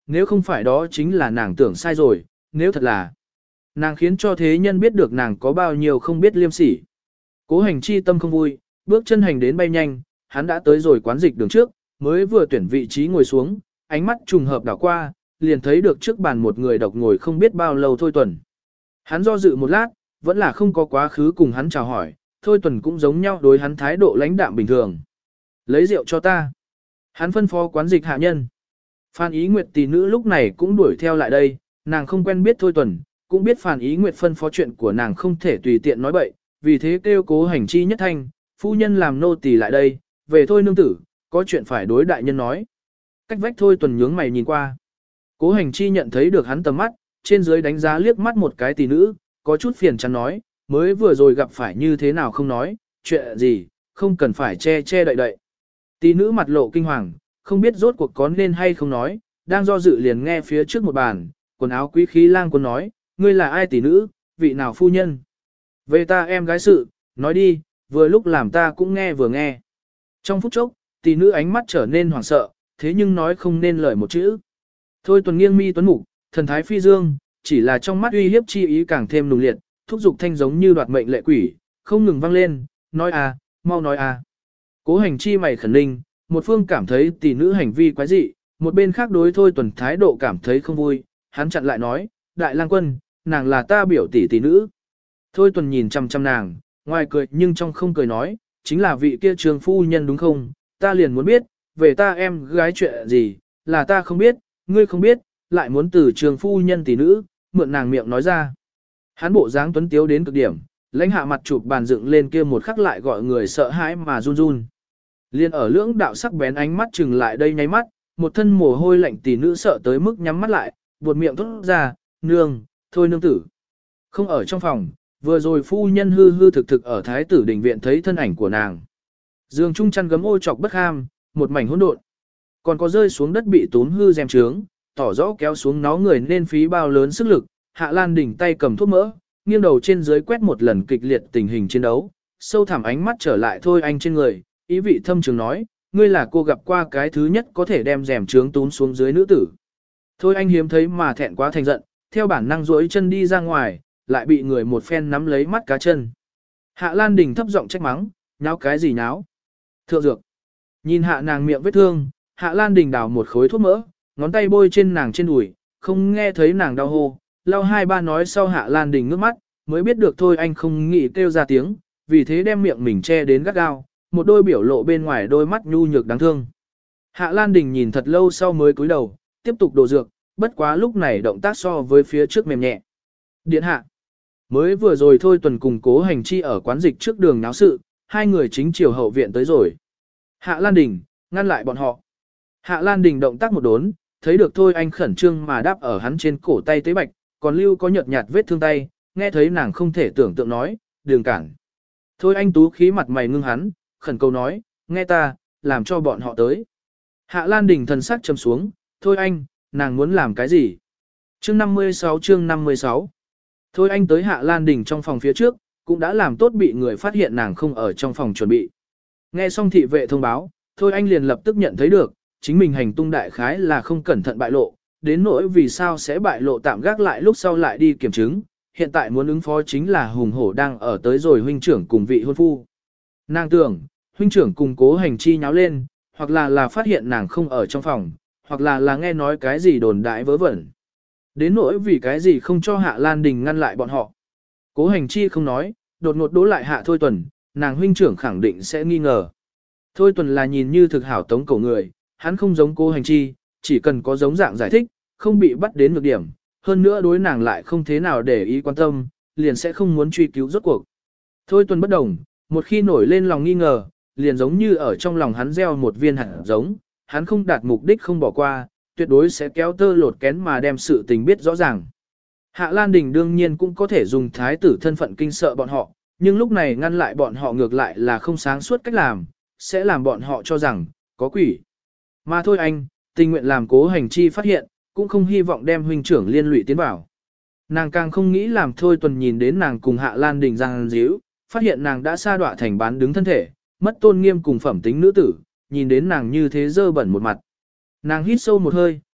nếu không phải đó chính là nàng tưởng sai rồi, nếu thật là nàng khiến cho thế nhân biết được nàng có bao nhiêu không biết liêm sỉ. Cố Hành Chi tâm không vui, bước chân hành đến bay nhanh, hắn đã tới rồi quán dịch đường trước, mới vừa tuyển vị trí ngồi xuống, ánh mắt trùng hợp đảo qua, liền thấy được trước bàn một người độc ngồi không biết bao lâu Thôi Tuần. Hắn do dự một lát, vẫn là không có quá khứ cùng hắn chào hỏi, Thôi Tuần cũng giống nhau đối hắn thái độ lãnh đạm bình thường. Lấy rượu cho ta. Hắn phân phó quán dịch hạ nhân. Phan Ý Nguyệt tỷ nữ lúc này cũng đuổi theo lại đây, nàng không quen biết Thôi Tuần, cũng biết Phan Ý Nguyệt phân phó chuyện của nàng không thể tùy tiện nói bậy, vì thế kêu Cố Hành Chi nhất thanh, phu nhân làm nô tỳ lại đây, về thôi nương tử, có chuyện phải đối đại nhân nói. Cách vách Thôi Tuần nhướng mày nhìn qua. Cố Hành Chi nhận thấy được hắn tầm mắt, trên dưới đánh giá liếc mắt một cái tỷ nữ, có chút phiền chán nói, mới vừa rồi gặp phải như thế nào không nói, chuyện gì, không cần phải che che đậy đậy. Tỷ nữ mặt lộ kinh hoàng, không biết rốt cuộc có nên hay không nói, đang do dự liền nghe phía trước một bàn, quần áo quý khí lang quân nói, ngươi là ai tỷ nữ, vị nào phu nhân. Về ta em gái sự, nói đi, vừa lúc làm ta cũng nghe vừa nghe. Trong phút chốc, tỷ nữ ánh mắt trở nên hoảng sợ, thế nhưng nói không nên lời một chữ. Thôi Tuần nghiêng mi tuấn mục, thần thái phi dương, chỉ là trong mắt uy hiếp chi ý càng thêm nùng liệt, thúc giục thanh giống như đoạt mệnh lệ quỷ, không ngừng vang lên, nói à, mau nói à. Cố Hành Chi mày khẩn ninh, một phương cảm thấy tỷ nữ hành vi quái dị, một bên khác đối Thôi Tuần thái độ cảm thấy không vui, hắn chặn lại nói, đại lang quân, nàng là ta biểu tỷ tỷ nữ. Thôi Tuần nhìn chăm chăm nàng, ngoài cười nhưng trong không cười nói, chính là vị kia trường phu nhân đúng không, ta liền muốn biết, về ta em gái chuyện gì, là ta không biết, ngươi không biết, lại muốn từ trường phu nhân tỷ nữ, mượn nàng miệng nói ra. Hắn bộ dáng tuấn tiếu đến cực điểm, lãnh hạ mặt chụp bàn dựng lên kia một khắc lại gọi người sợ hãi mà run run. Liên ở lưỡng đạo sắc bén ánh mắt chừng lại đây nháy mắt, một thân mồ hôi lạnh tỷ nữ sợ tới mức nhắm mắt lại, buột miệng thốt ra, nương, thôi nương tử. Không ở trong phòng, vừa rồi phu nhân hư hư thực thực ở thái tử đình viện thấy thân ảnh của nàng. Giường trung chăn gấm ô chọc bất ham, một mảnh hỗn độn. Còn có rơi xuống đất bị tốn hư rèm trướng, tỏ rõ kéo xuống nó người nên phí bao lớn sức lực. Hạ Lan Đình tay cầm thuốc mỡ, nghiêng đầu trên dưới quét một lần kịch liệt tình hình chiến đấu, sâu thẳm ánh mắt trở lại Thôi Anh trên người, ý vị thâm trường nói, ngươi là cô gặp qua cái thứ nhất có thể đem rèm trướng tún xuống dưới nữ tử. Thôi Anh hiếm thấy mà thẹn quá thành giận, theo bản năng duỗi chân đi ra ngoài, lại bị người một phen nắm lấy mắt cá chân. Hạ Lan Đình thấp giọng trách mắng, nháo cái gì nháo? Thượng dược. Nhìn hạ nàng miệng vết thương, Hạ Lan Đình đào một khối thuốc mỡ, ngón tay bôi trên nàng trên đùi, không nghe thấy nàng đau hô, lau hai ba nói sau Hạ Lan Đình ngước mắt, mới biết được thôi anh không nghĩ kêu ra tiếng, vì thế đem miệng mình che đến gắt gao, một đôi biểu lộ bên ngoài đôi mắt nhu nhược đáng thương. Hạ Lan Đình nhìn thật lâu sau mới cúi đầu, tiếp tục đổ dược, bất quá lúc này động tác so với phía trước mềm nhẹ. Điện hạ. Mới vừa rồi Thôi Tuần cùng Cố Hành Chi ở quán dịch trước đường náo sự, hai người chính chiều hậu viện tới rồi. Hạ Lan Đình, ngăn lại bọn họ. Hạ Lan Đình động tác một đốn, thấy được Thôi Anh khẩn trương mà đáp ở hắn trên cổ tay tế bạch, còn lưu có nhợt nhạt vết thương tay, nghe thấy nàng không thể tưởng tượng nói, đừng cản. Thôi Anh tú khí mặt mày ngưng hắn, khẩn cầu nói, nghe ta, làm cho bọn họ tới. Hạ Lan Đình thần sắc trầm xuống, Thôi Anh, nàng muốn làm cái gì? Chương năm mươi sáu chương năm mươi sáu. Thôi Anh tới Hạ Lan Đình trong phòng phía trước, cũng đã làm tốt bị người phát hiện nàng không ở trong phòng chuẩn bị. Nghe xong thị vệ thông báo, Thôi Anh liền lập tức nhận thấy được, chính mình hành tung đại khái là không cẩn thận bại lộ, đến nỗi vì sao sẽ bại lộ tạm gác lại lúc sau lại đi kiểm chứng, hiện tại muốn ứng phó chính là hùng hổ đang ở tới rồi huynh trưởng cùng vị hôn phu. Nàng tưởng, huynh trưởng cùng Cố Hành Chi nháo lên, hoặc là là phát hiện nàng không ở trong phòng, hoặc là là nghe nói cái gì đồn đại vớ vẩn. Đến nỗi vì cái gì không cho Hạ Lan Đình ngăn lại bọn họ. Cố Hành Chi không nói, đột ngột đố lại Hạ Thôi Tuần, nàng huynh trưởng khẳng định sẽ nghi ngờ. Thôi Tuần là nhìn như thực hảo tống cổ người, hắn không giống Cố Hành Chi, chỉ cần có giống dạng giải thích, không bị bắt đến nhược điểm, hơn nữa đối nàng lại không thế nào để ý quan tâm, liền sẽ không muốn truy cứu rốt cuộc. Thôi Tuần bất đồng, một khi nổi lên lòng nghi ngờ, liền giống như ở trong lòng hắn gieo một viên hạt giống, hắn không đạt mục đích không bỏ qua, tuyệt đối sẽ kéo tơ lột kén mà đem sự tình biết rõ ràng. Hạ Lan Đình đương nhiên cũng có thể dùng thái tử thân phận kinh sợ bọn họ, nhưng lúc này ngăn lại bọn họ ngược lại là không sáng suốt cách làm, sẽ làm bọn họ cho rằng, có quỷ. Mà thôi anh, tình nguyện làm Cố Hành Chi phát hiện, cũng không hy vọng đem huynh trưởng liên lụy tiến vào. Nàng càng không nghĩ làm Thôi Tuần nhìn đến nàng cùng Hạ Lan Đình giằng díu, phát hiện nàng đã sa đọa thành bán đứng thân thể, mất tôn nghiêm cùng phẩm tính nữ tử, nhìn đến nàng như thế dơ bẩn một mặt. Nàng hít sâu một hơi,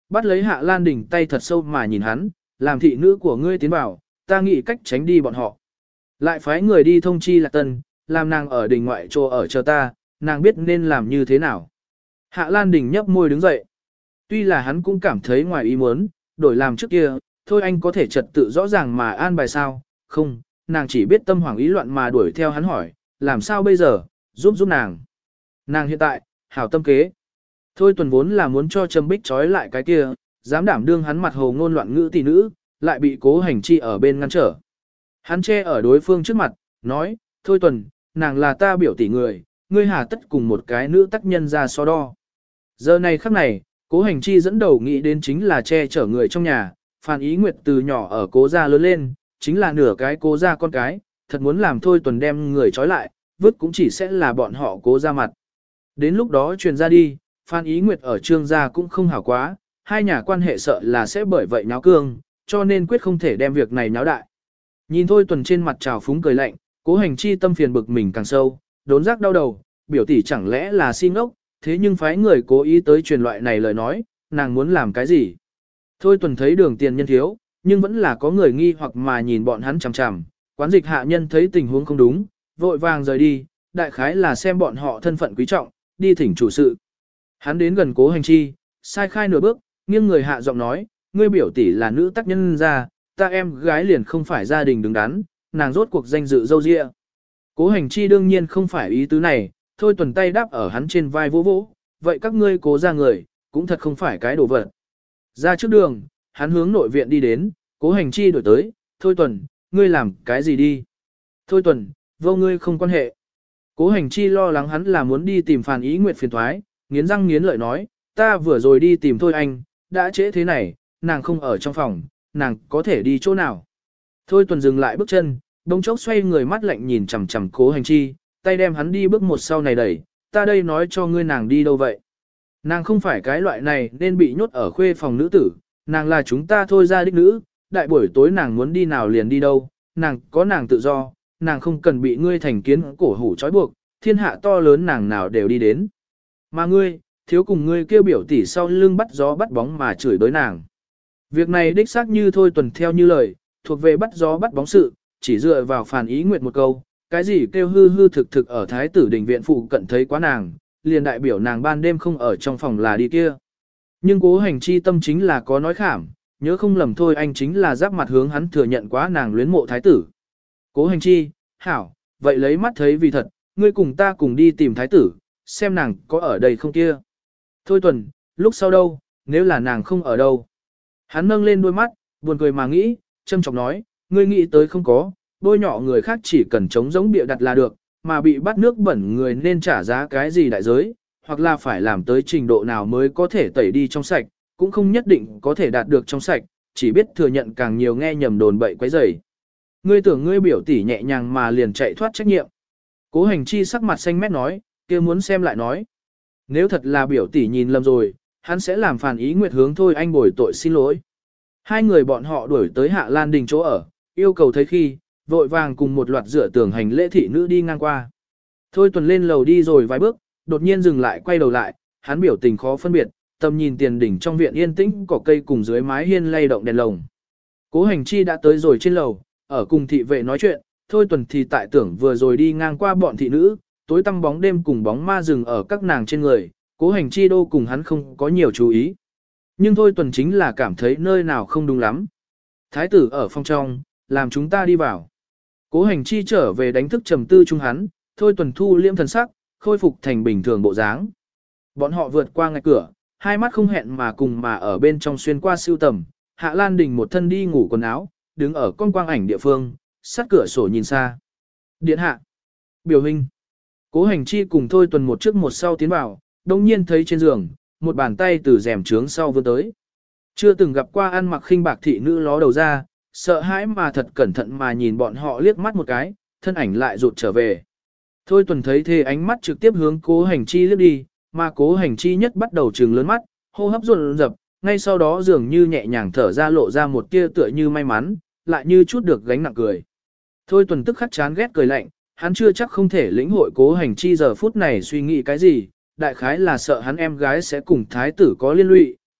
bắt lấy Hạ Lan Đình tay thật sâu mà nhìn hắn, làm thị nữ của ngươi tiến vào, ta nghĩ cách tránh đi bọn họ. Lại phái người đi thông chi Lạc Tân, làm nàng ở đình ngoại chỗ ở chờ ta, nàng biết nên làm như thế nào. Hạ Lan Đình nhấp môi đứng dậy. Tuy là hắn cũng cảm thấy ngoài ý muốn, đổi làm trước kia, thôi anh có thể trật tự rõ ràng mà an bài sao, không, nàng chỉ biết tâm hoảng ý loạn mà đuổi theo hắn hỏi, làm sao bây giờ, giúp giúp nàng. Nàng hiện tại, hảo tâm kế. Thôi Tuần vốn là muốn cho Trâm Bích trói lại cái kia, dám đảm đương hắn mặt hồ ngôn loạn ngữ tỷ nữ, lại bị Cố Hành Chi ở bên ngăn trở. Hắn che ở đối phương trước mặt, nói, thôi Tuần, nàng là ta biểu tỷ người, ngươi hà tất cùng một cái nữ tác nhân ra so đo. Giờ này khắc này, Cố Hành Chi dẫn đầu nghĩ đến chính là che chở người trong nhà, Phan Ý Nguyệt từ nhỏ ở Cố gia lớn lên, chính là nửa cái Cố gia con cái, thật muốn làm thôi Tuần đem người trói lại, vứt cũng chỉ sẽ là bọn họ Cố gia mặt. Đến lúc đó truyền ra đi, Phan Ý Nguyệt ở Trương gia cũng không hảo quá, hai nhà quan hệ sợ là sẽ bởi vậy nháo cương, cho nên quyết không thể đem việc này nháo đại. Nhìn thôi Tuần trên mặt trào phúng cười lạnh, Cố Hành Chi tâm phiền bực mình càng sâu, đốn giác đau đầu, biểu tỷ chẳng lẽ là si ngốc, thế nhưng phái người cố ý tới truyền loại này lời nói, nàng muốn làm cái gì? Thôi Tuần thấy đường tiền nhân thiếu, nhưng vẫn là có người nghi hoặc mà nhìn bọn hắn chằm chằm, quán dịch hạ nhân thấy tình huống không đúng, vội vàng rời đi, đại khái là xem bọn họ thân phận quý trọng, đi thỉnh chủ sự. Hắn đến gần Cố Hành Chi, sai khai nửa bước, nghiêng người hạ giọng nói, ngươi biểu tỷ là nữ tác nhân ra, ta em gái liền không phải gia đình đứng đắn, nàng rốt cuộc danh dự dâu dịa. Cố Hành Chi đương nhiên không phải ý tứ này, thôi Tuần tay đáp ở hắn trên vai vỗ vỗ, vậy các ngươi Cố ra người, cũng thật không phải cái đồ vật. Ra trước đường, hắn hướng nội viện đi đến, Cố Hành Chi đổi tới, thôi Tuần, ngươi làm cái gì đi? Thôi Tuần, vô ngươi không quan hệ. Cố Hành Chi lo lắng hắn là muốn đi tìm Phan Ý Nguyệt phiền thoái, nghiến răng nghiến lợi nói, ta vừa rồi đi tìm thôi anh, đã trễ thế này, nàng không ở trong phòng, nàng có thể đi chỗ nào. Thôi Tuần dừng lại bước chân, bỗng chốc xoay người mắt lạnh nhìn chằm chằm Cố Hành Chi, tay đem hắn đi bước một sau này đẩy, ta đây nói cho ngươi nàng đi đâu vậy. Nàng không phải cái loại này nên bị nhốt ở khuê phòng nữ tử, nàng là chúng ta thôi ra đích nữ, đại buổi tối nàng muốn đi nào liền đi đâu, nàng có nàng tự do, nàng không cần bị ngươi thành kiến cổ hủ trói buộc, thiên hạ to lớn nàng nào đều đi đến. Mà ngươi, thiếu cùng ngươi kêu biểu tỷ sau lưng bắt gió bắt bóng mà chửi đối nàng. Việc này đích xác như thôi Tuần theo như lời, thuộc về bắt gió bắt bóng sự, chỉ dựa vào Phan Ý Nguyệt một câu, cái gì kêu hư hư thực thực ở thái tử đình viện phụ cận thấy quá nàng, liền đại biểu nàng ban đêm không ở trong phòng là đi kia. Nhưng Cố Hành Chi tâm chính là có nói khảm, nhớ không lầm thôi anh chính là giáp mặt hướng hắn thừa nhận quá nàng luyến mộ thái tử. Cố Hành Chi, hảo, vậy lấy mắt thấy vì thật, ngươi cùng ta cùng đi tìm thái tử, xem nàng có ở đây không kia. Thôi Tuần, lúc sau đâu, nếu là nàng không ở đâu. Hắn nâng lên đôi mắt, buồn cười mà nghĩ, châm chọc nói, ngươi nghĩ tới không có, bôi nhọ người khác chỉ cần chống giống bịa đặt là được, mà bị bắt nước bẩn người nên trả giá cái gì đại giới, hoặc là phải làm tới trình độ nào mới có thể tẩy đi trong sạch, cũng không nhất định có thể đạt được trong sạch, chỉ biết thừa nhận càng nhiều nghe nhầm đồn bậy quấy rầy. Ngươi tưởng ngươi biểu tỷ nhẹ nhàng mà liền chạy thoát trách nhiệm. Cố Hành Chi sắc mặt xanh mét nói, kia muốn xem lại nói. Nếu thật là biểu tỷ nhìn lầm rồi, hắn sẽ làm Phan Ý Nguyệt hướng thôi anh bồi tội xin lỗi. Hai người bọn họ đuổi tới Hạ Lan Đình chỗ ở, yêu cầu thấy khi, vội vàng cùng một loạt dựa tường hành lễ thị nữ đi ngang qua. Thôi Tuần lên lầu đi rồi vài bước, đột nhiên dừng lại quay đầu lại, hắn biểu tình khó phân biệt, tầm nhìn tiền đỉnh trong viện yên tĩnh cỏ cây cùng dưới mái hiên lay động đèn lồng. Cố Hành Chi đã tới rồi trên lầu, ở cùng thị vệ nói chuyện, Thôi Tuần thì tại tưởng vừa rồi đi ngang qua bọn thị nữ, tối tăm bóng đêm cùng bóng ma rừng ở các nàng trên người, Cố Hành Chi đô cùng hắn không có nhiều chú ý. Nhưng Thôi Tuần chính là cảm thấy nơi nào không đúng lắm. Thái tử ở phòng trong, làm chúng ta đi vào. Cố Hành Chi trở về đánh thức trầm tư chung hắn, Thôi Tuần thu liễm thần sắc, khôi phục thành bình thường bộ dáng. Bọn họ vượt qua ngạch cửa, hai mắt không hẹn mà cùng mà ở bên trong xuyên qua siêu tầm, Hạ Lan Đình một thân đi ngủ quần áo, đứng ở con quang ảnh địa phương, sát cửa sổ nhìn xa. Điện hạ. Biểu hình. Cố Hành Chi cùng Thôi Tuần một trước một sau tiến vào, đồng nhiên thấy trên giường, một bàn tay từ rèm trướng sau vươn tới. Chưa từng gặp qua ăn mặc khinh bạc thị nữ ló đầu ra, sợ hãi mà thật cẩn thận mà nhìn bọn họ liếc mắt một cái, thân ảnh lại rụt trở về. Thôi Tuần thấy thế ánh mắt trực tiếp hướng Cố Hành Chi liếc đi, mà Cố Hành Chi nhất bắt đầu trừng lớn mắt, hô hấp dồn dập, ngay sau đó dường như nhẹ nhàng thở ra lộ ra một tia tựa như may mắn, lại như chút được gánh nặng cười. Thôi Tuần tức khắc chán ghét cười lạnh, hắn chưa chắc không thể lĩnh hội Cố Hành Chi giờ phút này suy nghĩ cái gì, đại khái là sợ hắn em gái sẽ cùng thái tử có liên lụy,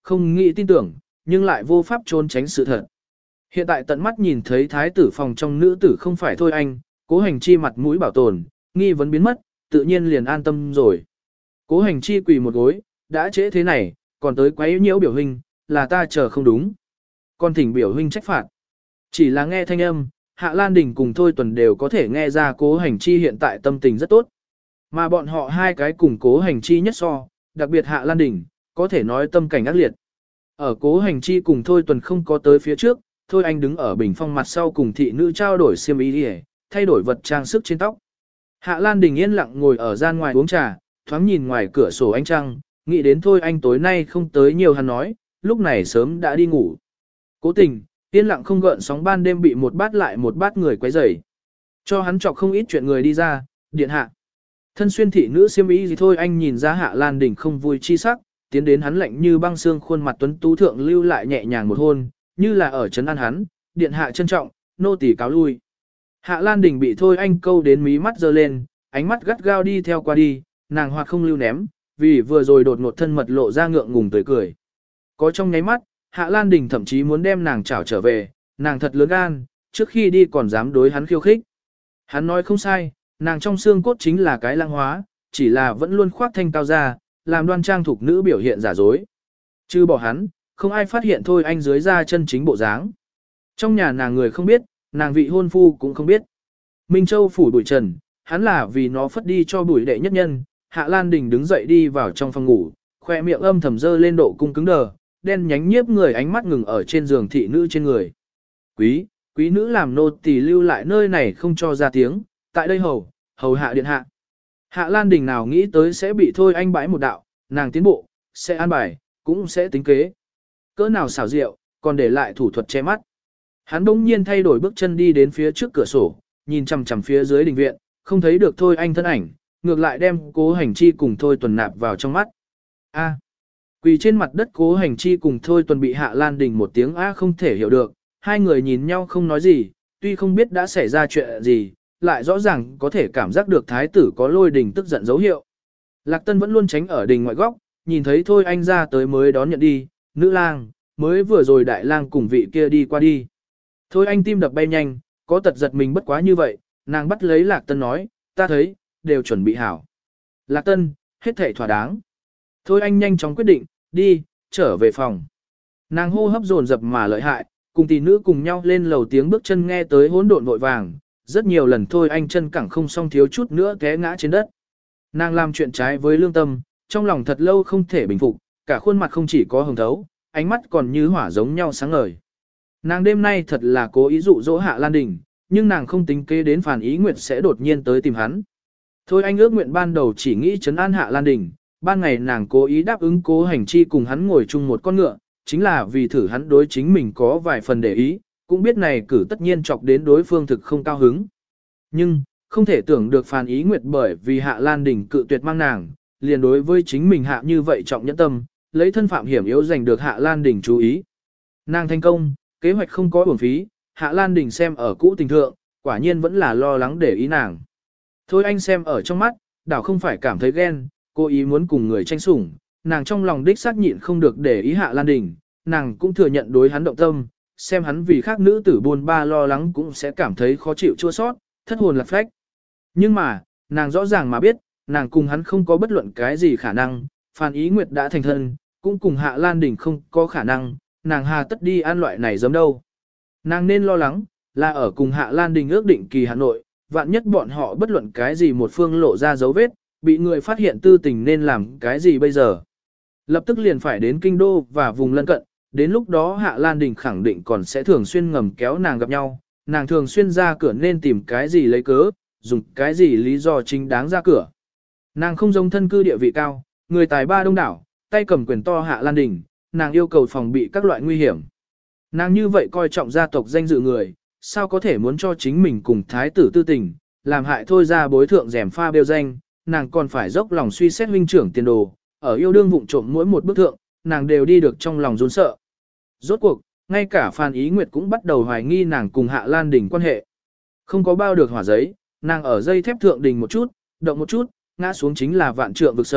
không nghĩ tin tưởng, nhưng lại vô pháp trốn tránh sự thật. Hiện tại tận mắt nhìn thấy thái tử phòng trong nữ tử không phải Thôi Anh, Cố Hành Chi mặt mũi bảo tồn, nghi vấn biến mất, tự nhiên liền an tâm rồi. Cố Hành Chi quỳ một gối, đã trễ thế này, còn tới quấy nhiễu biểu huynh, là ta chờ không đúng. Còn thỉnh biểu huynh trách phạt. Chỉ là nghe thanh âm, Hạ Lan Đình cùng Thôi Tuần đều có thể nghe ra Cố Hành Chi hiện tại tâm tình rất tốt. Mà bọn họ hai cái cùng Cố Hành Chi nhất so, đặc biệt Hạ Lan Đình, có thể nói tâm cảnh ác liệt. Ở Cố Hành Chi cùng Thôi Tuần không có tới phía trước, Thôi Anh đứng ở bình phong mặt sau cùng thị nữ trao đổi xiêm y đi, thay đổi vật trang sức trên tóc. Hạ Lan Đình yên lặng ngồi ở gian ngoài uống trà, thoáng nhìn ngoài cửa sổ ánh trăng, nghĩ đến Thôi Anh tối nay không tới nhiều hắn nói, lúc này sớm đã đi ngủ. Cố Tình, yên lặng không gợn sóng ban đêm bị một bát lại một bát người quấy rầy. Cho hắn chọc không ít chuyện người đi ra, điện hạ. Thân xuyên thị nữ xiêm y gì Thôi Anh nhìn ra Hạ Lan Đình không vui chi sắc, tiến đến hắn lạnh như băng xương khuôn mặt tuấn tú thượng lưu lại nhẹ nhàng một hôn, như là ở trấn an hắn, điện hạ trân trọng, nô tỳ cáo lui. Hạ Lan Đình bị Thôi Anh câu đến mí mắt giơ lên, ánh mắt gắt gao đi theo qua đi, nàng hoạt không lưu ném, vì vừa rồi đột ngột thân mật lộ ra ngượng ngùng tươi cười. Có trong nháy mắt, Hạ Lan Đình thậm chí muốn đem nàng chảo trở về, nàng thật lớn gan, trước khi đi còn dám đối hắn khiêu khích. Hắn nói không sai, nàng trong xương cốt chính là cái lang hóa, chỉ là vẫn luôn khoác thanh cao ra, làm đoan trang thuộc nữ biểu hiện giả dối. Chứ bỏ hắn, không ai phát hiện Thôi Anh dưới da chân chính bộ dáng. Trong nhà nàng người không biết, nàng vị hôn phu cũng không biết. Minh Châu phủ Bùi Trần, hắn là vì nó phất đi cho Bùi đệ nhất nhân. Hạ Lan Đình đứng dậy đi vào trong phòng ngủ, khoe miệng âm thầm dơ lên độ cung cứng đờ, đen nhánh nhiếp người ánh mắt ngừng ở trên giường thị nữ trên người. Quý, quý nữ làm nô tỳ lưu lại nơi này không cho ra tiếng, tại đây hầu, hầu hạ điện hạ. Hạ Lan Đình nào nghĩ tới sẽ bị Thôi Anh bãi một đạo, nàng tiến bộ, sẽ an bài, cũng sẽ tính kế. Cỡ nào xảo diệu, còn để lại thủ thuật che mắt. Hắn bỗng nhiên thay đổi bước chân đi đến phía trước cửa sổ, nhìn chằm chằm phía dưới đình viện, không thấy được Thôi Anh thân ảnh, ngược lại đem Cố Hành Chi cùng Thôi Tuần nạp vào trong mắt. A. Quỳ trên mặt đất Cố Hành Chi cùng Thôi Tuần bị Hạ Lan Đình một tiếng a không thể hiểu được, hai người nhìn nhau không nói gì, tuy không biết đã xảy ra chuyện gì, lại rõ ràng có thể cảm giác được thái tử có lôi đình tức giận dấu hiệu. Lạc Tân vẫn luôn tránh ở đình ngoại góc, nhìn thấy Thôi Anh ra tới mới đón nhận đi, nữ lang, mới vừa rồi đại lang cùng vị kia đi qua đi. Thôi Anh tim đập bay nhanh, có tật giật mình bất quá như vậy, nàng bắt lấy Lạc Tân nói, ta thấy, đều chuẩn bị hảo. Lạc Tân, hết thảy thỏa đáng. Thôi Anh nhanh chóng quyết định, đi, trở về phòng. Nàng hô hấp dồn dập mà lợi hại, cùng tỷ nữ cùng nhau lên lầu tiếng bước chân nghe tới hỗn độn vội vàng, rất nhiều lần Thôi Anh chân cẳng không xong thiếu chút nữa té ngã trên đất. Nàng làm chuyện trái với lương tâm, trong lòng thật lâu không thể bình phục, cả khuôn mặt không chỉ có hồng thấu, ánh mắt còn như hỏa giống nhau sáng ngời. Nàng đêm nay thật là cố ý dụ dỗ Hạ Lan Đình, nhưng nàng không tính kế đến Phàn Ý Nguyệt sẽ đột nhiên tới tìm hắn. Thôi Anh ước nguyện ban đầu chỉ nghĩ trấn an Hạ Lan Đình, ban ngày nàng cố ý đáp ứng Cố Hành Chi cùng hắn ngồi chung một con ngựa, chính là vì thử hắn đối chính mình có vài phần để ý, cũng biết này cử tất nhiên chọc đến đối phương thực không cao hứng. Nhưng, không thể tưởng được Phàn Ý Nguyệt bởi vì Hạ Lan Đình cự tuyệt mang nàng, liền đối với chính mình hạ như vậy trọng nhẫn tâm, lấy thân phạm hiểm yếu giành được Hạ Lan Đình chú ý. Nàng thành công, kế hoạch không có uổng phí, Hạ Lan Đình xem ở cũ tình thượng, quả nhiên vẫn là lo lắng để ý nàng. Thôi Anh xem ở trong mắt, đảo không phải cảm thấy ghen, cố ý muốn cùng người tranh sủng, nàng trong lòng đích xác nhịn không được để ý Hạ Lan Đình, nàng cũng thừa nhận đối hắn động tâm, xem hắn vì khác nữ tử buồn ba lo lắng cũng sẽ cảm thấy khó chịu chua sót, thất hồn lạc phách. Nhưng mà, nàng rõ ràng mà biết, nàng cùng hắn không có bất luận cái gì khả năng, Phan Ý Nguyệt đã thành thân, cũng cùng Hạ Lan Đình không có khả năng, nàng hà tất đi ăn loại này giống đâu. Nàng nên lo lắng, là ở cùng Hạ Lan Đình ước định kỳ Hà Nội, vạn nhất bọn họ bất luận cái gì một phương lộ ra dấu vết, bị người phát hiện tư tình nên làm cái gì bây giờ. Lập tức liền phải đến kinh đô và vùng lân cận, đến lúc đó Hạ Lan Đình khẳng định còn sẽ thường xuyên ngầm kéo nàng gặp nhau, nàng thường xuyên ra cửa nên tìm cái gì lấy cớ, dùng cái gì lý do chính đáng ra cửa. Nàng không giống thân cư địa vị cao, người tài ba đông đảo, tay cầm quyền to Hạ Lan Đình, nàng yêu cầu phòng bị các loại nguy hiểm. Nàng như vậy coi trọng gia tộc danh dự người, sao có thể muốn cho chính mình cùng thái tử tư tình, làm hại thôi ra bối thượng rèm pha bêu danh, nàng còn phải dốc lòng suy xét huynh trưởng tiền đồ, ở yêu đương vụng trộm mỗi một bước thượng, nàng đều đi được trong lòng run sợ. Rốt cuộc, ngay cả Phan Ý Nguyệt cũng bắt đầu hoài nghi nàng cùng Hạ Lan Đình quan hệ. Không có bao được hỏa giấy, nàng ở dây thép thượng đình một chút, động một chút, ngã xuống chính là vạn trượng vực sâu,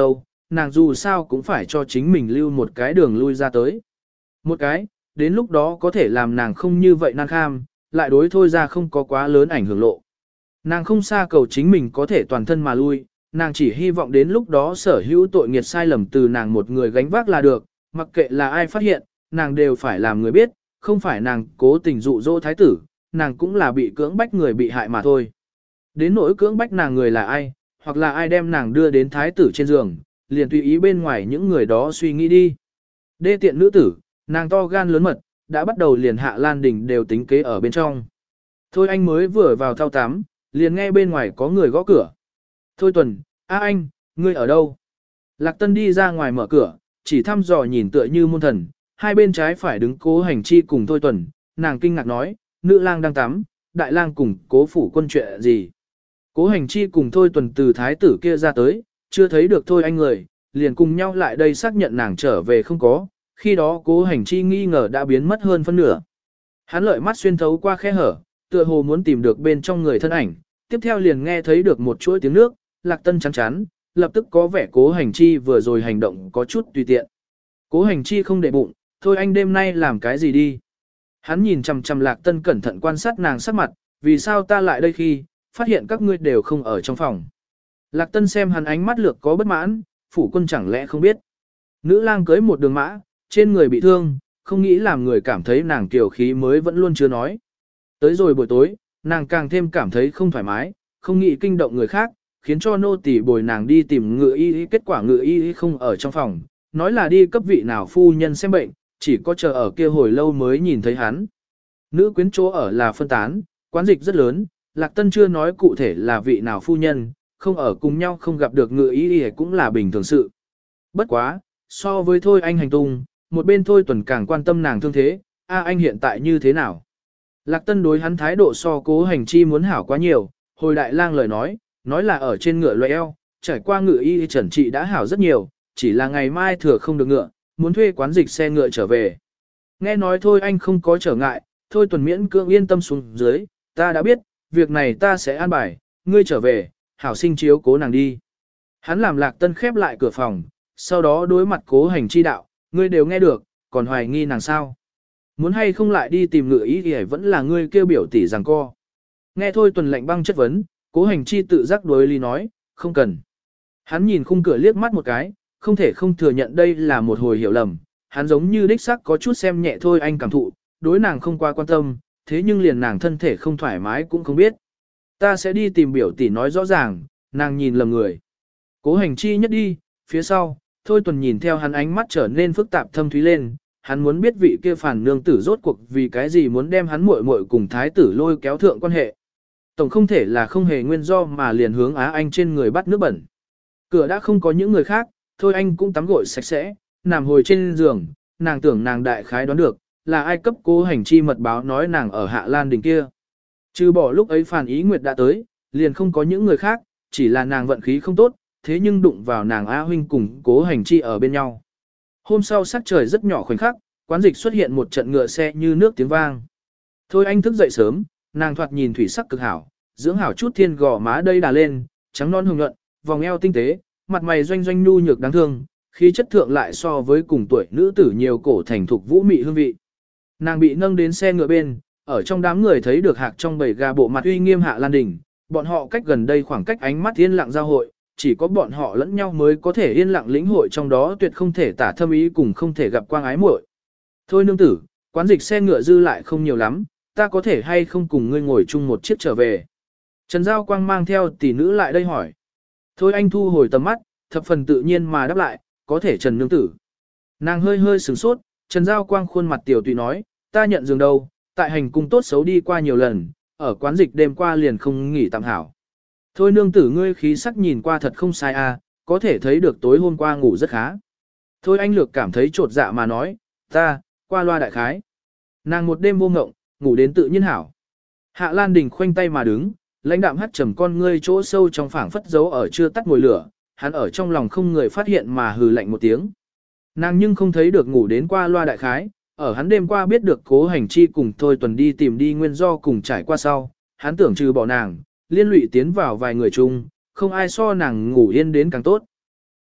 nàng dù sao cũng phải cho chính mình lưu một cái đường lui ra tới. Một cái, đến lúc đó có thể làm nàng không như vậy nan kham, lại đối thôi ra không có quá lớn ảnh hưởng lộ. Nàng không xa cầu chính mình có thể toàn thân mà lui, nàng chỉ hy vọng đến lúc đó sở hữu tội nghiệt sai lầm từ nàng một người gánh vác là được, mặc kệ là ai phát hiện, nàng đều phải làm người biết, không phải nàng cố tình dụ dỗ thái tử, nàng cũng là bị cưỡng bách người bị hại mà thôi. Đến nỗi cưỡng bách nàng người là ai, hoặc là ai đem nàng đưa đến thái tử trên giường, liền tùy ý bên ngoài những người đó suy nghĩ đi. Đê tiện nữ tử, nàng to gan lớn mật, đã bắt đầu liền Hạ Lan Đình đều tính kế ở bên trong. Thôi anh mới vừa vào thao tắm, liền nghe bên ngoài có người gõ cửa. Thôi Tuần, a anh, ngươi ở đâu? Lạc Tân đi ra ngoài mở cửa, chỉ thăm dò nhìn tựa như môn thần, hai bên trái phải đứng Cố Hành Chi cùng Thôi Tuần, nàng kinh ngạc nói, nữ lang đang tắm, đại lang cùng Cố phủ quân chuyện gì? Cố Hành Chi cùng Thôi Tuần từ thái tử kia ra tới, chưa thấy được Thôi anh người, liền cùng nhau lại đây xác nhận nàng trở về không có, khi đó Cố Hành Chi nghi ngờ đã biến mất hơn phân nửa. Hắn lợi mắt xuyên thấu qua khe hở, tựa hồ muốn tìm được bên trong người thân ảnh, tiếp theo liền nghe thấy được một chuỗi tiếng nước, Lạc Tân chán chán, lập tức có vẻ Cố Hành Chi vừa rồi hành động có chút tùy tiện. Cố Hành Chi không để bụng, thôi anh đêm nay làm cái gì đi. Hắn nhìn chằm chằm Lạc Tân cẩn thận quan sát nàng sắc mặt, vì sao ta lại đây khi, phát hiện các ngươi đều không ở trong phòng. Lạc Tân xem hắn ánh mắt lược có bất mãn, phủ quân chẳng lẽ không biết. Nữ lang cưới một đường mã, trên người bị thương, không nghĩ làm người cảm thấy nàng kiều khí mới vẫn luôn chưa nói. Tới rồi buổi tối, nàng càng thêm cảm thấy không thoải mái, không nghĩ kinh động người khác, khiến cho nô tỳ bồi nàng đi tìm ngự y, kết quả ngự y không ở trong phòng, nói là đi cấp vị nào phu nhân xem bệnh, chỉ có chờ ở kia hồi lâu mới nhìn thấy hắn. Nữ quyến chỗ ở là phân tán, quán dịch rất lớn, Lạc Tân chưa nói cụ thể là vị nào phu nhân, không ở cùng nhau không gặp được ngự y cũng là bình thường sự. Bất quá, so với thôi anh hành tung, một bên thôi Tuần càng quan tâm nàng thương thế, a anh hiện tại như thế nào. Lạc Tân đối hắn thái độ so Cố Hành Chi muốn hảo quá nhiều, hồi đại lang lời nói, nói là ở trên ngựa loại eo, trải qua ngựa y trần trị đã hảo rất nhiều, chỉ là ngày mai thừa không được ngựa, muốn thuê quán dịch xe ngựa trở về. Nghe nói thôi anh không có trở ngại, thôi Tuần miễn cưỡng yên tâm xuống dưới, ta đã biết, việc này ta sẽ an bài, ngươi trở về, hảo sinh chiếu cố nàng đi. Hắn làm Lạc Tân khép lại cửa phòng, sau đó đối mặt Cố Hành Chi đạo, ngươi đều nghe được, còn hoài nghi nàng sao. Muốn hay không lại đi tìm ngựa ý thì vẫn là ngươi kêu biểu tỷ rằng co. Nghe thôi Tuần lạnh băng chất vấn, Cố Hành Chi tự giác đối lý nói, không cần. Hắn nhìn khung cửa liếc mắt một cái, không thể không thừa nhận đây là một hồi hiểu lầm. Hắn giống như đích sắc có chút xem nhẹ thôi anh cảm thụ, đối nàng không qua quan tâm, thế nhưng liền nàng thân thể không thoải mái cũng không biết. Ta sẽ đi tìm biểu tỷ nói rõ ràng, nàng nhìn lầm người. Cố Hành Chi nhất đi, phía sau, Thôi Tuần nhìn theo hắn ánh mắt trở nên phức tạp thâm thúy lên, hắn muốn biết vị kia phản nương tử rốt cuộc vì cái gì muốn đem hắn muội muội cùng thái tử lôi kéo thượng quan hệ. Tổng không thể là không hề nguyên do mà liền hướng Á Anh trên người bắt nước bẩn. Cửa đã không có những người khác, Thôi Anh cũng tắm gội sạch sẽ, nằm hồi trên giường, nàng tưởng nàng đại khái đoán được, là ai cấp Cố Hành Chi mật báo nói nàng ở Hạ Lan Đình kia. Trừ bỏ lúc ấy Phàn Ý Nguyệt đã tới, liền không có những người khác, chỉ là nàng vận khí không tốt, thế nhưng đụng vào nàng Á huynh cùng Cố Hành Chi ở bên nhau. Hôm sau sắc trời rất nhỏ khoảnh khắc, quán dịch xuất hiện một trận ngựa xe như nước tiếng vang. Thôi anh thức dậy sớm, nàng thoạt nhìn thủy sắc cực hảo, dưỡng hảo chút thiên gò má đây đà lên, trắng non hồng nhuận, vòng eo tinh tế, mặt mày doanh doanh nhu nhược đáng thương, khí chất thượng lại so với cùng tuổi nữ tử nhiều cổ thành thục vũ mị hương vị. Nàng bị nâng đến xe ngựa bên, ở trong đám người thấy được hạc trong bầy gà bộ mặt uy nghiêm Hạ Lan Đình, bọn họ cách gần đây khoảng cách ánh mắt yên lặng giao hội, chỉ có bọn họ lẫn nhau mới có thể yên lặng lĩnh hội trong đó tuyệt không thể tả thâm ý cùng không thể gặp quang ái muội. Thôi nương tử, quán dịch xe ngựa dư lại không nhiều lắm, ta có thể hay không cùng ngươi ngồi chung một chiếc trở về. Trần Giao Quang mang theo tỷ nữ lại đây hỏi. Thôi anh thu hồi tầm mắt, thập phần tự nhiên mà đáp lại, có thể Trần nương tử. Nàng hơi hơi sửng sốt, Trần Giao Quang khuôn mặt tiểu tùy nói, ta nhận giường đâu, tại hành cung tốt xấu đi qua nhiều lần, ở quán dịch đêm qua liền không nghỉ tạm hảo. Thôi nương tử ngươi khí sắc nhìn qua thật không sai à, có thể thấy được tối hôm qua ngủ rất khá. Thôi anh lược cảm thấy trột dạ mà nói, ta, qua loa đại khái. Nàng một đêm vô ngộng, ngủ đến tự nhiên hảo. Hạ Lan Đình khoanh tay mà đứng, lãnh đạm hắt trầm con ngươi chỗ sâu trong phảng phất dấu ở chưa tắt ngồi lửa, hắn ở trong lòng không người phát hiện mà hừ lạnh một tiếng. Nàng nhưng không thấy được ngủ đến qua loa đại khái, ở hắn đêm qua biết được Cố Hành Chi cùng Thôi Tuần đi tìm đi nguyên do cùng trải qua sau, hắn tưởng trừ bỏ nàng, liên lụy tiến vào vài người chung, không ai so nàng ngủ yên đến càng tốt.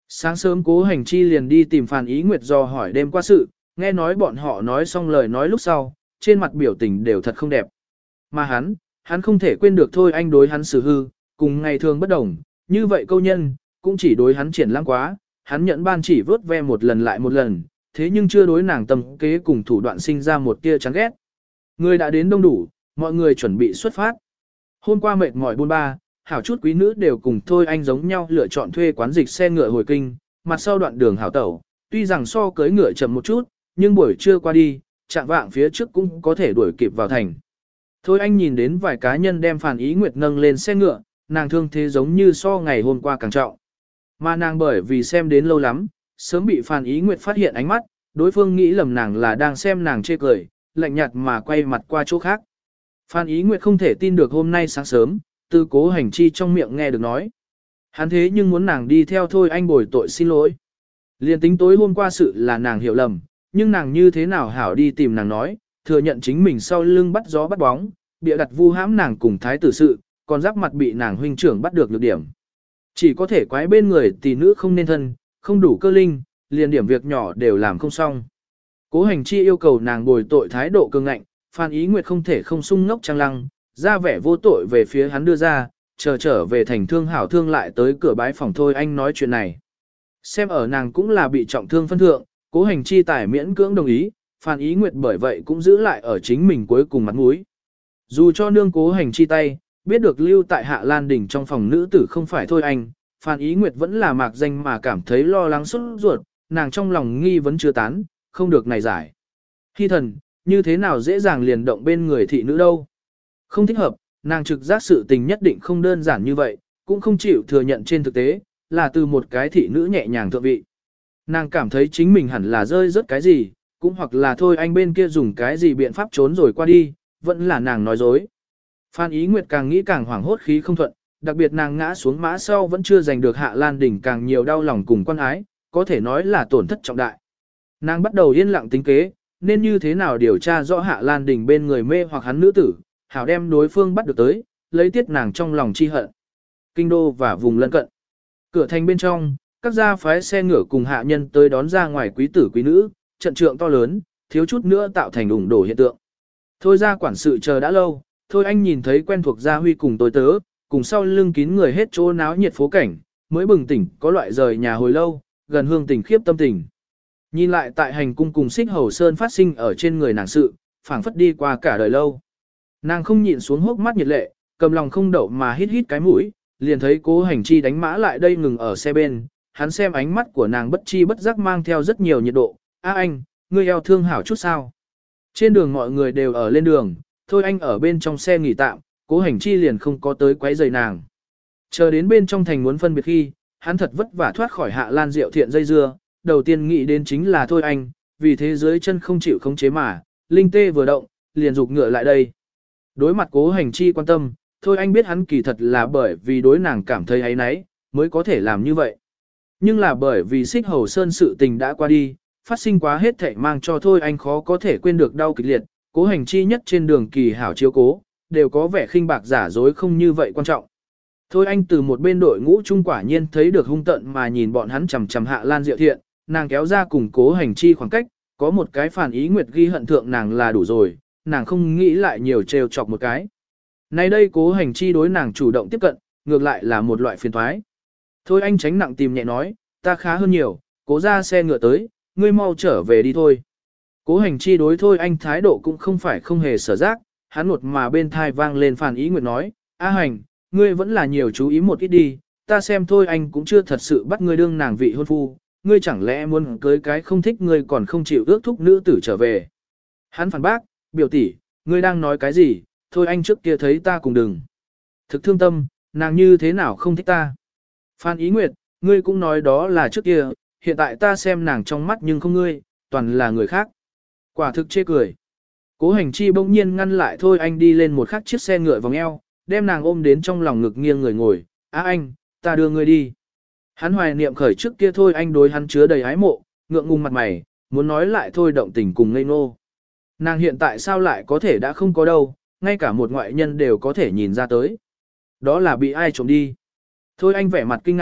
Sáng sớm Cố Hành Chi liền đi tìm Phan Ý Nguyệt dò hỏi đêm qua sự, nghe nói bọn họ nói xong lời nói lúc sau, trên mặt biểu tình đều thật không đẹp. Mà hắn, hắn không thể quên được thôi anh đối hắn xử hư, cùng ngày thường bất đồng, như vậy câu nhân, cũng chỉ đối hắn triển lãng quá, hắn nhận ban chỉ vớt ve một lần lại một lần, thế nhưng chưa đối nàng tâm kế cùng thủ đoạn sinh ra một tia chán ghét. Người đã đến đông đủ, mọi người chuẩn bị xuất phát. Hôm qua mệt mỏi buôn ba, hảo chút quý nữ đều cùng thôi anh giống nhau lựa chọn thuê quán dịch xe ngựa hồi kinh, mặt sau đoạn đường hảo tẩu, tuy rằng so cưới ngựa chậm một chút, nhưng buổi trưa qua đi, chạm vạng phía trước cũng có thể đuổi kịp vào thành. Thôi anh nhìn đến vài cá nhân đem Phan Ý Nguyệt nâng lên xe ngựa, nàng thương thế giống như so ngày hôm qua càng trọng. Mà nàng bởi vì xem đến lâu lắm, sớm bị Phan Ý Nguyệt phát hiện ánh mắt, đối phương nghĩ lầm nàng là đang xem nàng chê cười, lạnh nhạt mà quay mặt qua chỗ khác. Phan Ý Nguyệt không thể tin được hôm nay sáng sớm, từ Cố Hành Chi trong miệng nghe được nói. Hắn thế nhưng muốn nàng đi theo thôi anh bồi tội xin lỗi. Liên tính tối hôm qua sự là nàng hiểu lầm, nhưng nàng như thế nào hảo đi tìm nàng nói, thừa nhận chính mình sau lưng bắt gió bắt bóng, bịa đặt vu hãm nàng cùng thái tử sự, còn giáp mặt bị nàng huynh trưởng bắt được lược điểm. Chỉ có thể quái bên người tỷ nữ không nên thân, không đủ cơ linh, liền điểm việc nhỏ đều làm không xong. Cố Hành Chi yêu cầu nàng bồi tội thái độ cương ngạnh, Phan Ý Nguyệt không thể không sung ngốc trăng lăng, ra vẻ vô tội về phía hắn đưa ra, chờ trở về thành thương hảo thương lại tới cửa bái phòng thôi anh nói chuyện này. Xem ở nàng cũng là bị trọng thương phân thượng, Cố Hành Chi tài miễn cưỡng đồng ý, Phan Ý Nguyệt bởi vậy cũng giữ lại ở chính mình cuối cùng mặt mũi. Dù cho nương Cố Hành Chi tay, biết được lưu tại Hạ Lan Đình trong phòng nữ tử không phải thôi anh, Phan Ý Nguyệt vẫn là mạc danh mà cảm thấy lo lắng xuất ruột, nàng trong lòng nghi vấn chưa tán, không được này giải. Hy thần, như thế nào dễ dàng liền động bên người thị nữ đâu. Không thích hợp, nàng trực giác sự tình nhất định không đơn giản như vậy, cũng không chịu thừa nhận trên thực tế, là từ một cái thị nữ nhẹ nhàng thượng vị. Nàng cảm thấy chính mình hẳn là rơi rớt cái gì, cũng hoặc là thôi anh bên kia dùng cái gì biện pháp trốn rồi qua đi, vẫn là nàng nói dối. Phan Ý Nguyệt càng nghĩ càng hoảng hốt khí không thuận, đặc biệt nàng ngã xuống mã sau vẫn chưa giành được Hạ Lan Đỉnh càng nhiều đau lòng cùng quan ái, có thể nói là tổn thất trọng đại. Nàng bắt đầu yên lặng tính kế, nên như thế nào điều tra rõ Hạ Lan Đỉnh bên người mê hoặc hắn nữ tử, hảo đem đối phương bắt được tới, lấy tiết nàng trong lòng chi hận. Kinh đô và vùng lân cận. Cửa thành bên trong, các gia phái xe ngựa cùng hạ nhân tới đón ra ngoài quý tử quý nữ, trận trượng to lớn, thiếu chút nữa tạo thành ủng đổ hiện tượng. Thôi ra quản sự chờ đã lâu, thôi anh nhìn thấy quen thuộc gia huy cùng tôi tớ, cùng sau lưng kín người hết chỗ náo nhiệt phố cảnh, mới bừng tỉnh có loại rời nhà hồi lâu, gần hương tình khiếp tâm tình. Nhìn lại tại hành cung cùng xích hầu sơn phát sinh ở trên người nàng sự, phảng phất đi qua cả đời lâu. Nàng không nhịn xuống hốc mắt nhiệt lệ, cầm lòng không đậu mà hít hít cái mũi, liền thấy Cố Hành Chi đánh mã lại đây ngừng ở xe bên, hắn xem ánh mắt của nàng bất chi bất giác mang theo rất nhiều nhiệt độ. A anh, ngươi eo thương hảo chút sao? Trên đường mọi người đều ở lên đường, thôi anh ở bên trong xe nghỉ tạm, Cố Hành Chi liền không có tới quấy rầy nàng. Chờ đến bên trong thành muốn phân biệt khi, hắn thật vất vả thoát khỏi Hạ Lan Diệu Thiện dây dưa, đầu tiên nghĩ đến chính là thôi anh, vì thế dưới chân không chịu khống chế mà, linh tê vừa động, liền rục ngựa lại đây. Đối mặt Cố Hành Chi quan tâm, thôi anh biết hắn kỳ thật là bởi vì đối nàng cảm thấy ấy nấy, mới có thể làm như vậy. Nhưng là bởi vì xích hầu sơn sự tình đã qua đi, phát sinh quá hết thảy mang cho thôi anh khó có thể quên được đau kịch liệt, Cố Hành Chi nhất trên đường kỳ hảo chiếu cố, đều có vẻ khinh bạc giả dối không như vậy quan trọng. Thôi anh từ một bên đội ngũ trung quả nhiên thấy được hung tận mà nhìn bọn hắn chằm chằm Hạ Lan Diệu Thiện, nàng kéo ra cùng Cố Hành Chi khoảng cách, có một cái Phản Ý Nguyệt ghi hận thượng nàng là đủ rồi, nàng không nghĩ lại nhiều trêu chọc một cái. Nay đây Cố Hành Chi đối nàng chủ động tiếp cận, ngược lại là một loại phiền toái. Thôi anh tránh nặng tìm nhẹ nói, ta khá hơn nhiều, Cố ra xe ngựa tới, ngươi mau trở về đi thôi. Cố Hành Chi đối thôi anh thái độ cũng không phải không hề sở giác, hắn một mà bên thai vang lên Phản Ý Nguyệt nói, A Hành, ngươi vẫn là nhiều chú ý một ít đi, ta xem thôi anh cũng chưa thật sự bắt ngươi đương nàng vị hôn phu, ngươi chẳng lẽ muốn cưới cái không thích ngươi còn không chịu ước thúc nữ tử trở về. Hắn phản bác, biểu tỷ, ngươi đang nói cái gì, thôi anh trước kia thấy ta cùng đừng. Thực thương tâm, nàng như thế nào không thích ta. Phan Ý Nguyệt, ngươi cũng nói đó là trước kia, hiện tại ta xem nàng trong mắt nhưng không ngươi, toàn là người khác. Quả thực chê cười. Cố Hành Chi bỗng nhiên ngăn lại thôi anh đi lên một khắc chiếc xe ngựa vòng eo, đem nàng ôm đến trong lòng ngực nghiêng người ngồi, á anh, ta đưa ngươi đi. Hắn hoài niệm khởi trước kia thôi anh đối hắn chứa đầy ái mộ, ngượng ngùng mặt mày, muốn nói lại thôi động tình cùng ngây ngô. Nàng hiện tại sao lại có thể đã không có đâu, ngay cả một ngoại nhân đều có thể nhìn ra tới. Đó là bị ai trộm đi. Thôi anh vẻ mặt kinh ngạc,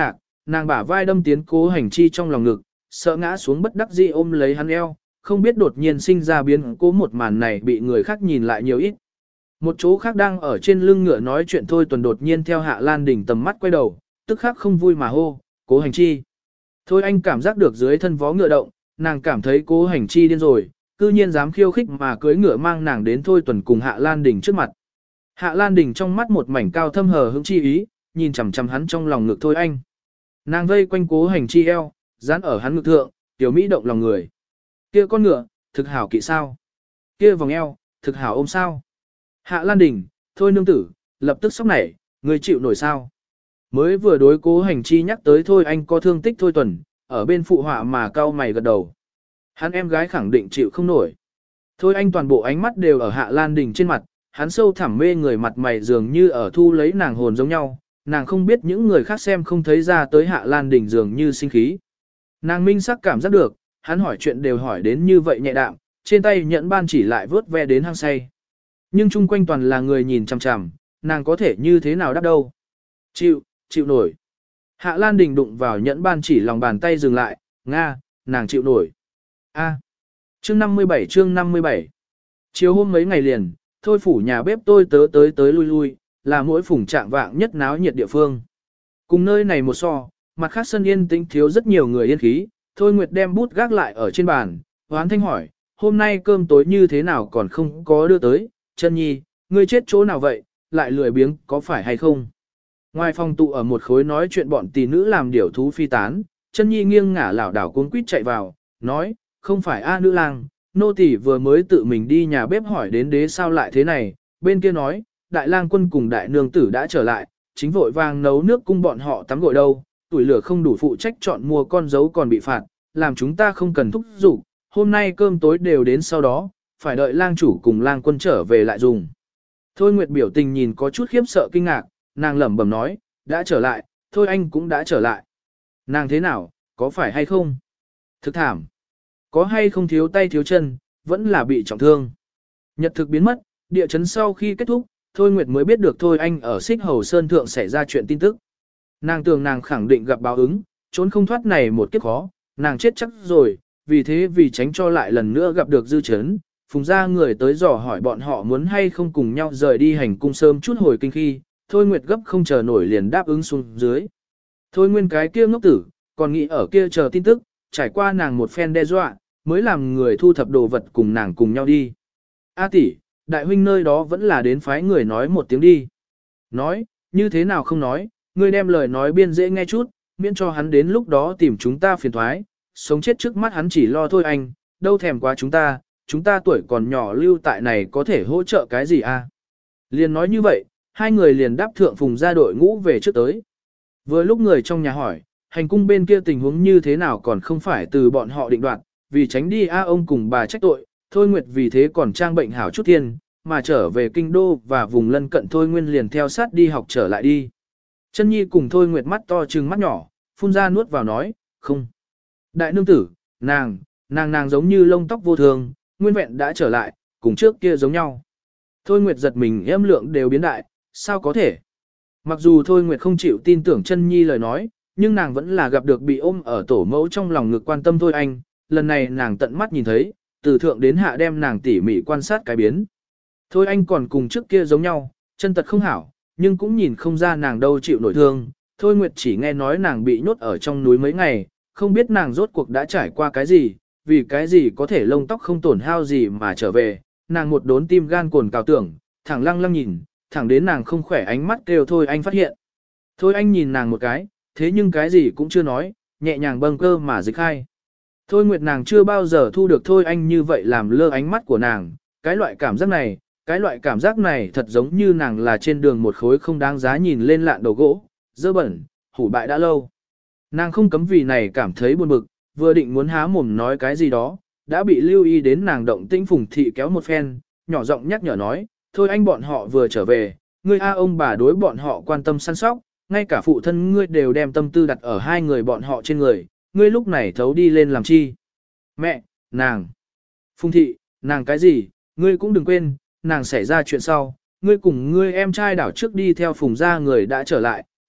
Nàng bả vai đâm tiến Cố Hành Chi trong lòng ngực, sợ ngã xuống bất đắc dĩ ôm lấy hắn eo, không biết đột nhiên sinh ra biến cố một màn này bị người khác nhìn lại nhiều ít. Một chỗ khác đang ở trên lưng ngựa nói chuyện Thôi Tuần đột nhiên theo Hạ Lan Đình tầm mắt quay đầu, tức khắc không vui mà hô, Cố Hành Chi. Thôi anh cảm giác được dưới thân vó ngựa động, nàng cảm thấy Cố Hành Chi điên rồi, cư nhiên dám khiêu khích mà cưỡi ngựa mang nàng đến Thôi Tuần cùng Hạ Lan Đình trước mặt. Hạ Lan Đình trong mắt một mảnh cao thâm hờ hững chi ý, nhìn chằm chằm hắn trong lòng ngực Thôi anh. Nàng vây quanh Cố Hành Chi eo, dán ở hắn ngực thượng, tiểu mỹ động lòng người. Kia con ngựa, thực hảo kỵ sao? Kia vòng eo, thực hảo ôm sao? Hạ Lan Đình, Thôi nương tử, lập tức sốc nảy, người chịu nổi sao? Mới vừa đối Cố Hành Chi nhắc tới Thôi anh có thương tích Thôi Tuần, ở bên phụ họa mà cau mày gật đầu. Hắn em gái khẳng định chịu không nổi. Thôi anh toàn bộ ánh mắt đều ở Hạ Lan Đình trên mặt, hắn sâu thẳm mê người mặt mày dường như ở thu lấy nàng hồn giống nhau, nàng không biết những người khác xem không thấy ra tới Hạ Lan Đình dường như sinh khí. Nàng minh sắc cảm giác được, hắn hỏi chuyện đều hỏi đến như vậy nhẹ đạm, trên tay nhẫn ban chỉ lại vớt ve đến hang say. Nhưng chung quanh toàn là người nhìn chằm chằm, nàng có thể như thế nào đáp đâu. Chịu, chịu nổi. Hạ Lan Đình đụng vào nhẫn ban chỉ lòng bàn tay dừng lại, Nga, nàng chịu nổi. A. Chương năm mươi bảy chương năm mươi bảy. Chiều hôm mấy ngày liền, Thôi phủ nhà bếp tôi tớ tới tới lui lui, là mỗi phủng trạng vạng nhất náo nhiệt địa phương. Cùng nơi này một so, mặt khác sân yên tĩnh thiếu rất nhiều người yên khí, Thôi Nguyệt đem bút gác lại ở trên bàn, hoán thanh hỏi, hôm nay cơm tối như thế nào còn không có đưa tới, chân nhi, ngươi chết chỗ nào vậy, lại lười biếng có phải hay không? Ngoài phòng tụ ở một khối nói chuyện bọn tỷ nữ làm điều thú phi tán, chân nhi nghiêng ngả lảo đảo cuống quýt chạy vào, nói, không phải A nữ lang, nô tỳ vừa mới tự mình đi nhà bếp hỏi đến đế sao lại thế này, bên kia nói, đại lang quân cùng đại nương tử đã trở lại, chính vội vàng nấu nước cung bọn họ tắm gội đâu, tuổi lửa không đủ phụ trách chọn mua con dấu còn bị phạt, làm chúng ta không cần thúc giục, hôm nay cơm tối đều đến sau đó, phải đợi lang chủ cùng lang quân trở về lại dùng. Thôi Nguyệt biểu tình nhìn có chút khiếp sợ kinh ngạc, nàng lẩm bẩm nói, đã trở lại, thôi anh cũng đã trở lại. Nàng thế nào, có phải hay không? Thực thảm. Có hay không thiếu tay thiếu chân, vẫn là bị trọng thương. Nhật thực biến mất, địa chấn sau khi kết thúc, Thôi Nguyệt mới biết được Thôi anh ở Xích Hầu Sơn Thượng xảy ra chuyện tin tức. Nàng tưởng nàng khẳng định gặp báo ứng, trốn không thoát này một kiếp khó, nàng chết chắc rồi, vì thế vì tránh cho lại lần nữa gặp được dư chấn, phùng ra người tới dò hỏi bọn họ muốn hay không cùng nhau rời đi hành cung sớm chút hồi kinh khi, Thôi Nguyệt gấp không chờ nổi liền đáp ứng xuống dưới. Thôi nguyên cái kia ngốc tử, còn nghĩ ở kia chờ tin tức, trải qua nàng một phen đe dọa, mới làm người thu thập đồ vật cùng nàng cùng nhau đi. A tỷ, đại huynh nơi đó vẫn là đến phái người nói một tiếng đi. Nói, như thế nào không nói, ngươi đem lời nói biên dễ nghe chút, miễn cho hắn đến lúc đó tìm chúng ta phiền thoái, sống chết trước mắt hắn chỉ lo thôi anh, đâu thèm quá chúng ta, chúng ta tuổi còn nhỏ lưu tại này có thể hỗ trợ cái gì a? Liền nói như vậy, hai người liền đáp thượng phùng ra đội ngũ về trước tới. Vừa lúc người trong nhà hỏi, hành cung bên kia tình huống như thế nào còn không phải từ bọn họ định đoạt, vì tránh đi A ông cùng bà trách tội, Thôi Nguyệt vì thế còn trang bệnh hảo chút thiên, mà trở về kinh đô và vùng lân cận Thôi Nguyên liền theo sát đi học trở lại đi. Chân nhi cùng Thôi Nguyệt mắt to trừng mắt nhỏ, phun ra nuốt vào nói, không. Đại nương tử, nàng, nàng nàng giống như lông tóc vô thường, nguyên vẹn đã trở lại, cùng trước kia giống nhau. Thôi Nguyệt giật mình em lượng đều biến đại, sao có thể? Mặc dù Thôi Nguyệt không chịu tin tưởng chân nhi lời nói, nhưng nàng vẫn là gặp được bị ôm ở tổ mẫu trong lòng ngực quan tâm Thôi anh, lần này nàng tận mắt nhìn thấy, từ thượng đến hạ đem nàng tỉ mỉ quan sát cái biến. Thôi anh còn cùng trước kia giống nhau, chân tật không hảo, nhưng cũng nhìn không ra nàng đâu chịu nổi thương. Thôi Nguyệt chỉ nghe nói nàng bị nhốt ở trong núi mấy ngày, không biết nàng rốt cuộc đã trải qua cái gì, vì cái gì có thể lông tóc không tổn hao gì mà trở về, nàng một đốn tim gan cồn cào tưởng, thẳng lăng lăng nhìn, thẳng đến nàng không khỏe ánh mắt kêu Thôi anh phát hiện. Thôi anh nhìn nàng một cái, thế nhưng cái gì cũng chưa nói, nhẹ nhàng bâng cơ mà dịch khai. Thôi Nguyệt nàng chưa bao giờ thu được Thôi anh như vậy làm lơ ánh mắt của nàng, cái loại cảm giác này, cái loại cảm giác này thật giống như nàng là trên đường một khối không đáng giá nhìn lên lạn đầu gỗ, dơ bẩn, hủ bại đã lâu. Nàng không cấm vì này cảm thấy buồn bực, vừa định muốn há mồm nói cái gì đó, đã bị lưu ý đến nàng động tĩnh Phùng thị kéo một phen, nhỏ giọng nhắc nhở nói, thôi anh bọn họ vừa trở về, ngươi a ông bà đối bọn họ quan tâm săn sóc, ngay cả phụ thân ngươi đều đem tâm tư đặt ở hai người bọn họ trên người, ngươi lúc này thấu đi lên làm chi? Mẹ, nàng, Phùng thị, nàng cái gì, ngươi cũng đừng quên, nàng xảy ra chuyện sau, ngươi cùng ngươi em trai đảo trước đi theo Phùng gia người đã trở lại,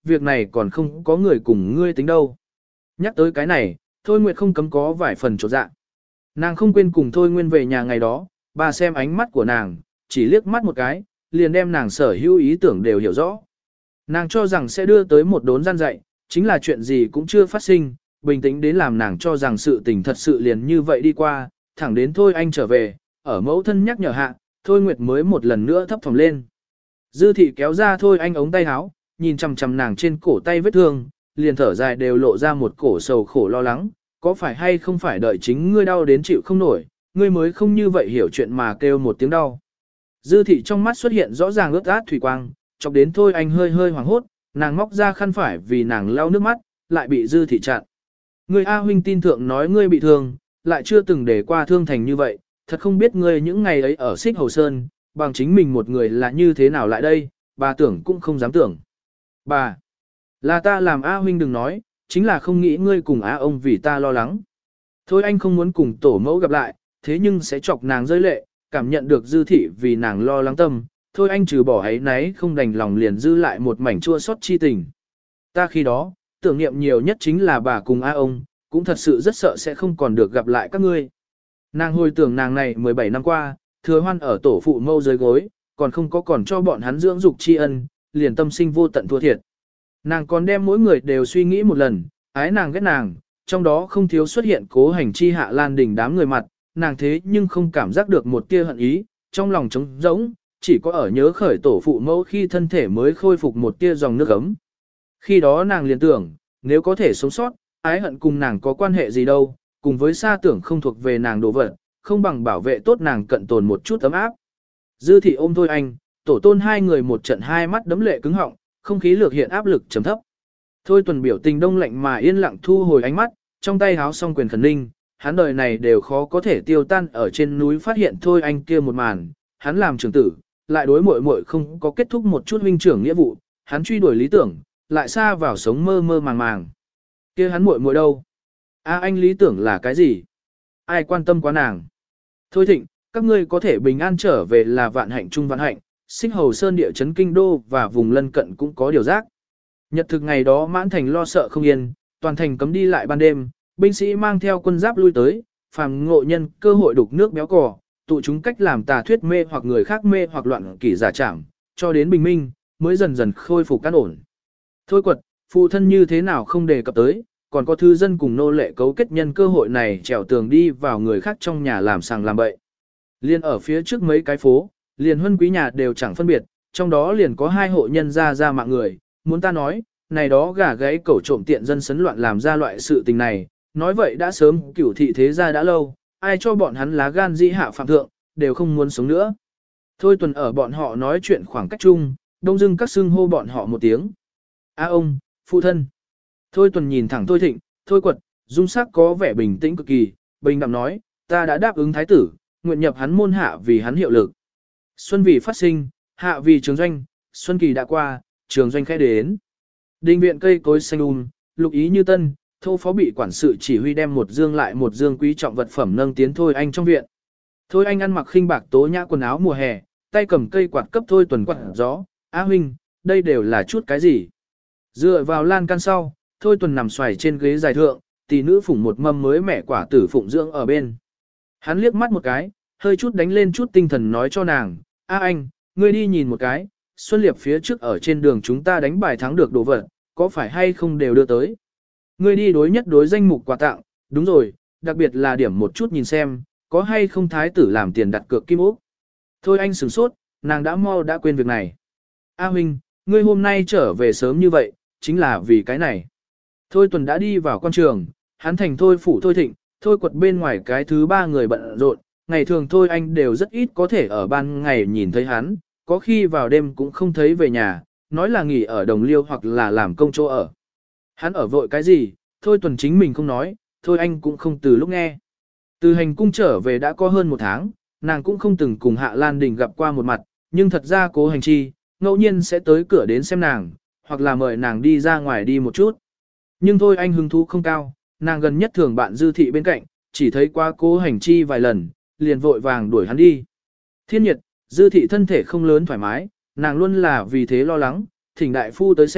việc này còn không có người cùng ngươi tính đâu. Nhắc tới cái này, Thôi Nguyệt không cấm có vài phần trột dạ. Nàng không quên cùng Thôi Nguyên về nhà ngày đó, bà xem ánh mắt của nàng, chỉ liếc mắt một cái, liền đem nàng sở hữu ý tưởng đều hiểu rõ. Nàng cho rằng sẽ đưa tới một đốn gian dạy, chính là chuyện gì cũng chưa phát sinh, bình tĩnh đến làm nàng cho rằng sự tình thật sự liền như vậy đi qua, thẳng đến Thôi Anh trở về, ở mẫu thân nhắc nhở hạ, Thôi Nguyệt mới một lần nữa thấp thỏm lên. Dư thị kéo ra Thôi Anh ống tay áo, nhìn chằm chằm nàng trên cổ tay vết thương, liền thở dài đều lộ ra một cổ sầu khổ lo lắng, có phải hay không phải đợi chính ngươi đau đến chịu không nổi, ngươi mới không như vậy hiểu chuyện mà kêu một tiếng đau. Dư thị trong mắt xuất hiện rõ ràng ướt át thủy quang, chọc đến Thôi Anh hơi hơi hoảng hốt, nàng móc ra khăn phải vì nàng lau nước mắt, lại bị Dư thị chặn. Ngươi A huynh tin thượng nói ngươi bị thương, lại chưa từng để qua thương thành như vậy, thật không biết ngươi những ngày ấy ở Xích Hầu Sơn, bằng chính mình một người là như thế nào lại đây, bà tưởng cũng không dám tưởng. Bà, là ta làm A huynh đừng nói, chính là không nghĩ ngươi cùng A ông vì ta lo lắng. Thôi anh không muốn cùng tổ mẫu gặp lại, thế nhưng sẽ chọc nàng rơi lệ, cảm nhận được Dư thị vì nàng lo lắng tâm, thôi anh trừ bỏ ấy nấy không đành lòng liền dư lại một mảnh chua xót chi tình. Ta khi đó, tưởng niệm nhiều nhất chính là bà cùng A ông, cũng thật sự rất sợ sẽ không còn được gặp lại các ngươi. Nàng hồi tưởng nàng này mười bảy năm qua, thừa hoan ở tổ phụ mâu dưới gối, còn không có còn cho bọn hắn dưỡng dục tri ân, liền tâm sinh vô tận thua thiệt. Nàng còn đem mỗi người đều suy nghĩ một lần, ái nàng ghét nàng, trong đó không thiếu xuất hiện cố hành chi hạ lan đỉnh đám người mặt, nàng thế nhưng không cảm giác được một tia hận ý, trong lòng trống rỗng, chỉ có ở nhớ khởi tổ phụ mẫu khi thân thể mới khôi phục một tia dòng nước ấm. Khi đó nàng liền tưởng, nếu có thể sống sót, ái hận cùng nàng có quan hệ gì đâu, cùng với xa tưởng không thuộc về nàng đồ vật, không bằng bảo vệ tốt nàng cận tồn một chút ấm áp. Dư thị ôm Thôi Anh, tổ tôn hai người một trận hai mắt đấm lệ cứng họng, không khí lược hiện áp lực chấm thấp. Thôi Tuần biểu tình đông lạnh mà yên lặng thu hồi ánh mắt, trong tay háo song quyền khẩn ninh, hắn đời này đều khó có thể tiêu tan ở trên núi phát hiện Thôi Anh kia một màn, hắn làm trưởng tử, lại đối muội muội không có kết thúc một chút huynh trưởng nghĩa vụ, hắn truy đuổi lý tưởng, lại xa vào sống mơ mơ màng màng. Kia hắn muội muội đâu? A anh lý tưởng là cái gì? Ai quan tâm quá nàng? Thôi Thịnh, các ngươi có thể bình an trở về là vạn hạnh chung vạn hạnh, Xích Hầu Sơn địa chấn kinh đô và vùng lân cận cũng có điều giác. Nhật thực ngày đó mãn thành lo sợ không yên, toàn thành cấm đi lại ban đêm, binh sĩ mang theo quân giáp lui tới, phàm ngộ nhân cơ hội đục nước béo cò, tụ chúng cách làm tà thuyết mê hoặc người khác mê hoặc loạn kỷ giả trảm, cho đến bình minh, mới dần dần khôi phục căn ổn. Thôi quật, phụ thân như thế nào không đề cập tới, còn có thư dân cùng nô lệ cấu kết nhân cơ hội này trèo tường đi vào người khác trong nhà làm sàng làm bậy. Liên ở phía trước mấy cái phố, liền huân quý nhà đều chẳng phân biệt, trong đó liền có hai hộ nhân ra ra mạng người, muốn ta nói, này đó gà gáy cẩu trộm tiện dân sấn loạn làm ra loại sự tình này, nói vậy đã sớm cửu thị thế gia đã lâu, ai cho bọn hắn lá gan dĩ hạ phạm thượng, đều không muốn sống nữa. Thôi Tuần ở bọn họ nói chuyện khoảng cách chung, đông dưng các xưng hô bọn họ một tiếng. A ông, phụ thân. Thôi Tuần nhìn thẳng Thôi Thịnh, Thôi Quật, dung sắc có vẻ bình tĩnh cực kỳ, bình đạm nói, ta đã đáp ứng thái tử, nguyện nhập hắn môn hạ vì hắn hiệu lực. Xuân vì phát sinh, hạ vì trường doanh, xuân kỳ đã qua, trường doanh khẽ đến. Đình viện cây cối xanh um, lục ý như tân, thô phó bị quản sự chỉ huy đem một dương lại một dương quý trọng vật phẩm nâng tiến Thôi Anh trong viện. Thôi Anh ăn mặc khinh bạc tố nhã quần áo mùa hè, tay cầm cây quạt cấp Thôi Tuần quạt gió, á huynh, đây đều là chút cái gì? Dựa vào lan can sau, Thôi Tuần nằm xoài trên ghế dài thượng, tỷ nữ phủng một mâm mới mẻ quả tử phụng dưỡng ở bên. Hắn liếc mắt một cái, hơi chút đánh lên chút tinh thần nói cho nàng, a anh, ngươi đi nhìn một cái, Xuân Liệp phía trước ở trên đường chúng ta đánh bài thắng được đồ vật, có phải hay không đều đưa tới. Ngươi đi đối nhất đối danh mục quà tặng, đúng rồi, đặc biệt là điểm một chút nhìn xem, có hay không thái tử làm tiền đặt cược kim ốc. Thôi anh sửng sốt, nàng đã mau đã quên việc này. A huynh, ngươi hôm nay trở về sớm như vậy, chính là vì cái này. Thôi Tuần đã đi vào quan trường, hắn thành Thôi Phủ Thôi Thịnh, Thôi Quật bên ngoài cái thứ ba người bận rộn, ngày thường Thôi anh đều rất ít có thể ở ban ngày nhìn thấy hắn, có khi vào đêm cũng không thấy về nhà, nói là nghỉ ở đồng liêu hoặc là làm công chỗ ở. Hắn ở vội cái gì, Thôi Tuần chính mình không nói, Thôi anh cũng không từ lúc nghe. Từ hành cung trở về đã có hơn một tháng, nàng cũng không từng cùng Hạ Lan Đình gặp qua một mặt, nhưng thật ra Cố Hành Chi, ngẫu nhiên sẽ tới cửa đến xem nàng, hoặc là mời nàng đi ra ngoài đi một chút. Nhưng thôi anh hứng thú không cao, nàng gần nhất thường bạn Dư thị bên cạnh, chỉ thấy qua Cố Hành Chi vài lần, liền vội vàng đuổi hắn đi. Thiên nhiệt, Dư thị thân thể không lớn thoải mái, nàng luôn là vì thế lo lắng, thỉnh đại phu tới xem,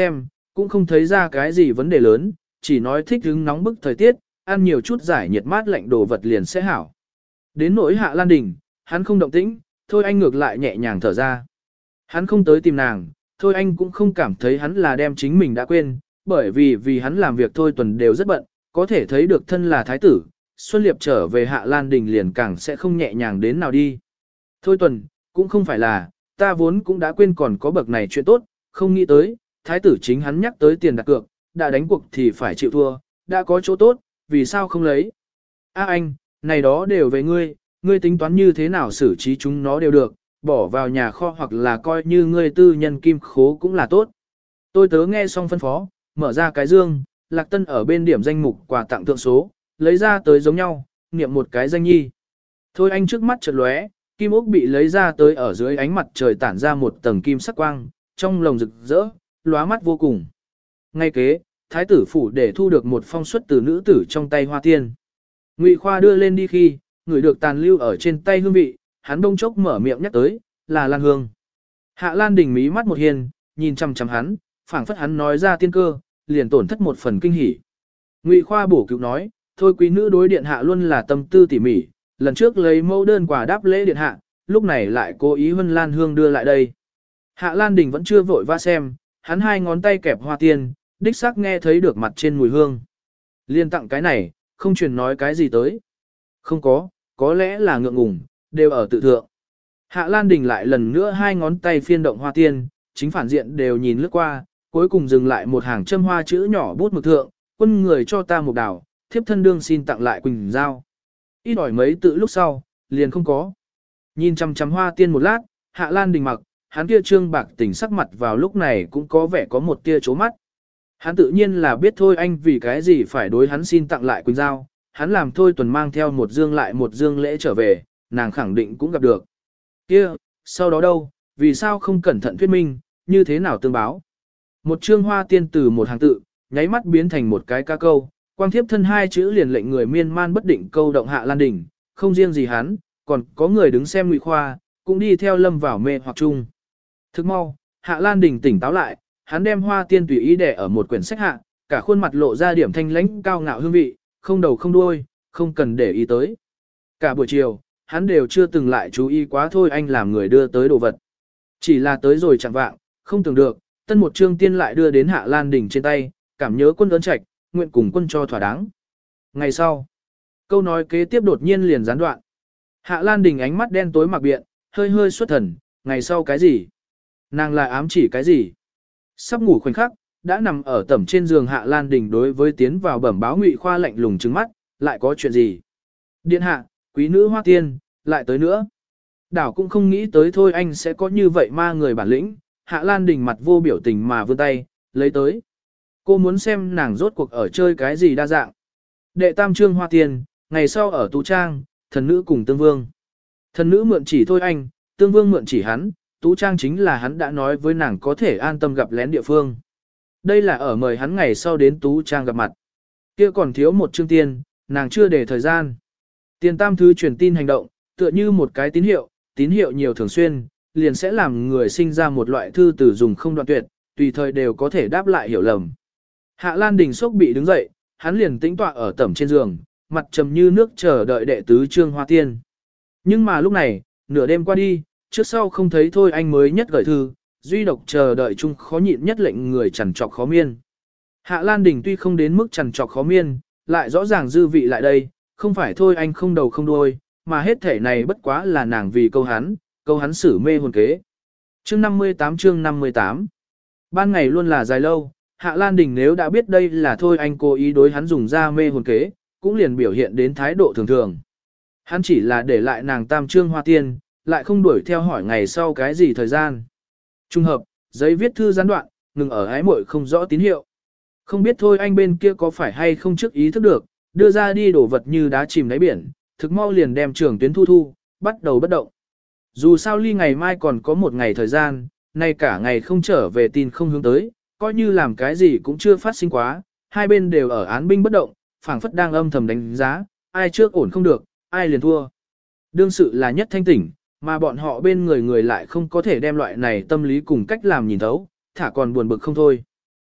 cũng không thấy ra cái gì vấn đề lớn, chỉ nói thích hứng nóng bức thời tiết, ăn nhiều chút giải nhiệt mát lạnh đồ vật liền sẽ hảo. Đến nỗi Hạ Lan Đình, hắn không động tĩnh, thôi anh ngược lại nhẹ nhàng thở ra. Hắn không tới tìm nàng, thôi anh cũng không cảm thấy hắn là đem chính mình đã quên, bởi vì vì hắn làm việc thôi tuần đều rất bận, có thể thấy được thân là thái tử, Xuân Liệp trở về Hạ Lan Đình liền càng sẽ không nhẹ nhàng đến nào đi. Thôi tuần, cũng không phải là, ta vốn cũng đã quên còn có bậc này chuyện tốt, không nghĩ tới, thái tử chính hắn nhắc tới tiền đặt cược, đã đánh cuộc thì phải chịu thua, đã có chỗ tốt, vì sao không lấy. A anh, này đó đều về ngươi, ngươi tính toán như thế nào xử trí chúng nó đều được, bỏ vào nhà kho hoặc là coi như ngươi tư nhân kim khố cũng là tốt. Tôi tớ nghe xong phân phó, mở ra cái dương, Lạc Tân ở bên điểm danh mục quà tặng thượng số, lấy ra tới giống nhau, niệm một cái danh nhi. Thôi anh trước mắt chợt lóe, kim ốc bị lấy ra tới ở dưới ánh mặt trời tản ra một tầng kim sắc quang, trong lồng rực rỡ, lóa mắt vô cùng. Ngay kế, thái tử phủ để thu được một phong suất từ nữ tử trong tay Hoa Tiên. Ngụy Khoa đưa lên đi khi, người được tàn lưu ở trên tay hương vị, hắn bông chốc mở miệng nhắc tới, là Lan Hương. Hạ Lan Đình mí mắt một hiền, nhìn chằm chằm hắn, phảng phất hắn nói ra tiên cơ, liền tổn thất một phần kinh hỉ. Ngụy Khoa bổ cứu nói, thôi quý nữ đối điện hạ luôn là tâm tư tỉ mỉ, lần trước lấy mẫu đơn quà đáp lễ điện hạ, lúc này lại cố ý Vân Lan Hương đưa lại đây. Hạ Lan Đình vẫn chưa vội va xem, hắn hai ngón tay kẹp Hoa Tiên, đích xác nghe thấy được mặt trên mùi hương. Liên tặng cái này, không truyền nói cái gì tới. Không có, có lẽ là ngượng ngùng, đều ở tự thượng. Hạ Lan Đình lại lần nữa hai ngón tay phiên động Hoa Tiên, chính phản diện đều nhìn lướt qua, cuối cùng dừng lại một hàng châm hoa chữ nhỏ bút mực thượng, quân người cho ta một đảo, thiếp thân đương xin tặng lại Quỳnh Giao. Ít ỏi mấy tự lúc sau, liền không có. Nhìn chăm chăm Hoa Tiên một lát, Hạ Lan Đình mặc, hắn kia trương bạc tỉnh sắc mặt vào lúc này cũng có vẻ có một tia chố mắt. Hắn tự nhiên là biết thôi anh vì cái gì phải đối hắn xin tặng lại Quỳnh Giao, hắn làm thôi tuần mang theo một dương lại một dương lễ trở về, nàng khẳng định cũng gặp được. Kia, sau đó đâu, vì sao không cẩn thận thuyết minh, như thế nào tương báo. Một chương Hoa Tiên từ một hàng tự, nháy mắt biến thành một cái ca câu, quang thiếp thân hai chữ liền lệnh người miên man bất định câu động Hạ Lan Đình, không riêng gì hắn, còn có người đứng xem Ngụy Khoa, cũng đi theo lâm vào mê hoặc chung. Thức mau, Hạ Lan Đình tỉnh táo lại, hắn đem Hoa Tiên tùy ý để ở một quyển sách hạ, cả khuôn mặt lộ ra điểm thanh lãnh cao ngạo hương vị, không đầu không đuôi, không cần để ý tới. Cả buổi chiều, hắn đều chưa từng lại chú ý quá thôi anh làm người đưa tới đồ vật. Chỉ là tới rồi chẳng vạng, không tưởng được, tân một chương tiên lại đưa đến Hạ Lan Đình trên tay, cảm nhớ quân ơn trạch, nguyện cùng quân cho thỏa đáng. Ngày sau, câu nói kế tiếp đột nhiên liền gián đoạn. Hạ Lan Đình ánh mắt đen tối mặc biện, hơi hơi xuất thần, ngày sau cái gì? Nàng lại ám chỉ cái gì? Sắp ngủ khoảnh khắc, đã nằm ở tẩm trên giường Hạ Lan Đình đối với tiến vào bẩm báo Ngụy Khoa lạnh lùng trừng mắt, lại có chuyện gì? Điện hạ, quý nữ Hoa Tiên, lại tới nữa. Đảo cũng không nghĩ tới thôi anh sẽ có như vậy ma người bản lĩnh, Hạ Lan Đình mặt vô biểu tình mà vươn tay, lấy tới. Cô muốn xem nàng rốt cuộc ở chơi cái gì đa dạng. Đệ tam trương Hoa Tiên, ngày sau ở Tú Trang, thần nữ cùng tương vương. Thần nữ mượn chỉ thôi anh, tương vương mượn chỉ hắn, Tú Trang chính là hắn đã nói với nàng có thể an tâm gặp lén địa phương. Đây là ở mời hắn ngày sau đến Tú Trang gặp mặt. Kia còn thiếu một chương tiên, nàng chưa để thời gian. Tiền tam thứ truyền tin hành động, tựa như một cái tín hiệu, tín hiệu nhiều thường xuyên, liền sẽ làm người sinh ra một loại thư từ dùng không đoạn tuyệt, tùy thời đều có thể đáp lại hiểu lầm. Hạ Lan Đình sốc bị đứng dậy, hắn liền tĩnh tọa ở tẩm trên giường, mặt trầm như nước chờ đợi đệ tứ trương Hoa Tiên. Nhưng mà lúc này, nửa đêm qua đi, trước sau không thấy thôi anh mới nhất gửi thư, duy độc chờ đợi chung khó nhịn nhất lệnh người chằn trọc khó miên. Hạ Lan Đình tuy không đến mức chằn trọc khó miên, lại rõ ràng dư vị lại đây, không phải thôi anh không đầu không đuôi, mà hết thể này bất quá là nàng vì câu hắn, câu hắn xử mê hồn kế. Chương năm mươi tám chương năm mươi tám Ban ngày luôn là dài lâu, Hạ Lan Đình nếu đã biết đây là thôi anh cố ý đối hắn dùng ra mê hồn kế, cũng liền biểu hiện đến thái độ thường thường. Hắn chỉ là để lại nàng tam trương Hoa Tiên, lại không đuổi theo hỏi ngày sau cái gì thời gian. Trung hợp, giấy viết thư gián đoạn, ngừng ở ái muội không rõ tín hiệu. Không biết thôi anh bên kia có phải hay không trước ý thức được, đưa ra đi đổ vật như đá chìm đáy biển, thực mau liền đem trường tuyến thu thu, bắt đầu bất động. Dù sao ly ngày mai còn có một ngày thời gian, nay cả ngày không trở về tin không hướng tới, coi như làm cái gì cũng chưa phát sinh quá, hai bên đều ở án binh bất động, phảng phất đang âm thầm đánh giá, ai trước ổn không được, ai liền thua. Đương sự là nhất thanh tỉnh, mà bọn họ bên người người lại không có thể đem loại này tâm lý cùng cách làm nhìn thấu, thả còn buồn bực không thôi.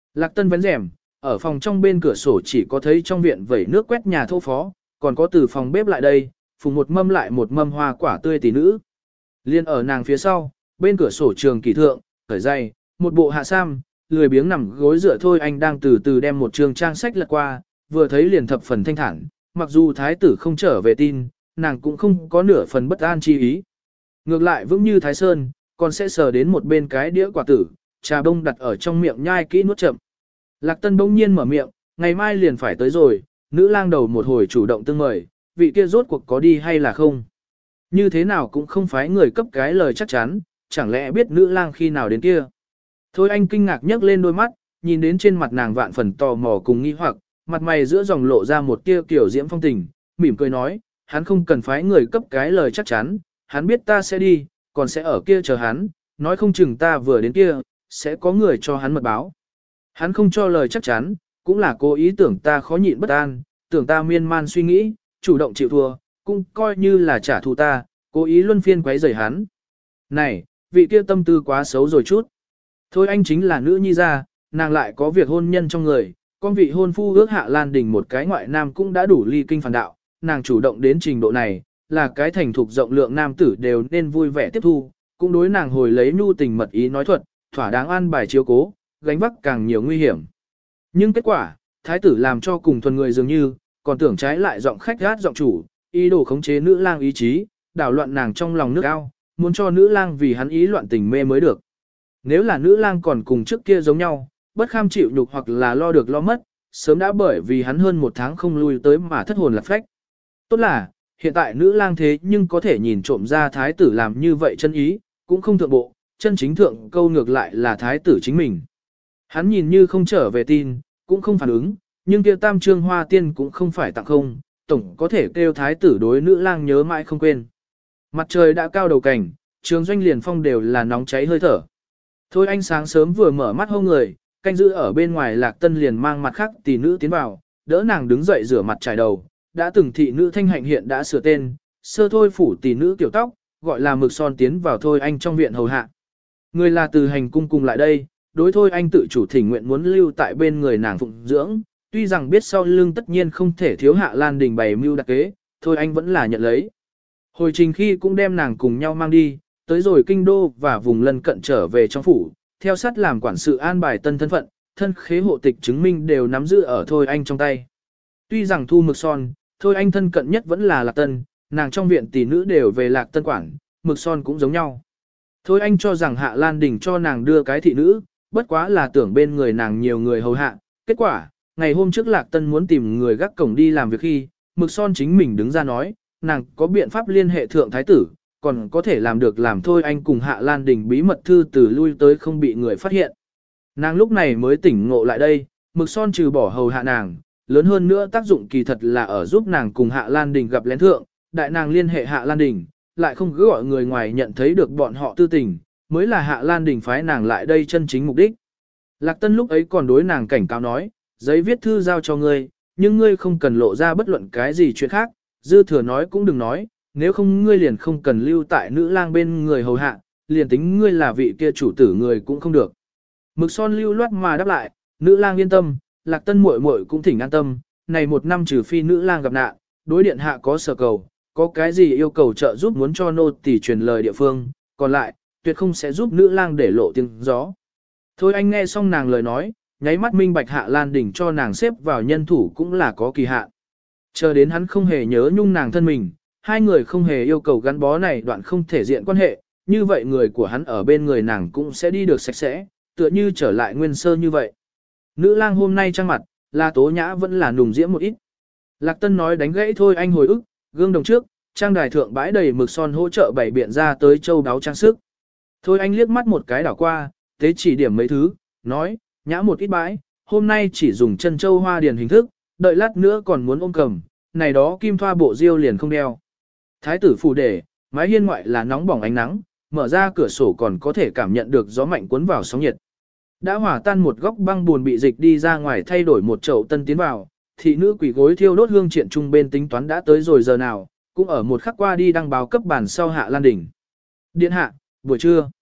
Lạc Tân vén rèm, ở phòng trong bên cửa sổ chỉ có thấy trong viện vẩy nước quét nhà thô phó, còn có từ phòng bếp lại đây, phùng một mâm lại một mâm hoa quả tươi tỷ nữ. Liên ở nàng phía sau, bên cửa sổ trường kỳ thượng, khởi dày, một bộ hạ sam, lười biếng nằm gối dựa thôi anh đang từ từ đem một trường trang sách lật qua, vừa thấy liền thập phần thanh thản, mặc dù thái tử không trở về tin, nàng cũng không có nửa phần bất an chi ý. Ngược lại vững như thái sơn, còn sẽ sờ đến một bên cái đĩa quả tử, trà bông đặt ở trong miệng nhai kỹ nuốt chậm. Lạc Tân bỗng nhiên mở miệng, ngày mai liền phải tới rồi, nữ lang đầu một hồi chủ động tương mời, vị kia rốt cuộc có đi hay là không. Như thế nào cũng không phải người cấp cái lời chắc chắn, chẳng lẽ biết nữ lang khi nào đến kia. Thôi anh kinh ngạc nhấc lên đôi mắt, nhìn đến trên mặt nàng vạn phần tò mò cùng nghi hoặc, mặt mày giữa dòng lộ ra một tia kiểu diễm phong tình, mỉm cười nói, hắn không cần phải người cấp cái lời chắc chắn, hắn biết ta sẽ đi, còn sẽ ở kia chờ hắn, nói không chừng ta vừa đến kia, sẽ có người cho hắn mật báo. Hắn không cho lời chắc chắn, cũng là cố ý tưởng ta khó nhịn bất an, tưởng ta miên man suy nghĩ, chủ động chịu thua, cũng coi như là trả thù ta, cố ý luân phiên quấy rầy hắn. Này, vị kia tâm tư quá xấu rồi chút. Thôi anh chính là nữ nhi gia, nàng lại có việc hôn nhân trong người, con vị hôn phu ước Hạ Lan Đình một cái ngoại nam cũng đã đủ ly kinh phản đạo, nàng chủ động đến trình độ này, là cái thành thục rộng lượng nam tử đều nên vui vẻ tiếp thu, cũng đối nàng hồi lấy nhu tình mật ý nói thuật, thỏa đáng an bài chiếu cố, gánh vác càng nhiều nguy hiểm. Nhưng kết quả, thái tử làm cho cùng thuần người dường như, còn tưởng trái lại giọng khách gát giọng chủ, ý đồ khống chế nữ lang ý chí, đảo loạn nàng trong lòng nước ao, muốn cho nữ lang vì hắn ý loạn tình mê mới được. Nếu là nữ lang còn cùng trước kia giống nhau, bất kham chịu nhục hoặc là lo được lo mất, sớm đã bởi vì hắn hơn một tháng không lui tới mà thất hồn lạc phách. Tốt là, hiện tại nữ lang thế nhưng có thể nhìn trộm ra thái tử làm như vậy chân ý, cũng không thượng bộ, chân chính thượng câu ngược lại là thái tử chính mình. Hắn nhìn như không trở về tin, cũng không phản ứng, nhưng kia tam trương hoa tiên cũng không phải tặng không, tổng có thể kêu thái tử đối nữ lang nhớ mãi không quên. Mặt trời đã cao đầu cảnh, trường doanh liền phong đều là nóng cháy hơi thở. Thôi anh sáng sớm vừa mở mắt hông người, canh giữ ở bên ngoài Lạc Tân liền mang mặt khác tỷ nữ tiến vào, đỡ nàng đứng dậy rửa mặt trải đầu, đã từng thị nữ thanh hạnh hiện đã sửa tên, sơ thôi phủ tỷ nữ tiểu tóc, gọi là mực son tiến vào thôi anh trong viện hầu hạ. Người là từ hành cung cùng lại đây, đối thôi anh tự chủ thỉnh nguyện muốn lưu tại bên người nàng phụng dưỡng, tuy rằng biết sau lưng tất nhiên không thể thiếu Hạ Lan Đình bày mưu đặc kế, thôi anh vẫn là nhận lấy. Hồi trình khi cũng đem nàng cùng nhau mang đi, tới rồi kinh đô và vùng lân cận trở về trong phủ, theo sát làm quản sự an bài tân thân phận, thân khế hộ tịch chứng minh đều nắm giữ ở thôi anh trong tay. Tuy rằng thu mực son, thôi anh thân cận nhất vẫn là Lạc Tân, nàng trong viện tỷ nữ đều về Lạc Tân quản, mực son cũng giống nhau. Thôi anh cho rằng Hạ Lan Đình cho nàng đưa cái thị nữ, bất quá là tưởng bên người nàng nhiều người hầu hạ. Kết quả, ngày hôm trước Lạc Tân muốn tìm người gác cổng đi làm việc khi, mực son chính mình đứng ra nói, nàng có biện pháp liên hệ thượng thái tử, còn có thể làm được làm thôi anh cùng Hạ Lan Đình bí mật thư từ lui tới không bị người phát hiện. Nàng lúc này mới tỉnh ngộ lại đây, mực son trừ bỏ hầu hạ nàng, lớn hơn nữa tác dụng kỳ thật là ở giúp nàng cùng Hạ Lan Đình gặp lén thượng, đại nàng liên hệ Hạ Lan Đình, lại không cứ gọi người ngoài nhận thấy được bọn họ tư tình, mới là Hạ Lan Đình phái nàng lại đây chân chính mục đích. Lạc Tân lúc ấy còn đối nàng cảnh cáo nói, giấy viết thư giao cho ngươi, nhưng ngươi không cần lộ ra bất luận cái gì chuyện khác, dư thừa nói cũng đừng nói, nếu không ngươi liền không cần lưu tại nữ lang bên người hầu hạ, liền tính ngươi là vị kia chủ tử người cũng không được. Mực son lưu loát mà đáp lại, nữ lang yên tâm, Lạc Tân muội muội cũng thỉnh an tâm, này một năm trừ phi nữ lang gặp nạn, đối điện hạ có sở cầu, có cái gì yêu cầu trợ giúp muốn cho nô tỳ truyền lời địa phương, còn lại, tuyệt không sẽ giúp nữ lang để lộ tiếng gió. Thôi anh nghe xong nàng lời nói, nháy mắt minh bạch Hạ Lan Đình cho nàng xếp vào nhân thủ cũng là có kỳ hạn. Chờ đến hắn không hề nhớ nhung nàng thân mình, hai người không hề yêu cầu gắn bó này đoạn không thể diện quan hệ, như vậy người của hắn ở bên người nàng cũng sẽ đi được sạch sẽ, tựa như trở lại nguyên sơ như vậy. Nữ lang hôm nay trang mặt, là tố nhã vẫn là nùng diễm một ít. Lạc Tân nói đánh gãy thôi anh hồi ức, gương đồng trước, trang đài thượng bãi đầy mực son hỗ trợ bày biện ra tới châu đáo trang sức. Thôi anh liếc mắt một cái đảo qua, tế chỉ điểm mấy thứ, nói, nhã một ít bãi, hôm nay chỉ dùng chân châu hoa điền hình thức, đợi lát nữa còn muốn ôm cầm, này đó kim thoa bộ diêu liền không đeo. Thái tử phủ để, mái hiên ngoại là nóng bỏng ánh nắng, mở ra cửa sổ còn có thể cảm nhận được gió mạnh cuốn vào sóng nhiệt. Đã hỏa tan một góc băng buồn bị dịch đi ra ngoài thay đổi một chậu tân tiến vào, thị nữ quỷ gối thiêu đốt hương triện trung bên tính toán đã tới rồi giờ nào, cũng ở một khắc qua đi đăng báo cấp bản sau Hạ Lan Đình. Điện hạ, buổi trưa.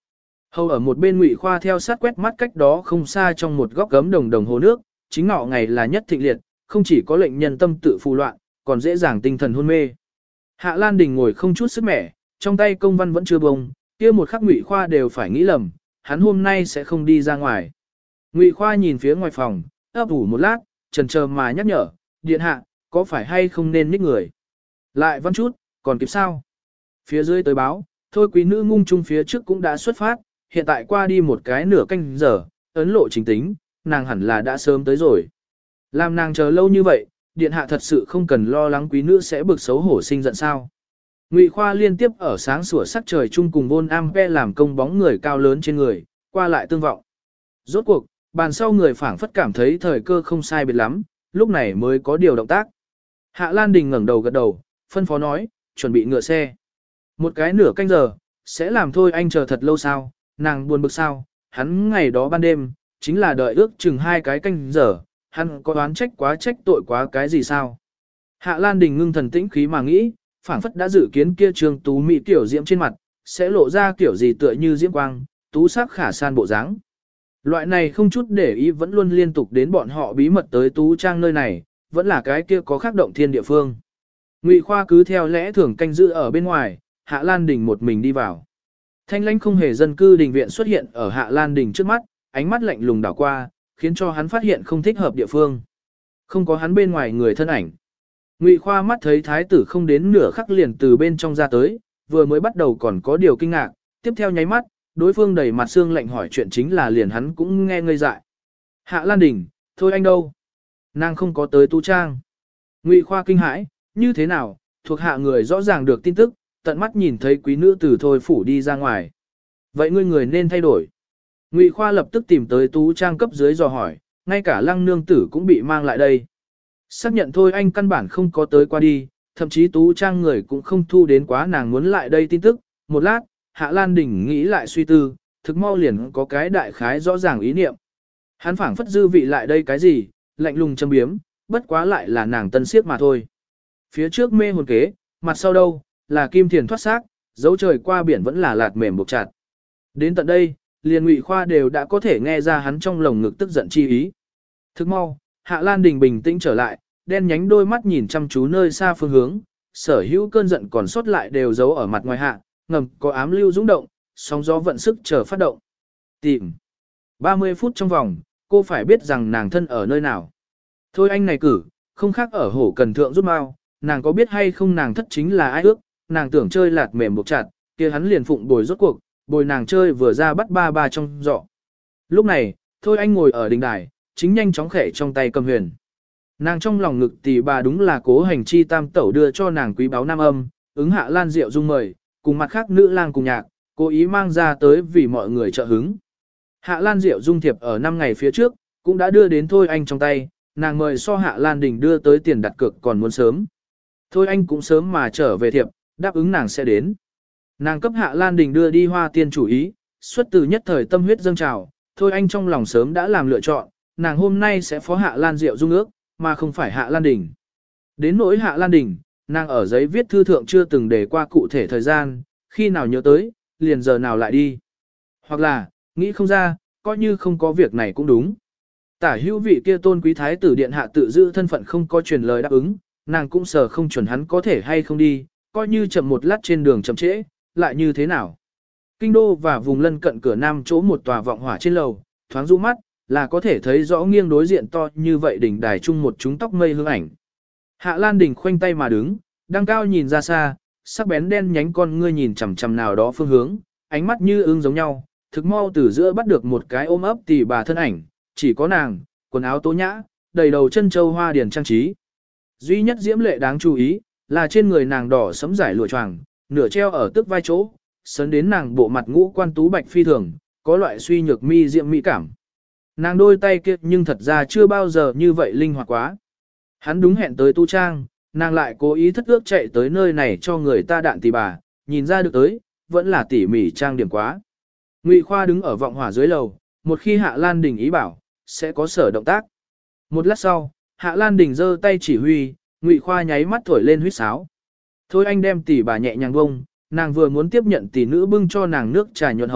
Hầu ở một bên Ngụy Khoa theo sát quét mắt cách đó không xa trong một góc gấm đồng đồng hồ nước, chính ngọ ngày là nhất thịnh liệt, không chỉ có lệnh nhân tâm tự phù loạn, còn dễ dàng tinh thần hôn mê. Hạ Lan Đình ngồi không chút sức mẻ, trong tay công văn vẫn chưa bông, kia một khắc Ngụy Khoa đều phải nghĩ lầm, hắn hôm nay sẽ không đi ra ngoài. Ngụy Khoa nhìn phía ngoài phòng, ấp ủ một lát, chần chờ mà nhắc nhở, điện hạ, có phải hay không nên ních người? Lại văn chút, còn kịp sao? Phía dưới tới báo, thôi quý nữ ngung chung phía trước cũng đã xuất phát, hiện tại qua đi một cái nửa canh giờ, ấn lộ chính tính, nàng hẳn là đã sớm tới rồi. Làm nàng chờ lâu như vậy, điện hạ thật sự không cần lo lắng quý nữ sẽ bực xấu hổ sinh giận sao. Ngụy Khoa liên tiếp ở sáng sủa sắc trời chung cùng Vôn Am Pe làm công bóng người cao lớn trên người, qua lại tương vọng. Rốt cuộc, bàn sau người phảng phất cảm thấy thời cơ không sai biệt lắm, lúc này mới có điều động tác. Hạ Lan Đình ngẩng đầu gật đầu, phân phó nói, chuẩn bị ngựa xe. Một cái nửa canh giờ, sẽ làm thôi anh chờ thật lâu sao, nàng buồn bực sao, hắn ngày đó ban đêm, chính là đợi ước chừng hai cái canh giờ, hắn có đoán trách quá trách tội quá cái gì sao. Hạ Lan Đình ngưng thần tĩnh khí mà nghĩ, phảng phất đã dự kiến kia trường tú mỹ tiểu diễm trên mặt, sẽ lộ ra kiểu gì tựa như diễm quang, tú sắc khả san bộ dáng. Loại này không chút để ý vẫn luôn liên tục đến bọn họ bí mật tới tú trang nơi này, vẫn là cái kia có khắc động thiên địa phương. Ngụy Khoa cứ theo lẽ thường canh giữ ở bên ngoài, Hạ Lan Đình một mình đi vào. Thanh lãnh không hề dân cư đình viện xuất hiện ở Hạ Lan Đình trước mắt, ánh mắt lạnh lùng đảo qua, khiến cho hắn phát hiện không thích hợp địa phương. Không có hắn bên ngoài người thân ảnh. Ngụy Khoa mắt thấy thái tử không đến nửa khắc liền từ bên trong ra tới, vừa mới bắt đầu còn có điều kinh ngạc, tiếp theo nháy mắt, đối phương đầy mặt xương lạnh hỏi chuyện chính là liền hắn cũng nghe ngây dại. Hạ Lan Đình, thôi anh đâu? Nàng không có tới tu trang. Ngụy Khoa kinh hãi, như thế nào, thuộc hạ người rõ ràng được tin tức, tận mắt nhìn thấy quý nữ từ thôi phủ đi ra ngoài. Vậy ngươi người nên thay đổi. Ngụy Khoa lập tức tìm tới tú trang cấp dưới dò hỏi, ngay cả lăng nương tử cũng bị mang lại đây. Xác nhận thôi anh căn bản không có tới qua đi, thậm chí tú trang người cũng không thu đến quá nàng muốn lại đây tin tức. Một lát, Hạ Lan Đình nghĩ lại suy tư, thực mau liền có cái đại khái rõ ràng ý niệm. Hắn phảng phất dư vị lại đây cái gì, lạnh lùng châm biếm, bất quá lại là nàng tân siết mà thôi. Phía trước mê hồn kế, mặt sau đâu, là kim thiền thoát xác, dấu trời qua biển vẫn là lạt mềm buộc chặt. Đến tận đây, liền Ngụy Khoa đều đã có thể nghe ra hắn trong lồng ngực tức giận chi ý. Thức mau, Hạ Lan Đình bình tĩnh trở lại, đen nhánh đôi mắt nhìn chăm chú nơi xa phương hướng, sở hữu cơn giận còn sót lại đều giấu ở mặt ngoài hạ, ngầm có ám lưu dũng động, sóng gió vận sức chờ phát động. Tìm. ba mươi phút trong vòng, cô phải biết rằng nàng thân ở nơi nào. Thôi anh này cử, không khác ở hổ cần thượng rút mau, nàng có biết hay không nàng thất chính là ai ước, nàng tưởng chơi lạt mềm buộc chặt, kia hắn liền phụng bồi rốt cuộc, bồi nàng chơi vừa ra bắt ba ba trong giọ. Lúc này, thôi anh ngồi ở đình đài, chính nhanh chóng khẽ trong tay cầm huyền. Nàng trong lòng ngực tỷ bà đúng là Cố Hành Chi tam tẩu đưa cho nàng quý báu nam âm, ứng Hạ Lan rượu dung mời, cùng mặt khác nữ lang cùng nhạc, cố ý mang ra tới vì mọi người trợ hứng. Hạ Lan rượu dung thiệp ở năm ngày phía trước, cũng đã đưa đến Thôi Anh trong tay, nàng mời so Hạ Lan Đình đưa tới tiền đặt cược còn muốn sớm. Thôi Anh cũng sớm mà trở về thiệp, đáp ứng nàng sẽ đến. Nàng cấp Hạ Lan Đình đưa đi hoa tiên chủ ý, xuất từ nhất thời tâm huyết dâng trào, Thôi Anh trong lòng sớm đã làm lựa chọn, nàng hôm nay sẽ phó Hạ Lan Diệu dung ước, mà không phải Hạ Lan Đình. Đến nỗi Hạ Lan Đình, nàng ở giấy viết thư thượng chưa từng để qua cụ thể thời gian, khi nào nhớ tới, liền giờ nào lại đi. Hoặc là, nghĩ không ra, coi như không có việc này cũng đúng. Tả hữu vị kia tôn quý thái tử điện hạ tự giữ thân phận không có truyền lời đáp ứng, nàng cũng sợ không chuẩn hắn có thể hay không đi, coi như chậm một lát trên đường chậm trễ, lại như thế nào. Kinh đô và vùng lân cận cửa nam chỗ một tòa vọng hỏa trên lầu, thoáng du mắt, là có thể thấy rõ nghiêng đối diện to như vậy đỉnh đài chung một chúng tóc mây hương ảnh. Hạ Lan Đình khoanh tay mà đứng, đang cao nhìn ra xa, sắc bén đen nhánh con ngươi nhìn chằm chằm nào đó phương hướng, ánh mắt như ương giống nhau, thực mau từ giữa bắt được một cái ôm ấp tỷ bà thân ảnh, chỉ có nàng, quần áo tố nhã, đầy đầu chân châu hoa điển trang trí. Duy nhất diễm lệ đáng chú ý, là trên người nàng đỏ sẫm giải lụa choàng, nửa treo ở tức vai chỗ, sấn đến nàng bộ mặt ngũ quan tú bạch phi thường, có loại suy nhược mi diệm mỹ cảm. Nàng đôi tay kia nhưng thật ra chưa bao giờ như vậy linh hoạt quá. Hắn đúng hẹn tới tu trang, nàng lại cố ý thất ước chạy tới nơi này cho người ta đạn tỷ bà, nhìn ra được tới, vẫn là tỉ mỉ trang điểm quá. Ngụy Khoa đứng ở vọng hỏa dưới lầu, một khi Hạ Lan Đình ý bảo, sẽ có sở động tác. Một lát sau, Hạ Lan Đình giơ tay chỉ huy, Ngụy Khoa nháy mắt thổi lên huýt sáo. Thôi anh đem tỷ bà nhẹ nhàng bông, nàng vừa muốn tiếp nhận tỷ nữ bưng cho nàng nước trà nhuận hầu,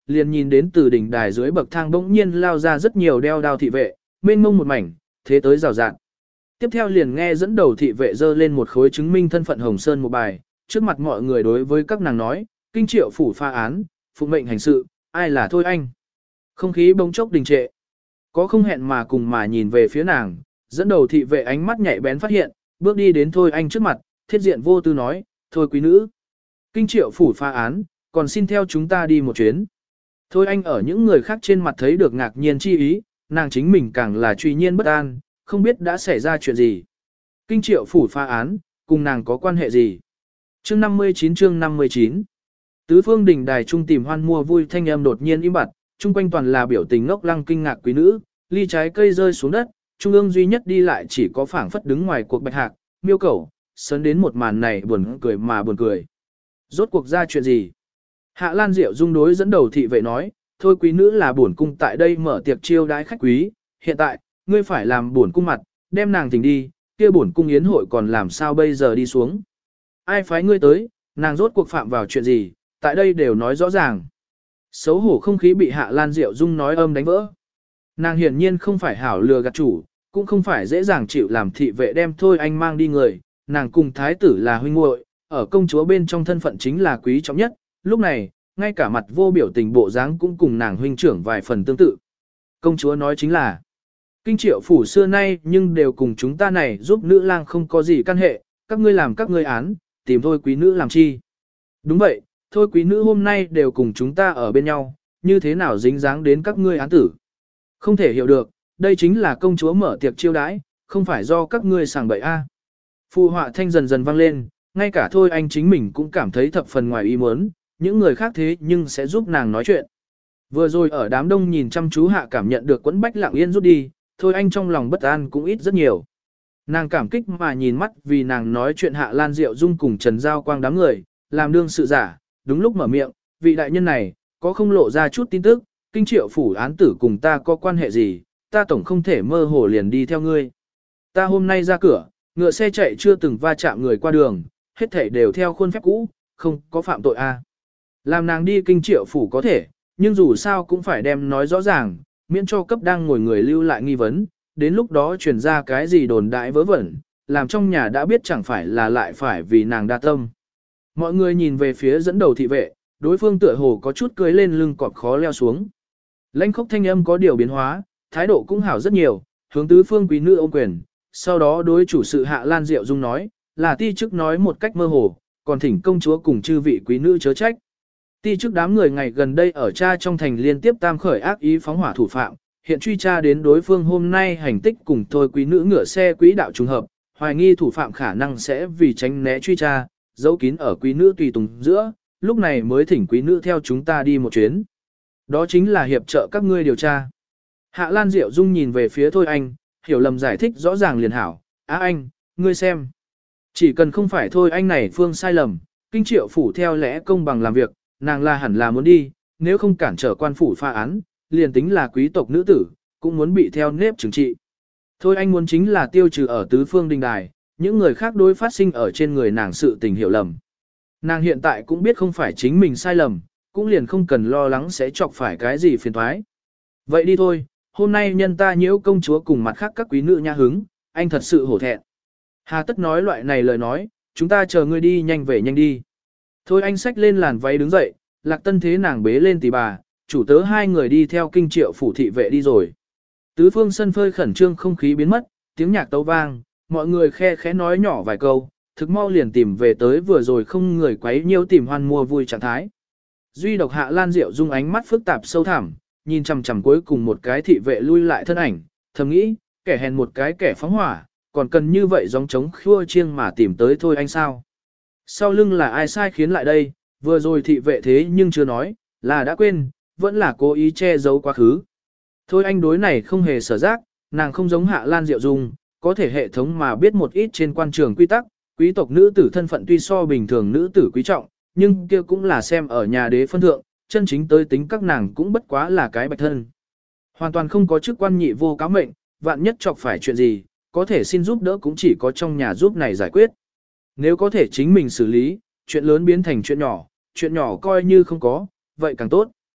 liền nhìn đến từ đỉnh đài dưới bậc thang bỗng nhiên lao ra rất nhiều đeo đao thị vệ, mênh mông một mảnh, thế tới rào rạt. Tiếp theo liền nghe dẫn đầu thị vệ dơ lên một khối chứng minh thân phận Hồng Sơn một bài, trước mặt mọi người đối với các nàng nói, kinh triệu phủ pha án, phụ mệnh hành sự, ai là Thôi Anh. Không khí bỗng chốc đình trệ. Có không hẹn mà cùng mà nhìn về phía nàng, dẫn đầu thị vệ ánh mắt nhạy bén phát hiện, bước đi đến Thôi Anh trước mặt, thiết diện vô tư nói, thôi quý nữ. Kinh triệu phủ pha án, còn xin theo chúng ta đi một chuyến. Thôi Anh ở những người khác trên mặt thấy được ngạc nhiên chi ý, nàng chính mình càng là truy nhiên bất an, không biết đã xảy ra chuyện gì. Kinh triệu phủ pha án, cùng nàng có quan hệ gì? Chương năm mươi chín chương năm mươi chín Tứ phương đỉnh đài trung tìm hoan mua vui thanh âm đột nhiên im bặt, chung quanh toàn là biểu tình ngốc lăng kinh ngạc quý nữ, ly trái cây rơi xuống đất, trung ương duy nhất đi lại chỉ có phảng phất đứng ngoài cuộc bạch hạc, miêu cẩu, sớn đến một màn này buồn cười mà buồn cười. Rốt cuộc ra chuyện gì? Hạ Lan Diệu Dung đối dẫn đầu thị vệ nói, thôi quý nữ là bổn cung tại đây mở tiệc chiêu đãi khách quý, hiện tại, ngươi phải làm bổn cung mặt, đem nàng thỉnh đi, kia bổn cung yến hội còn làm sao bây giờ đi xuống. Ai phái ngươi tới, nàng rốt cuộc phạm vào chuyện gì, tại đây đều nói rõ ràng. Xấu hổ không khí bị Hạ Lan Diệu Dung nói âm đánh vỡ. Nàng hiển nhiên không phải hảo lừa gạt chủ, cũng không phải dễ dàng chịu làm thị vệ đem Thôi Anh mang đi người, nàng cùng thái tử là huynh muội, ở công chúa bên trong thân phận chính là quý trọng nhất, lúc này, ngay cả mặt vô biểu tình bộ dáng cũng cùng nàng huynh trưởng vài phần tương tự. Công chúa nói chính là, kinh triệu phủ xưa nay nhưng đều cùng chúng ta này giúp nữ lang không có gì căn hệ, các ngươi làm các ngươi án, tìm thôi quý nữ làm chi. Đúng vậy, thôi quý nữ hôm nay đều cùng chúng ta ở bên nhau, như thế nào dính dáng đến các ngươi án tử. Không thể hiểu được, đây chính là công chúa mở tiệc chiêu đãi, không phải do các ngươi sàng bậy a. Phù họa thanh dần dần vang lên, ngay cả thôi anh chính mình cũng cảm thấy thập phần ngoài ý muốn, những người khác thế nhưng sẽ giúp nàng nói chuyện. Vừa rồi ở đám đông nhìn chăm chú hạ cảm nhận được quẫn bách lặng yên rút đi, thôi anh trong lòng bất an cũng ít rất nhiều. Nàng cảm kích mà nhìn mắt vì nàng nói chuyện Hạ Lan Diệu Dung cùng Trần Giao Quang đám người, làm đương sự giả, đúng lúc mở miệng, vị đại nhân này, có không lộ ra chút tin tức, kinh triệu phủ án tử cùng ta có quan hệ gì, ta tổng không thể mơ hồ liền đi theo ngươi. Ta hôm nay ra cửa, ngựa xe chạy chưa từng va chạm người qua đường, hết thảy đều theo khuôn phép cũ, không có phạm tội a. Làm nàng đi kinh triệu phủ có thể, nhưng dù sao cũng phải đem nói rõ ràng, miễn cho cấp đang ngồi người lưu lại nghi vấn, đến lúc đó truyền ra cái gì đồn đại vớ vẩn, làm trong nhà đã biết chẳng phải là lại phải vì nàng đa tâm. Mọi người nhìn về phía dẫn đầu thị vệ, đối phương tựa hồ có chút cưới lên lưng cọp khó leo xuống. Lãnh khốc thanh âm có điều biến hóa, thái độ cũng hảo rất nhiều, hướng tứ phương quý nữ ôm quyền, sau đó đối chủ sự Hạ Lan Diệu Dung nói, là ti chức nói một cách mơ hồ, còn thỉnh công chúa cùng chư vị quý nữ chớ trách. Ti chức đám người ngày gần đây ở cha trong thành liên tiếp tam khởi ác ý phóng hỏa thủ phạm, hiện truy tra đến đối phương hôm nay hành tích cùng thôi quý nữ ngựa xe quý đạo trùng hợp, hoài nghi thủ phạm khả năng sẽ vì tránh né truy tra, giấu kín ở quý nữ tùy tùng giữa, lúc này mới thỉnh quý nữ theo chúng ta đi một chuyến. Đó chính là hiệp trợ các ngươi điều tra. Hạ Lan Diệu Dung nhìn về phía Thôi Anh, hiểu lầm giải thích rõ ràng liền hảo, á anh, ngươi xem. Chỉ cần không phải Thôi Anh này phương sai lầm, kinh triệu phủ theo lẽ công bằng làm việc, nàng là hẳn là muốn đi, nếu không cản trở quan phủ pha án, liền tính là quý tộc nữ tử, cũng muốn bị theo nếp trừng trị. Thôi anh muốn chính là tiêu trừ ở tứ phương đình đài, những người khác đối phát sinh ở trên người nàng sự tình hiểu lầm. Nàng hiện tại cũng biết không phải chính mình sai lầm, cũng liền không cần lo lắng sẽ chọc phải cái gì phiền toái. Vậy đi thôi, hôm nay nhân ta nhiễu công chúa cùng mặt khác các quý nữ nha hứng, anh thật sự hổ thẹn. Hà tất nói loại này lời nói, chúng ta chờ ngươi đi nhanh về nhanh đi. Thôi anh xách lên làn váy đứng dậy, Lạc Tân thế nàng bế lên tỷ bà, chủ tớ hai người đi theo kinh triệu phủ thị vệ đi rồi. Tứ phương sân phơi khẩn trương không khí biến mất, tiếng nhạc tấu vang, mọi người khe khẽ nói nhỏ vài câu, thực mau liền tìm về tới vừa rồi không người quấy nhiêu tìm hoan mua vui trạng thái. Duy độc Hạ Lan Diệu Dung ánh mắt phức tạp sâu thẳm, nhìn chằm chằm cuối cùng một cái thị vệ lui lại thân ảnh, thầm nghĩ, kẻ hèn một cái kẻ phóng hỏa, còn cần như vậy giống trống khua chiêng mà tìm tới thôi anh sao. Sau lưng là ai sai khiến lại đây, vừa rồi thị vệ thế nhưng chưa nói, là đã quên, vẫn là cố ý che giấu quá khứ. Thôi anh đối này không hề sở giác, nàng không giống Hạ Lan Diệu Dung, có thể hệ thống mà biết một ít trên quan trường quy tắc, quý tộc nữ tử thân phận tuy so bình thường nữ tử quý trọng, nhưng kia cũng là xem ở nhà đế phân thượng, chân chính tới tính các nàng cũng bất quá là cái bạch thân. Hoàn toàn không có chức quan nhị vô cáo mệnh, vạn nhất chọc phải chuyện gì, có thể xin giúp đỡ cũng chỉ có trong nhà giúp này giải quyết. Nếu có thể chính mình xử lý, chuyện lớn biến thành chuyện nhỏ, chuyện nhỏ coi như không có, vậy càng tốt.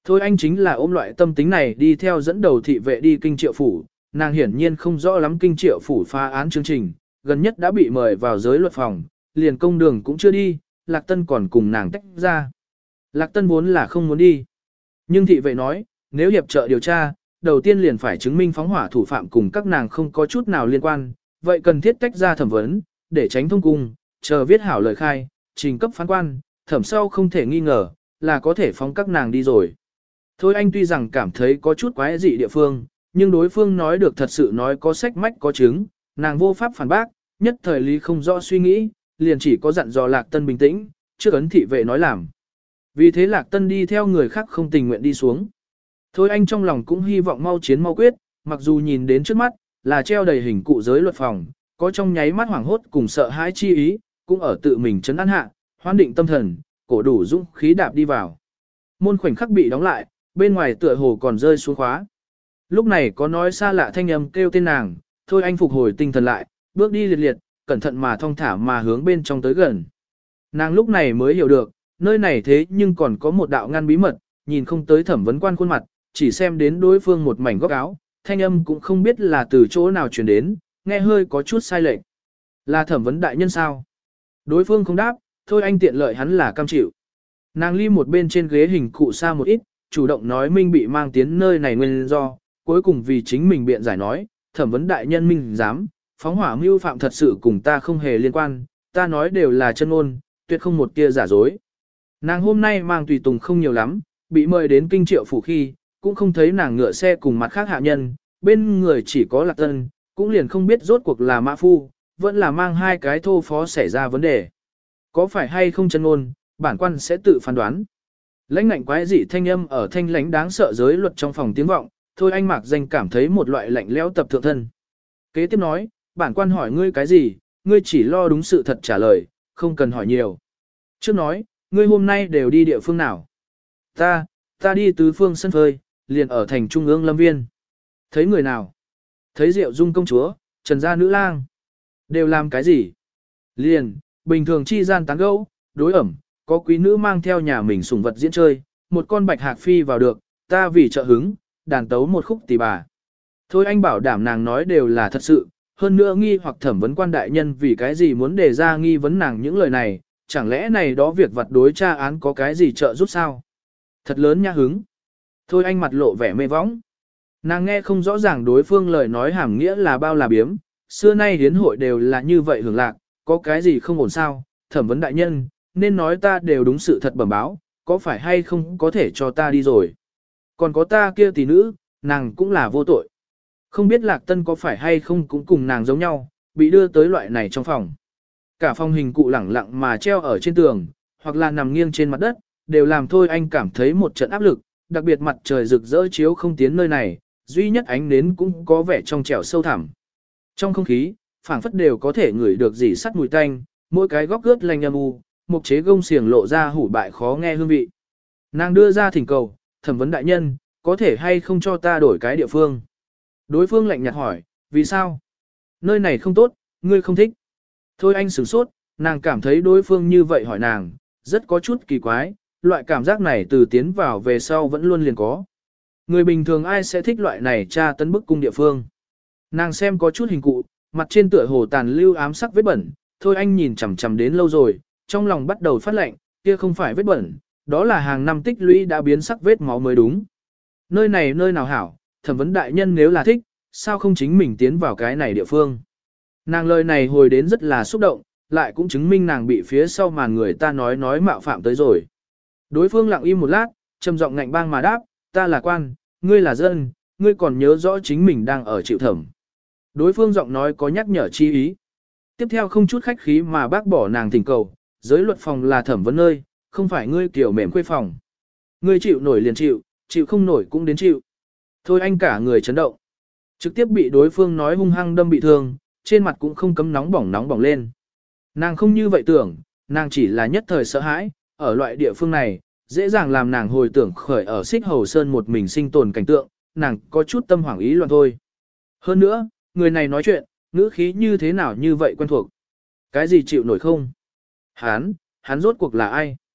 Thôi anh chính là ôm loại tâm tính này đi theo dẫn đầu thị vệ đi kinh triệu phủ, nàng hiển nhiên không rõ lắm kinh triệu phủ phá án chương trình, gần nhất đã bị mời vào giới luật phòng, liền công đường cũng chưa đi, Lạc Tân còn cùng nàng tách ra. Lạc Tân vốn là không muốn đi. Nhưng thị vệ nói, nếu hiệp trợ điều tra, đầu tiên liền phải chứng minh phóng hỏa thủ phạm cùng các nàng không có chút nào liên quan, vậy cần thiết tách ra thẩm vấn, để tránh thông cung, chờ viết hảo lời khai, trình cấp phán quan, thẩm sau không thể nghi ngờ, là có thể phóng các nàng đi rồi. Thôi anh tuy rằng cảm thấy có chút quái dị địa phương, nhưng đối phương nói được thật sự nói có sách mách có chứng, nàng vô pháp phản bác, nhất thời lý không rõ suy nghĩ, liền chỉ có dặn dò Lạc Tân bình tĩnh, trước ấn thị vệ nói làm. Vì thế Lạc Tân đi theo người khác không tình nguyện đi xuống. Thôi anh trong lòng cũng hy vọng mau chiến mau quyết, mặc dù nhìn đến trước mắt, là treo đầy hình cụ giới luật phòng, có trong nháy mắt hoảng hốt cùng sợ hãi chi ý, cũng ở tự mình chấn an hạ, hoan định tâm thần, cổ đủ dũng khí đạp đi vào. Môn khoảnh khắc bị đóng lại, bên ngoài tựa hồ còn rơi xuống khóa. Lúc này có nói xa lạ thanh âm kêu tên nàng, thôi anh phục hồi tinh thần lại, bước đi liệt liệt, cẩn thận mà thong thả mà hướng bên trong tới gần. Nàng lúc này mới hiểu được, nơi này thế nhưng còn có một đạo ngăn bí mật, nhìn không tới thẩm vấn quan khuôn mặt, chỉ xem đến đối phương một mảnh góc áo, thanh âm cũng không biết là từ chỗ nào truyền đến, nghe hơi có chút sai lệch. Là thẩm vấn đại nhân sao? Đối phương không đáp, thôi anh tiện lợi hắn là cam chịu. Nàng ly một bên trên ghế hình cụ xa một ít, chủ động nói Minh bị mang tiến nơi này nguyên do, cuối cùng vì chính mình biện giải nói, thẩm vấn đại nhân Minh dám, phóng hỏa mưu phạm thật sự cùng ta không hề liên quan, ta nói đều là chân ôn, tuyệt không một tia giả dối. Nàng hôm nay mang tùy tùng không nhiều lắm, bị mời đến kinh triệu phủ khi, cũng không thấy nàng ngựa xe cùng mặt khác hạ nhân, bên người chỉ có Lạc Tân, cũng liền không biết rốt cuộc là mã phu, vẫn là mang hai cái thô phó xảy ra vấn đề. Có phải hay không chân ôn, bản quan sẽ tự phán đoán. Lãnh ngạnh quái dị thanh âm ở thanh lãnh đáng sợ giới luật trong phòng tiếng vọng, thôi anh mạc danh cảm thấy một loại lạnh lẽo tập thượng thân. Kế tiếp nói, bản quan hỏi ngươi cái gì, ngươi chỉ lo đúng sự thật trả lời, không cần hỏi nhiều. Trước nói, ngươi hôm nay đều đi địa phương nào? Ta, ta đi tứ phương sân phơi, liền ở thành trung ương lâm viên. Thấy người nào? Thấy Diệu Dung công chúa, Trần gia nữ lang. Đều làm cái gì? Liền, bình thường chi gian tán gẫu, đối ẩm, có quý nữ mang theo nhà mình sủng vật diễn chơi, một con bạch hạc phi vào được, ta vì trợ hứng, đàn tấu một khúc tỷ bà. Thôi anh bảo đảm nàng nói đều là thật sự, hơn nữa nghi hoặc thẩm vấn quan đại nhân vì cái gì muốn đề ra nghi vấn nàng những lời này, chẳng lẽ này đó việc vặt đối tra án có cái gì trợ giúp sao? Thật lớn nha hứng. Thôi anh mặt lộ vẻ mê võng. Nàng nghe không rõ ràng đối phương lời nói hàm nghĩa là bao là biếm, xưa nay hiến hội đều là như vậy hưởng lạc, có cái gì không ổn sao, thẩm vấn đại nhân, nên nói ta đều đúng sự thật bẩm báo, có phải hay không có thể cho ta đi rồi. Còn có ta kia tỷ nữ, nàng cũng là vô tội. Không biết Lạc Tân có phải hay không cũng cùng nàng giống nhau, bị đưa tới loại này trong phòng. Cả phòng hình cụ lẳng lặng mà treo ở trên tường, hoặc là nằm nghiêng trên mặt đất, đều làm thôi anh cảm thấy một trận áp lực, đặc biệt mặt trời rực rỡ chiếu không tiến nơi này, duy nhất ánh nến cũng có vẻ trong trẻo sâu thẳm. Trong không khí, phảng phất đều có thể ngửi được dỉ sắt mùi tanh, mỗi cái góc ướt lanh âm u, mục chế gông xiềng lộ ra hủ bại khó nghe hương vị. Nàng đưa ra thỉnh cầu, thẩm vấn đại nhân, có thể hay không cho ta đổi cái địa phương. Đối phương lạnh nhạt hỏi, vì sao? Nơi này không tốt, ngươi không thích. Thôi anh sửng sốt, nàng cảm thấy đối phương như vậy hỏi nàng, rất có chút kỳ quái, loại cảm giác này từ tiến vào về sau vẫn luôn liền có. Người bình thường ai sẽ thích loại này tra tấn bức cung địa phương. Nàng xem có chút hình cụ, mặt trên tựa hồ tàn lưu ám sắc vết bẩn, thôi anh nhìn chằm chằm đến lâu rồi, trong lòng bắt đầu phát lạnh, kia không phải vết bẩn, đó là hàng năm tích lũy đã biến sắc vết máu mới đúng. Nơi này nơi nào hảo, thẩm vấn đại nhân nếu là thích, sao không chính mình tiến vào cái này địa phương. Nàng lời này hồi đến rất là xúc động, lại cũng chứng minh nàng bị phía sau màn người ta nói nói mạo phạm tới rồi. Đối phương lặng im một lát, trầm giọng ngạnh bang mà đáp, ta là quan, ngươi là dân, ngươi còn nhớ rõ chính mình đang ở chịu thẩm. Đối phương giọng nói có nhắc nhở chi ý. Tiếp theo không chút khách khí mà bác bỏ nàng thỉnh cầu, giới luật phòng là thẩm vấn nơi, không phải ngươi kiểu mềm khuê phòng. Ngươi chịu nổi liền chịu, chịu không nổi cũng đến chịu. Thôi anh cả người chấn động. Trực tiếp bị đối phương nói hung hăng đâm bị thương, trên mặt cũng không cấm nóng bỏng nóng bỏng lên. Nàng không như vậy tưởng, nàng chỉ là nhất thời sợ hãi, ở loại địa phương này, dễ dàng làm nàng hồi tưởng khởi ở Xích Hầu Sơn một mình sinh tồn cảnh tượng, nàng có chút tâm hoảng ý loạn thôi. Hơn nữa, người này nói chuyện, ngữ khí như thế nào như vậy quen thuộc. Cái gì chịu nổi không? Hắn, hắn rốt cuộc là ai?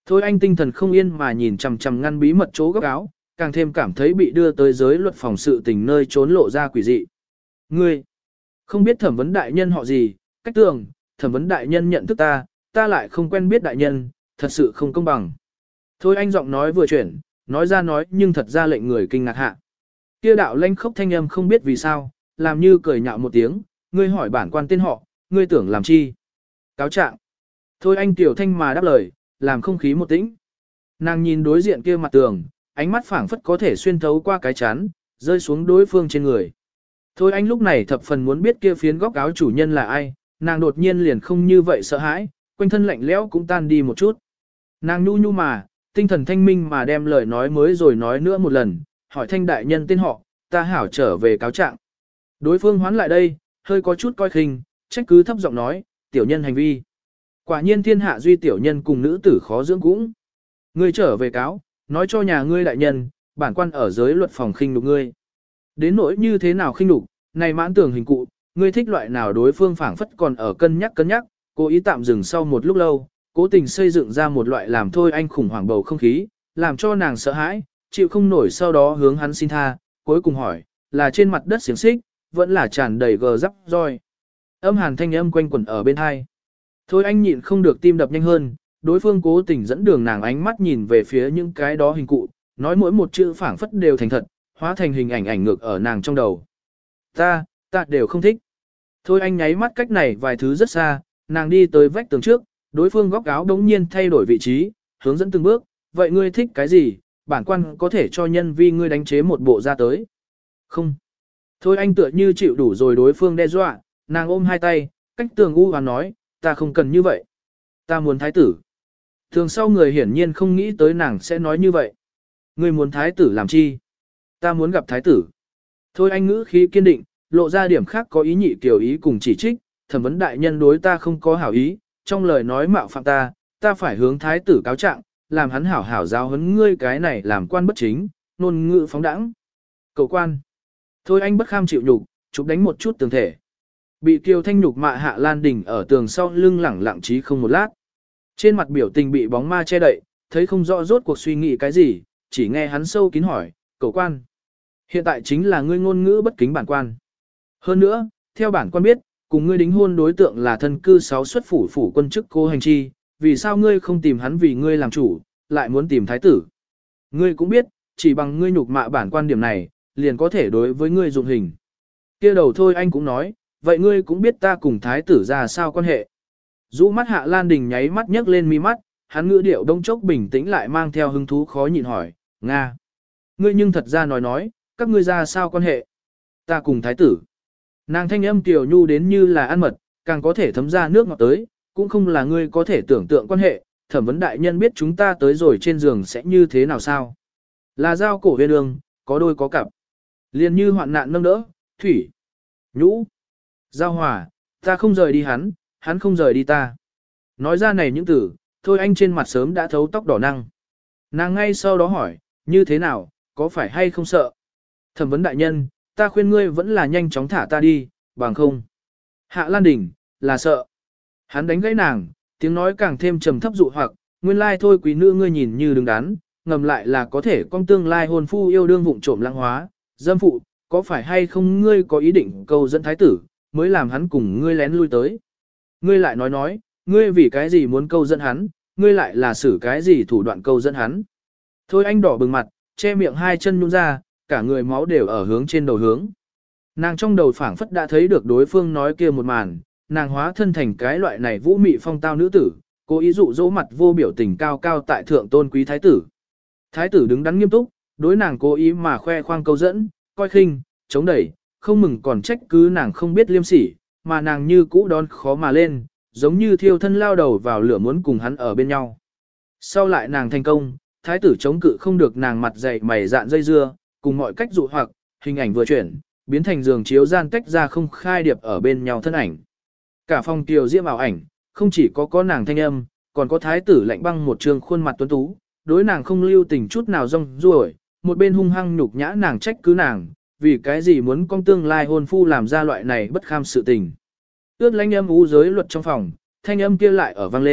Thôi anh tinh thần không yên mà nhìn chằm chằm ngăn bí mật chỗ góc áo, càng thêm cảm thấy bị đưa tới giới luật phòng sự tình nơi trốn lộ ra quỷ dị. Ngươi, không biết thẩm vấn đại nhân họ gì, cách tường, thẩm vấn đại nhân nhận thức ta, ta lại không quen biết đại nhân, thật sự không công bằng. Thôi anh giọng nói vừa chuyển, nói ra nói nhưng thật ra lệnh người kinh ngạc hạ. Kia đạo lanh khốc thanh âm không biết vì sao, làm như cười nhạo một tiếng, ngươi hỏi bản quan tên họ, ngươi tưởng làm chi? Cáo trạng. Thôi anh tiểu thanh mà đáp lời, làm không khí một tĩnh. Nàng nhìn đối diện kia mặt tường, ánh mắt phảng phất có thể xuyên thấu qua cái chán, rơi xuống đối phương trên người. Thôi anh lúc này thập phần muốn biết kia phiến góc áo chủ nhân là ai, nàng đột nhiên liền không như vậy sợ hãi, quanh thân lạnh lẽo cũng tan đi một chút. Nàng nhu nhu mà, tinh thần thanh minh mà đem lời nói mới rồi nói nữa một lần, hỏi thanh đại nhân tên họ, ta hảo trở về cáo trạng. Đối phương hoán lại đây, hơi có chút coi khinh, trách cứ thấp giọng nói, tiểu nhân hành vi. Quả nhiên thiên hạ duy tiểu nhân cùng nữ tử khó dưỡng cũng. Ngươi trở về cáo, nói cho nhà ngươi đại nhân, bản quan ở giới luật phòng khinh nhục ngươi. Đến nỗi như thế nào khinh nhục, này mãn tưởng hình cụ, ngươi thích loại nào đối phương phảng phất còn ở cân nhắc cân nhắc, cố ý tạm dừng sau một lúc lâu, cố tình xây dựng ra một loại làm thôi anh khủng hoảng bầu không khí, làm cho nàng sợ hãi, chịu không nổi sau đó hướng hắn xin tha, cuối cùng hỏi, là trên mặt đất xiềng xích, vẫn là tràn đầy gờ rắp roi. Âm hàn thanh âm quanh quẩn ở bên hai. Thôi anh nhịn không được tim đập nhanh hơn, đối phương cố tình dẫn đường nàng ánh mắt nhìn về phía những cái đó hình cụ, nói mỗi một chữ phảng phất đều thành thật, hóa thành hình ảnh ảnh ngược ở nàng trong đầu. Ta, ta đều không thích. Thôi anh nháy mắt cách này vài thứ rất xa, nàng đi tới vách tường trước, đối phương góc áo đống nhiên thay đổi vị trí, hướng dẫn từng bước, vậy ngươi thích cái gì, bản quan có thể cho nhân vi ngươi đánh chế một bộ ra tới. Không. Thôi anh tựa như chịu đủ rồi đối phương đe dọa, nàng ôm hai tay, cách tường u và nói, ta không cần như vậy. Ta muốn thái tử. Thường sau người hiển nhiên không nghĩ tới nàng sẽ nói như vậy. Ngươi muốn thái tử làm chi? Ta muốn gặp thái tử. Thôi anh ngữ khí kiên định, lộ ra điểm khác có ý nhị kiểu ý cùng chỉ trích, thẩm vấn đại nhân đối ta không có hảo ý, trong lời nói mạo phạm ta, ta phải hướng thái tử cáo trạng, làm hắn hảo hảo giáo huấn ngươi cái này làm quan bất chính, nôn ngữ phóng đãng. Cậu quan. Thôi anh bất kham chịu nhục, chụp đánh một chút tường thể. Bị Kiều Thanh nhục mạ Hạ Lan Đình ở tường sau lưng lẳng lặng trí không một lát. Trên mặt biểu tình bị bóng ma che đậy, thấy không rõ rốt cuộc suy nghĩ cái gì, chỉ nghe hắn sâu kín hỏi, cậu quan. Hiện tại chính là ngươi ngôn ngữ bất kính bản quan. Hơn nữa, theo bản quan biết, cùng ngươi đính hôn đối tượng là thân cư sáu xuất phủ phủ quân chức cô hành chi, vì sao ngươi không tìm hắn vì ngươi làm chủ, lại muốn tìm thái tử. Ngươi cũng biết, chỉ bằng ngươi nhục mạ bản quan điểm này, liền có thể đối với ngươi dụng hình. Kia đầu thôi anh cũng nói, vậy ngươi cũng biết ta cùng thái tử ra sao quan hệ. Dũ mắt Hạ Lan Đình nháy mắt nhấc lên mi mắt, hắn ngữ điệu đông chốc bình tĩnh lại mang theo hứng thú khó nhịn hỏi, Nga. Ngươi nhưng thật ra nói nói, các ngươi ra sao quan hệ. Ta cùng thái tử. Nàng thanh âm tiểu nhu đến như là ăn mật, càng có thể thấm ra nước ngọt tới, cũng không là ngươi có thể tưởng tượng quan hệ, thẩm vấn đại nhân biết chúng ta tới rồi trên giường sẽ như thế nào sao. Là giao cổ huyên đường, có đôi có cặp. Liền như hoạn nạn nâng đỡ, thủy, nhũ, giao hòa, ta không rời đi hắn, hắn không rời đi ta. Nói ra này những từ, thôi anh trên mặt sớm đã thấu tóc đỏ năng. Nàng ngay sau đó hỏi, như thế nào, có phải hay không sợ? Thẩm vấn đại nhân, ta khuyên ngươi vẫn là nhanh chóng thả ta đi, bằng không. Hạ Lan Đình, là sợ. Hắn đánh gãy nàng, tiếng nói càng thêm trầm thấp dụ hoặc, nguyên lai thôi quý nữ ngươi nhìn như đứng đắn, ngầm lại là có thể con tương lai hôn phu yêu đương vụng trộm lãng hóa, dâm phụ, có phải hay không ngươi có ý định câu dẫn thái tử, mới làm hắn cùng ngươi lén lui tới. Ngươi lại nói nói, ngươi vì cái gì muốn câu dẫn hắn, ngươi lại là xử cái gì thủ đoạn câu dẫn hắn. Thôi anh đỏ bừng mặt, che miệng hai chân nhún ra, cả người máu đều ở hướng trên đầu hướng. Nàng trong đầu phảng phất đã thấy được đối phương nói kia một màn, nàng hóa thân thành cái loại này vũ mị phong tao nữ tử, cố ý dụ dỗ mặt vô biểu tình cao cao tại thượng tôn quý thái tử. Thái tử đứng đắn nghiêm túc, đối nàng cố ý mà khoe khoang câu dẫn, coi khinh, chống đẩy, không mừng còn trách cứ nàng không biết liêm sỉ, mà nàng như cũ đón khó mà lên, giống như thiêu thân lao đầu vào lửa muốn cùng hắn ở bên nhau. Sau lại nàng thành công, thái tử chống cự không được nàng mặt dày mày dạn dây dưa, cùng mọi cách dụ hoặc, hình ảnh vừa chuyển, biến thành giường chiếu gian tách ra không khai điệp ở bên nhau thân ảnh. Cả phòng tiểu diễm ảo ảnh, không chỉ có có nàng thanh âm, còn có thái tử lạnh băng một trường khuôn mặt tuấn tú, đối nàng không lưu tình chút nào rong ruổi, một bên hung hăng nhục nhã nàng trách cứ nàng, vì cái gì muốn con tương lai hôn phu làm ra loại này bất kham sự tình. Ước lãnh âm ú giới luật trong phòng, thanh âm kia lại ở vang lên,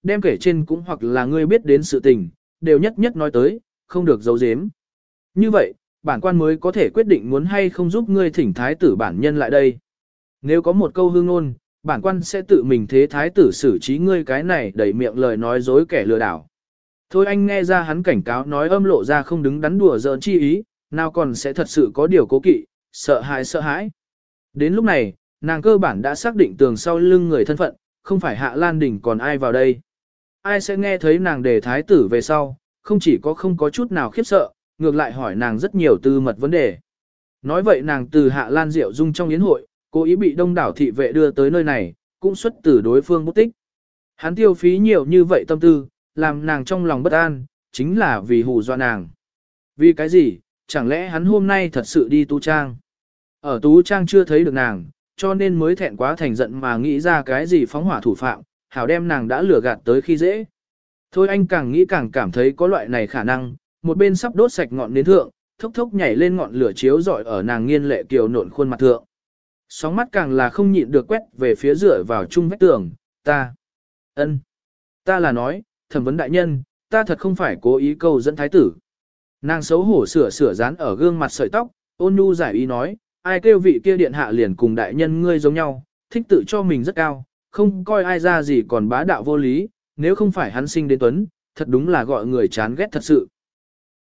đem kể trên cũng hoặc là ngươi biết đến sự tình, đều nhất nhất nói tới, không được giấu giếm. Như vậy, bản quan mới có thể quyết định muốn hay không giúp ngươi thỉnh thái tử bản nhân lại đây. Nếu có một câu hư ngôn, bản quan sẽ tự mình thế thái tử xử trí ngươi cái này đẩy miệng lời nói dối kẻ lừa đảo. Thôi anh nghe ra hắn cảnh cáo nói âm lộ ra không đứng đắn đùa giỡn chi ý, nào còn sẽ thật sự có điều cố kỵ, sợ hãi sợ hãi. Đến lúc này, nàng cơ bản đã xác định tường sau lưng người thân phận, không phải Hạ Lan Đình còn ai vào đây. Ai sẽ nghe thấy nàng đề thái tử về sau, không chỉ có không có chút nào khiếp sợ, ngược lại hỏi nàng rất nhiều tư mật vấn đề. Nói vậy nàng từ Hạ Lan Diệu Dung trong yến hội, cố ý bị đông đảo thị vệ đưa tới nơi này, cũng xuất từ đối phương bút tích. Hắn tiêu phí nhiều như vậy tâm tư, làm nàng trong lòng bất an, chính là vì hù dọa nàng. Vì cái gì, chẳng lẽ hắn hôm nay thật sự đi tú trang? Ở tú trang chưa thấy được nàng, cho nên mới thẹn quá thành giận mà nghĩ ra cái gì phóng hỏa thủ phạm, hảo đem nàng đã lừa gạt tới khi dễ. Thôi anh càng nghĩ càng cảm thấy có loại này khả năng, một bên sắp đốt sạch ngọn nến thượng, thốc thốc nhảy lên ngọn lửa chiếu rọi ở nàng nghiên lệ kiều nộn khuôn mặt thượng. Sóng mắt càng là không nhịn được quét về phía dựa vào chung vách tường, ta, ân, ta là nói, thẩm vấn đại nhân, ta thật không phải cố ý câu dẫn thái tử. Nàng xấu hổ sửa sửa dán ở gương mặt sợi tóc, ôn nhu giải ý nói, ai kêu vị kia điện hạ liền cùng đại nhân ngươi giống nhau, thích tự cho mình rất cao, không coi ai ra gì còn bá đạo vô lý, nếu không phải hắn sinh đến tuấn, thật đúng là gọi người chán ghét thật sự.